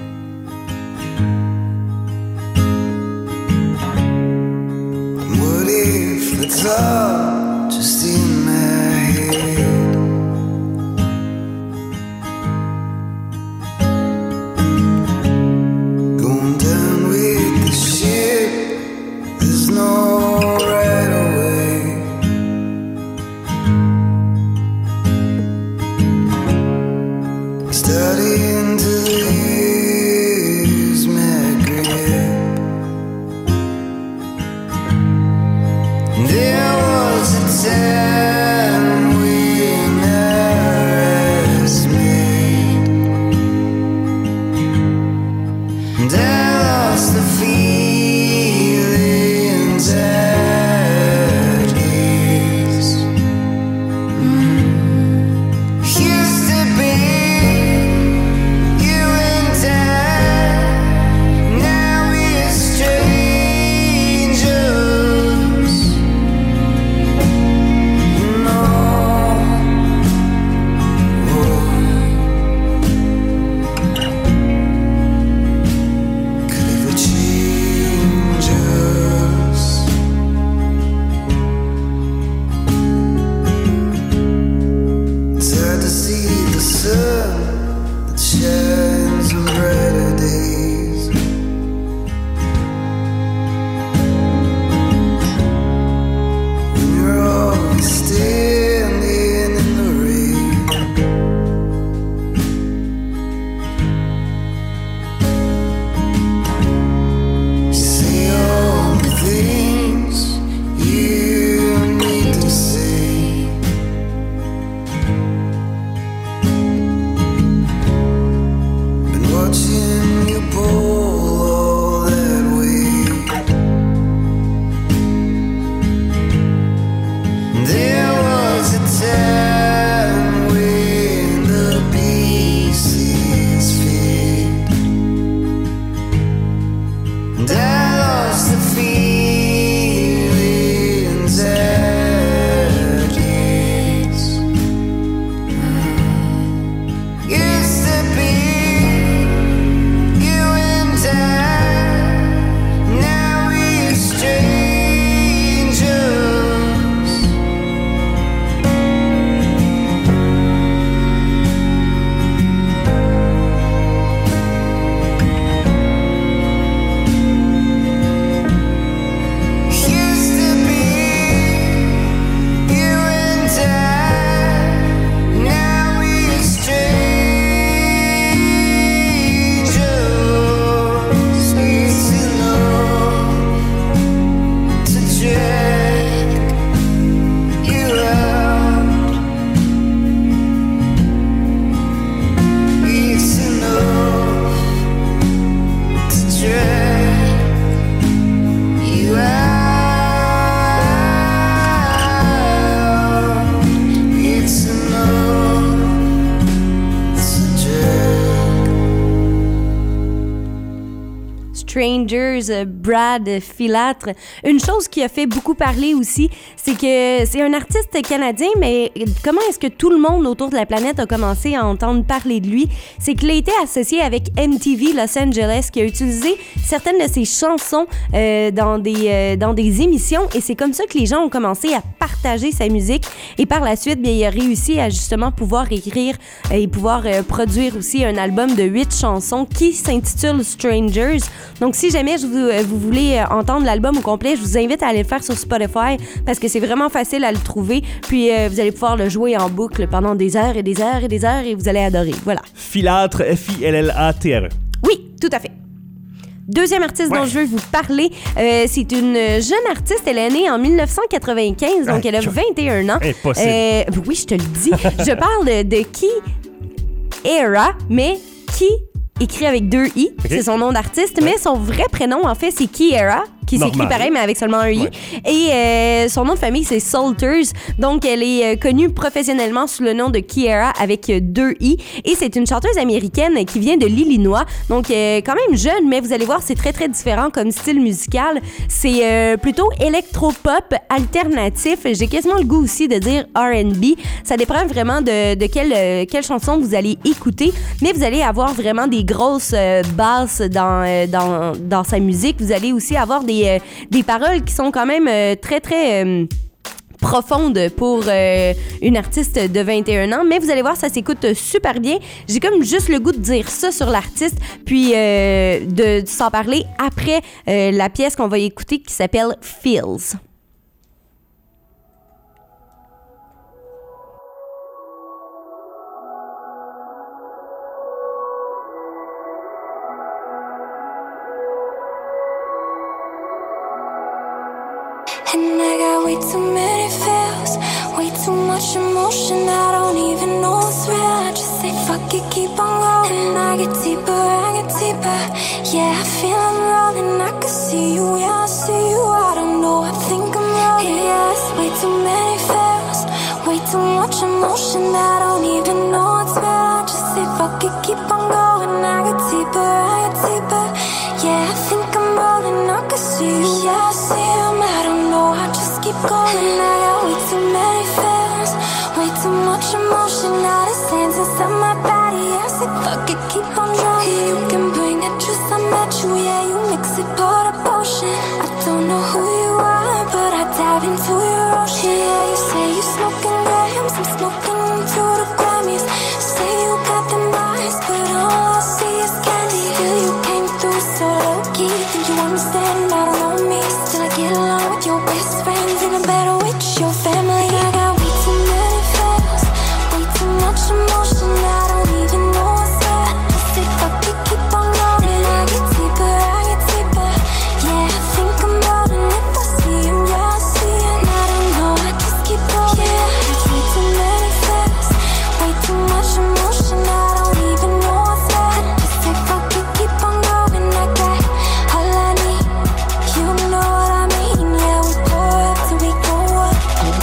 What if it's all just in my head? Going down with the ship, there's no right away. Starting to lose my grip. There was a time when I was made, and I lost the feelings I'd used. Used to be you and I, now we're strangers. No, could ever change us. It's hard to see the sun that shines on brighter days. When you're always standing in the rain. You say all the things you need to say. Been watching you pull all that weight. There was a time when the pieces fit, and I lost the feelings I guess. Used to be you and I, now we're strangers. Used to be you and I, now we're strangers. It's enough to drag you out. It's enough to drag you out. It's enough to drag. Strangers, euh, Brad Filatre. Une chose qui a fait beaucoup parler aussi, c'est que c'est un artiste canadien, mais comment est-ce que tout le monde autour de la planète a commencé à entendre parler de lui? C'est qu'il a été associé avec M T V Los Angeles, qui a utilisé certaines de ses chansons euh, dans, des, euh, dans des émissions, et c'est comme ça que les gens ont commencé à partager sa musique. Et par la suite, bien, il a réussi à justement pouvoir écrire euh, et pouvoir euh, produire aussi un album de huit chansons qui s'intitule Strangers. Donc, si jamais je vous, euh, vous voulez euh, entendre l'album au complet, je vous invite à aller le faire sur Spotify parce que c'est vraiment facile à le trouver. Puis, euh, vous allez pouvoir le jouer en boucle pendant des heures et des heures et des heures et vous allez adorer. Voilà. Filâtre, F I L L A T R E. Oui, tout à fait. Deuxième artiste Ouais. dont je veux vous parler, euh, c'est une jeune artiste. Elle est née en dix-neuf cent quatre-vingt-quinze, donc Ah, elle a je- vingt et un ans. Impossible. Euh, oui, je te le dis. Je parle de Kiara, mais qui écrit avec deux i, Ok. c'est son nom d'artiste, mais son vrai prénom, en fait, c'est Kiara, qui s'écrit Normal. pareil, mais avec seulement un i. Ouais. Et euh, son nom de famille, c'est Salters. Donc, elle est euh, connue professionnellement sous le nom de Kiara avec euh, deux i. Et c'est une chanteuse américaine qui vient de l'Illinois. Donc, euh, quand même jeune, mais vous allez voir, c'est très, très différent comme style musical. C'est euh, plutôt électropop alternatif. J'ai quasiment le goût aussi de dire R and B. Ça dépend vraiment de, de quelle, euh, quelle chanson vous allez écouter. Mais vous allez avoir vraiment des grosses euh, basses dans, euh, dans, dans sa musique. Vous allez aussi avoir des, euh, des paroles qui sont quand même euh, très, très... euh, profonde pour euh, une artiste de vingt et un ans, mais vous allez voir, ça s'écoute super bien. J'ai comme juste le goût de dire ça sur l'artiste, puis euh, de, de s'en parler après euh, la pièce qu'on va écouter qui s'appelle Feels. And I got way too many feels, way too much emotion. I don't even know what's real. I just say fuck it, keep on going. And I get deeper, I get deeper. Yeah, I feel I'm rolling. I can see you, yeah, I see you. I don't know, I think I'm rolling. Yeah, it's way too many feels, way too much emotion. I don't even know what's real. I just say fuck it, keep on going. I get deeper, I get deeper. Yeah, I think I'm rolling. I can see you, yeah, I see you. I don't know, I just keep going. I got way too many feels, way too much emotion. All the sands inside my body. I say fuck it, keep on drowning. You can bring it, just I met you. Yeah, you mix it, pour the potion. I don't know who you are, but I dive into your ocean. Yeah, you say you smoking grams, I'm smoking into the Grammys. Say you got them eyes, but all I see is candy. Still you came through so low key. Think you understand? I don't know me. Still I get along with your best friends, even better with your family. I got way too many feels, way too much emotion. I don't even know what's up. Just say fuck it, keep on going. I get deeper, I get deeper. Yeah, I think I'm rolling. If I see him, yeah, I see him. I don't know, I just keep going. Yeah, there's way too many feels, way too much emotion. I don't even know what's up. Just say fuck it, keep on going. I got all I need. You know what I mean? Yeah, we pour up till we go up.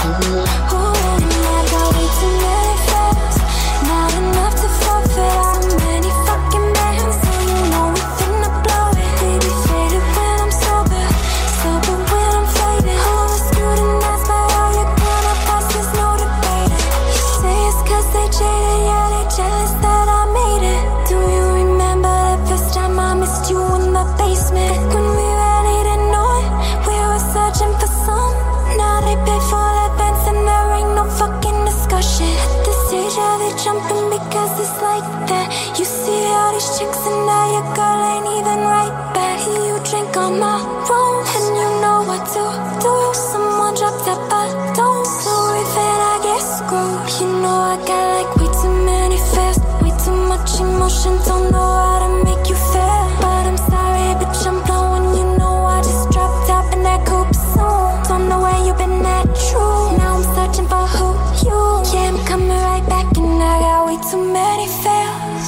Ooh, and I got way too many feels, not enough to forfeit. So many fucking bands, so you know we finna blow it. Baby faded when I'm sober, sober when I'm faded. Who was you to ask by all you're gonna pass? There's no debating. You say it's 'cause they jaded, yeah, they jealous that I made it. Do you remember the first time I missed you in the basement? Back when we really didn't know it, we were searching for some. Now they pay for the dance and there ain't no fucking discussion. At this stage, yeah, they jumping because it's like that. You see all these chicks and now your girl ain't even right back. You drink on my room and you know what to do. Someone dropped that bottle, so if it I get screwed. You know I got like way too many feels, way too much emotion. Don't know how to make you feel, but I'm sorry, bitch, I'm blowing. You know I just dropped out in that coupe soon. Don't know where you been at, true. Now I'm searching for who you. Yeah, I'm coming right back and I got way too many feels.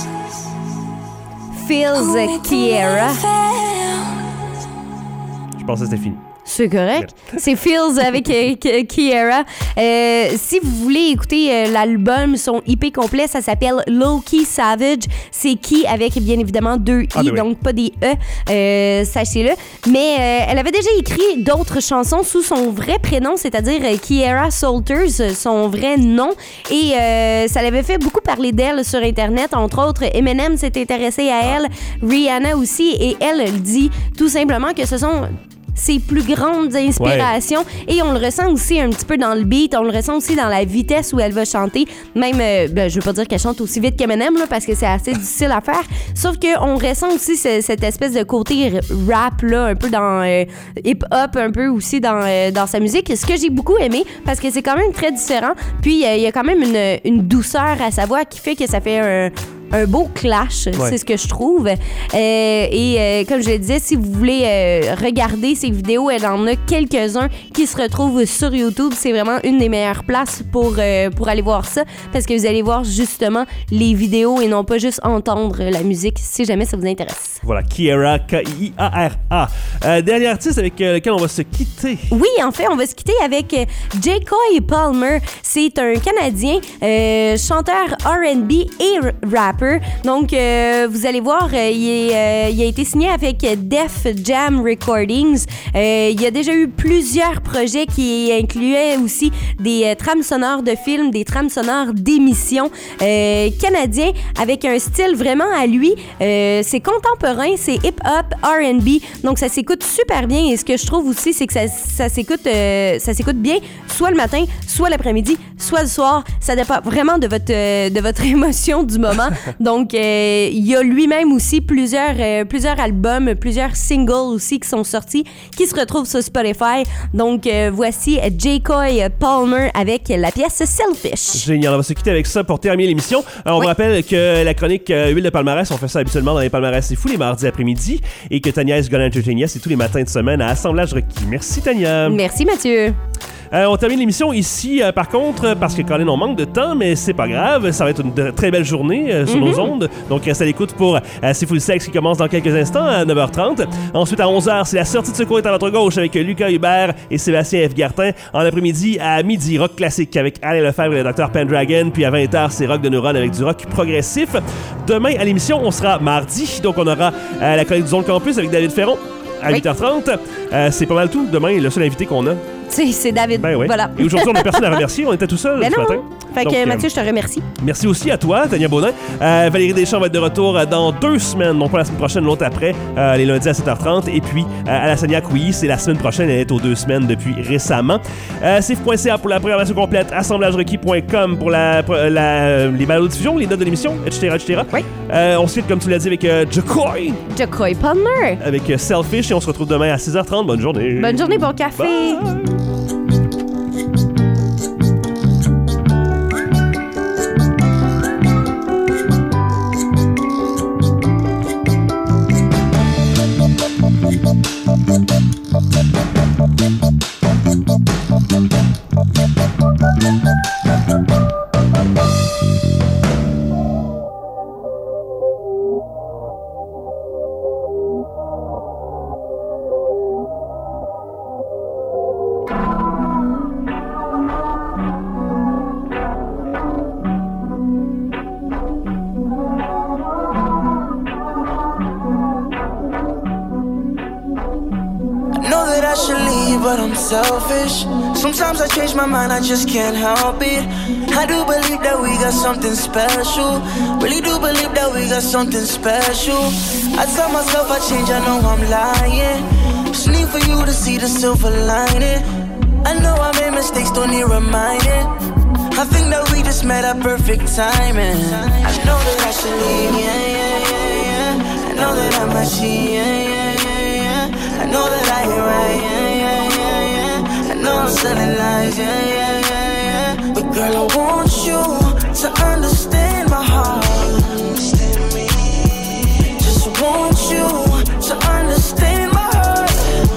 Feels Way uh, too Kiara. many feels. Je pense que c'était fini. C'est correct. C'est Feels avec euh, Ki- Kiara. Euh, si vous voulez écouter euh, l'album, son I P complet, ça s'appelle Low Key Savage. C'est Key avec bien évidemment deux I, Ah, ben oui. donc pas des E, euh, sachez-le. Mais euh, elle avait déjà écrit d'autres chansons sous son vrai prénom, c'est-à-dire euh, Kiara Salters, son vrai nom. Et euh, ça l'avait fait beaucoup parler d'elle sur Internet. Entre autres, Eminem s'est intéressé à elle, Rihanna aussi. Et elle dit tout simplement que ce sont ses plus grandes inspirations. Ouais. Et on le ressent aussi un petit peu dans le beat, on le ressent aussi dans la vitesse où elle va chanter. Même, euh, ben, je veux pas dire qu'elle chante aussi vite qu'Eminem, là, parce que c'est assez difficile à faire. Sauf qu'on ressent aussi ce, cette espèce de côté rap, là, un peu dans euh, hip-hop, un peu aussi dans, euh, dans sa musique. Ce que j'ai beaucoup aimé, parce que c'est quand même très différent. Puis, il euh, y a quand même une, une douceur à sa voix qui fait que ça fait un... un beau clash, Ouais. c'est ce que je trouve. Euh, et euh, comme je le disais, si vous voulez euh, regarder ces vidéos, elle en a quelques-uns qui se retrouvent sur YouTube. C'est vraiment une des meilleures places pour, euh, pour aller voir ça, parce que vous allez voir justement les vidéos et non pas juste entendre la musique, si jamais ça vous intéresse. Voilà, Kiara, K I A R A. Euh, dernier artiste avec euh, lequel on va se quitter. Oui, en fait, on va se quitter avec euh, J. Coy Palmer. C'est un Canadien, euh, chanteur R and B et r- rapper. Donc, euh, vous allez voir, euh, il, est, euh, il a été signé avec Def Jam Recordings. Euh, il y a déjà eu plusieurs projets qui incluaient aussi des euh, trames sonores de films, des trames sonores d'émissions. Euh, canadien avec un style vraiment à lui. Euh, c'est contemporain, c'est hip-hop, R and B. Donc, ça s'écoute super bien. Et ce que je trouve aussi, c'est que ça, ça s'écoute euh, ça s'écoute bien soit le matin, soit l'après-midi, soit le soir. Ça dépend vraiment de votre, euh, de votre émotion du moment. Donc, euh, il y a lui-même aussi plusieurs, euh, plusieurs albums, plusieurs singles aussi qui sont sortis, qui se retrouvent sur Spotify. Donc, euh, voici J. Coy Palmer avec la pièce Selfish. Génial, on va se quitter avec ça pour terminer l'émission. Alors, on Oui. vous rappelle que la chronique euh, Huile de palmarès, on fait ça habituellement dans les palmarès c'est fou les mardis après-midi et que Tania is gonna entertain you, c'est tous les matins de semaine à Assemblage requis. Merci Tania. Merci Mathieu. Euh, on termine l'émission ici, euh, par contre, parce que Colin, on manque de temps, mais c'est pas grave. Ça va être une de- très belle journée euh, sur Mm-hmm. nos ondes. Donc, reste à l'écoute pour euh, C'est fou le sexe qui commence dans quelques instants à neuf heures trente. Ensuite, à onze heures, c'est la sortie de secours est à votre gauche avec Lucas Hubert et Sébastien F. Gartin. En après-midi, à midi, rock classique avec Alain Lefebvre et le docteur Pendragon. Puis à vingt heures, c'est rock de neurones avec du rock progressif. Demain, à l'émission, on sera mardi. Donc, on aura euh, la chronique du Zone Campus avec David Ferron à Oui. huit heures trente. Euh, c'est pas mal tout. Demain, le seul invité qu'on a. C'est, c'est David. Ben oui. Voilà. Et aujourd'hui, on n'a personne à remercier. On était tout seul Ben ce non. matin. Fait Donc, que euh, Mathieu, je te remercie. Merci aussi à toi, Tania Baudin. Euh, Valérie Deschamps va être de retour euh, dans deux semaines, non pas la semaine prochaine, l'autre après, euh, les lundis à sept heures trente. Et puis, euh, à la Sagnac, oui, c'est la semaine prochaine, elle est aux deux semaines depuis récemment. Euh, C F point C A pour la programmation complète, assemblage requis point com pour la, pour la, les balado-diffusions, les notes de l'émission, et cetera, et cetera. Oui. Euh, on se quitte, comme tu l'as dit, avec euh, J. Coy, J. Coy Palmer. avec euh, Selfish, et on se retrouve demain à six heures trente. Bonne journée. Bonne journée, bon café. Bye. Know that I should leave, but I'm selfish. Sometimes I change my mind, I just can't help it. I do believe that we got something special. Really do believe that we got something special. I tell myself I change, I know I'm lying. Just need for you to see the silver lining. I know I made mistakes, don't need reminding. I think that we just met at perfect timing. I know that I should leave, yeah, yeah, yeah, yeah. I know that I'm a cheat, yeah, yeah, yeah, yeah. I know that I ain't right, yeah, yeah, yeah, yeah. I know I'm selling lies, yeah, yeah, yeah, yeah. But girl, I want you to understand my heart. Just want you to understand my heart.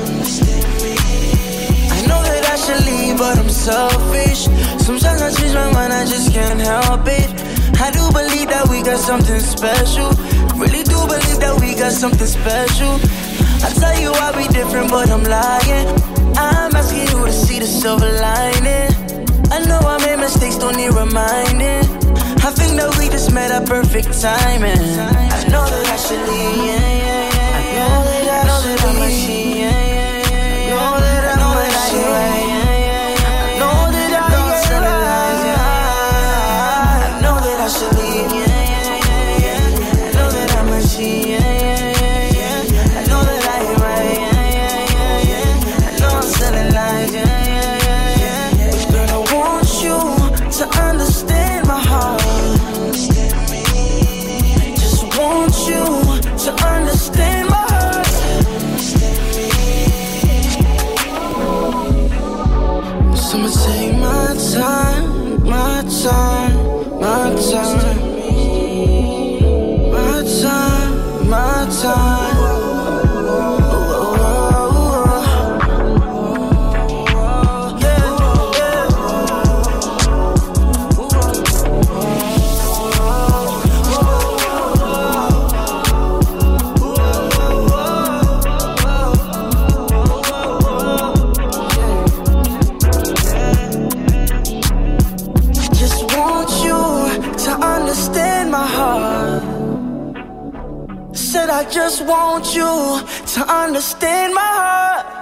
I know that I should leave, but I'm selfish. Sometimes I change my mind, I just can't help it. I do believe that we got something special. Really do believe that we got something special. I tell you why we different, but I'm lying. I'm asking you to see the silver lining. I know I made mistakes, don't need reminding. I think that we just met at perfect timing. I know that I should leave, yeah, yeah, yeah. I know that I know that I'm a she, yeah, yeah, yeah. I know that I know that I ain't right, yeah, yeah, yeah. I know that I don't tell lies, yeah. I know that I should leave, yeah, yeah, yeah, yeah. I know that I'm a she, yeah, yeah, yeah. I know that I ain't right, yeah, yeah, yeah, yeah. I know I'm selling lies, yeah, yeah, yeah, yeah. Girl, I want you to understand my heart. Just want you to understand my heart. So I'ma take my time, my time, my time. understand my heart. Said I just want you to understand my heart.